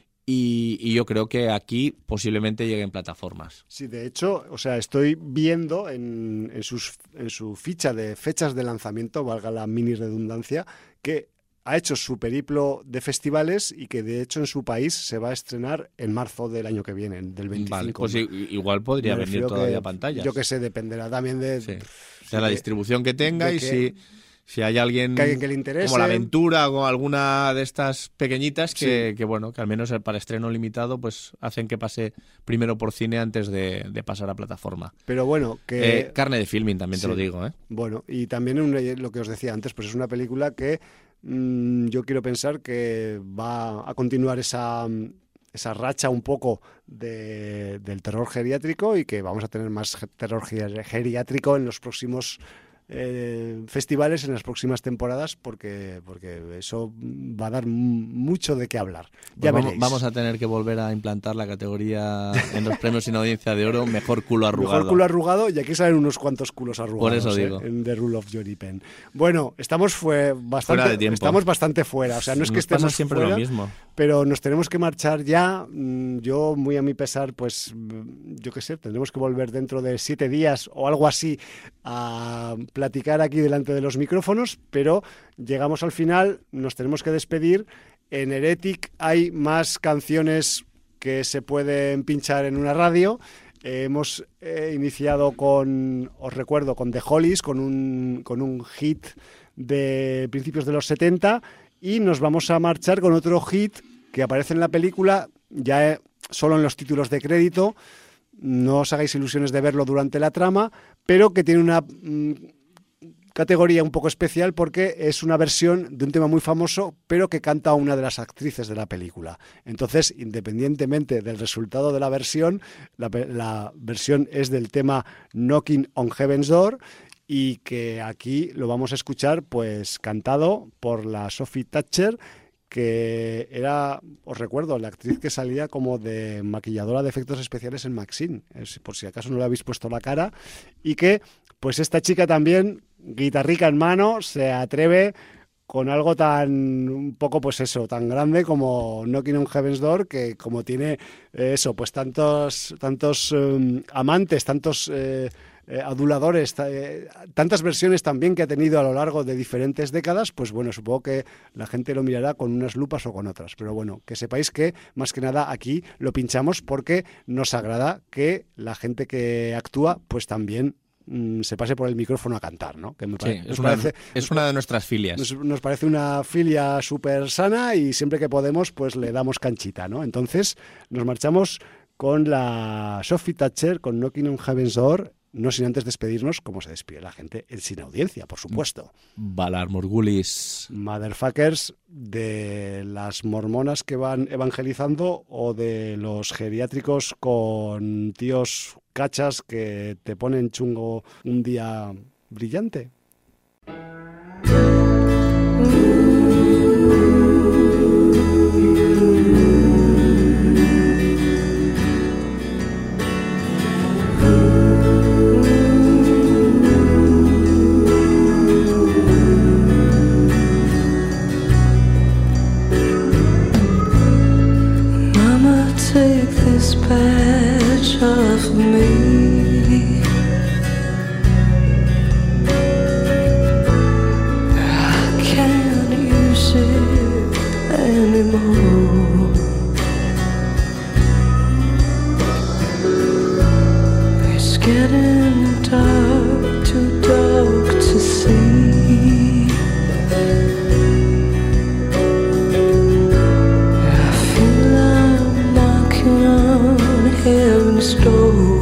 Y yo creo que aquí posiblemente llegue en plataformas. Sí, de hecho, estoy viendo en su ficha de fechas de lanzamiento, valga la mini redundancia, que ha hecho su periplo de festivales y que de hecho en su país se va a estrenar en marzo del año que viene, del 25. Vale, pues igual podría venir todavía a pantallas. Yo que sé, dependerá también de... Sí. O sea, la distribución que tenga y si hay alguien que le interese, como La Aventura o alguna de estas pequeñitas que al menos para estreno limitado pues hacen que pase primero por cine antes de pasar a plataforma. Pero bueno, que... carne de filming también te lo digo, ¿eh? Bueno, y también lo que os decía antes, pues es una película que yo quiero pensar que va a continuar esa racha un poco del terror geriátrico y que vamos a tener más terror geriátrico en los próximos festivales, en las próximas temporadas, porque eso va a dar mucho de qué hablar. Ya veréis. Vamos a tener que volver a implantar la categoría en los premios sin audiencia de oro, mejor culo arrugado. Mejor culo arrugado, y aquí salen unos cuantos culos arrugados. Por eso digo. En The Rule of Johnny Penn. Bueno, estamos fuera de tiempo. Estamos bastante fuera, o sea, no es que estemos siempre fuera, lo mismo. Pero nos tenemos que marchar ya. Yo, muy a mi pesar, pues yo qué sé, tendremos que volver dentro de 7 días o algo así a platicar aquí delante de los micrófonos, pero llegamos al final, nos tenemos que despedir. En Heretic hay más canciones que se pueden pinchar en una radio. Hemos iniciado os recuerdo, con The Hollies, con un hit de principios de los 70, y nos vamos a marchar con otro hit que aparece en la película, ya solo en los títulos de crédito. No os hagáis ilusiones de verlo durante la trama, pero que tiene una categoría un poco especial porque es una versión de un tema muy famoso, pero que canta una de las actrices de la película. Entonces, independientemente del resultado de la versión, la versión es del tema Knocking on Heaven's Door, y que aquí lo vamos a escuchar pues cantado por la Sophie Thatcher, que era, os recuerdo, la actriz que salía como de maquilladora de efectos especiales en Maxine, por si acaso no le habéis puesto la cara, y que pues esta chica también, guitarrica en mano, se atreve con algo un poco tan grande como Knocking on Heaven's Door, que como tiene pues tantos amantes, tantos aduladores, tantas versiones también que ha tenido a lo largo de diferentes décadas, pues bueno, supongo que la gente lo mirará con unas lupas o con otras, pero bueno, que sepáis que más que nada aquí lo pinchamos porque nos agrada que la gente que actúa pues también se pase por el micrófono a cantar, ¿no? Que es una de nuestras filias. Nos parece una filia súper sana y siempre que podemos pues le damos canchita, ¿no? Entonces nos marchamos con la Sophie Thatcher, con Knocking on Heaven's Door, no sin antes despedirnos como se despide la gente en Sin Audiencia, por supuesto. Valar Morgulis. Motherfuckers, de las mormonas que van evangelizando o de los geriátricos con tíos cachas que te ponen chungo un día brillante. Of me, I can't use it anymore. It's getting dark, too dark to see. I feel I'm knocking on heaven's door.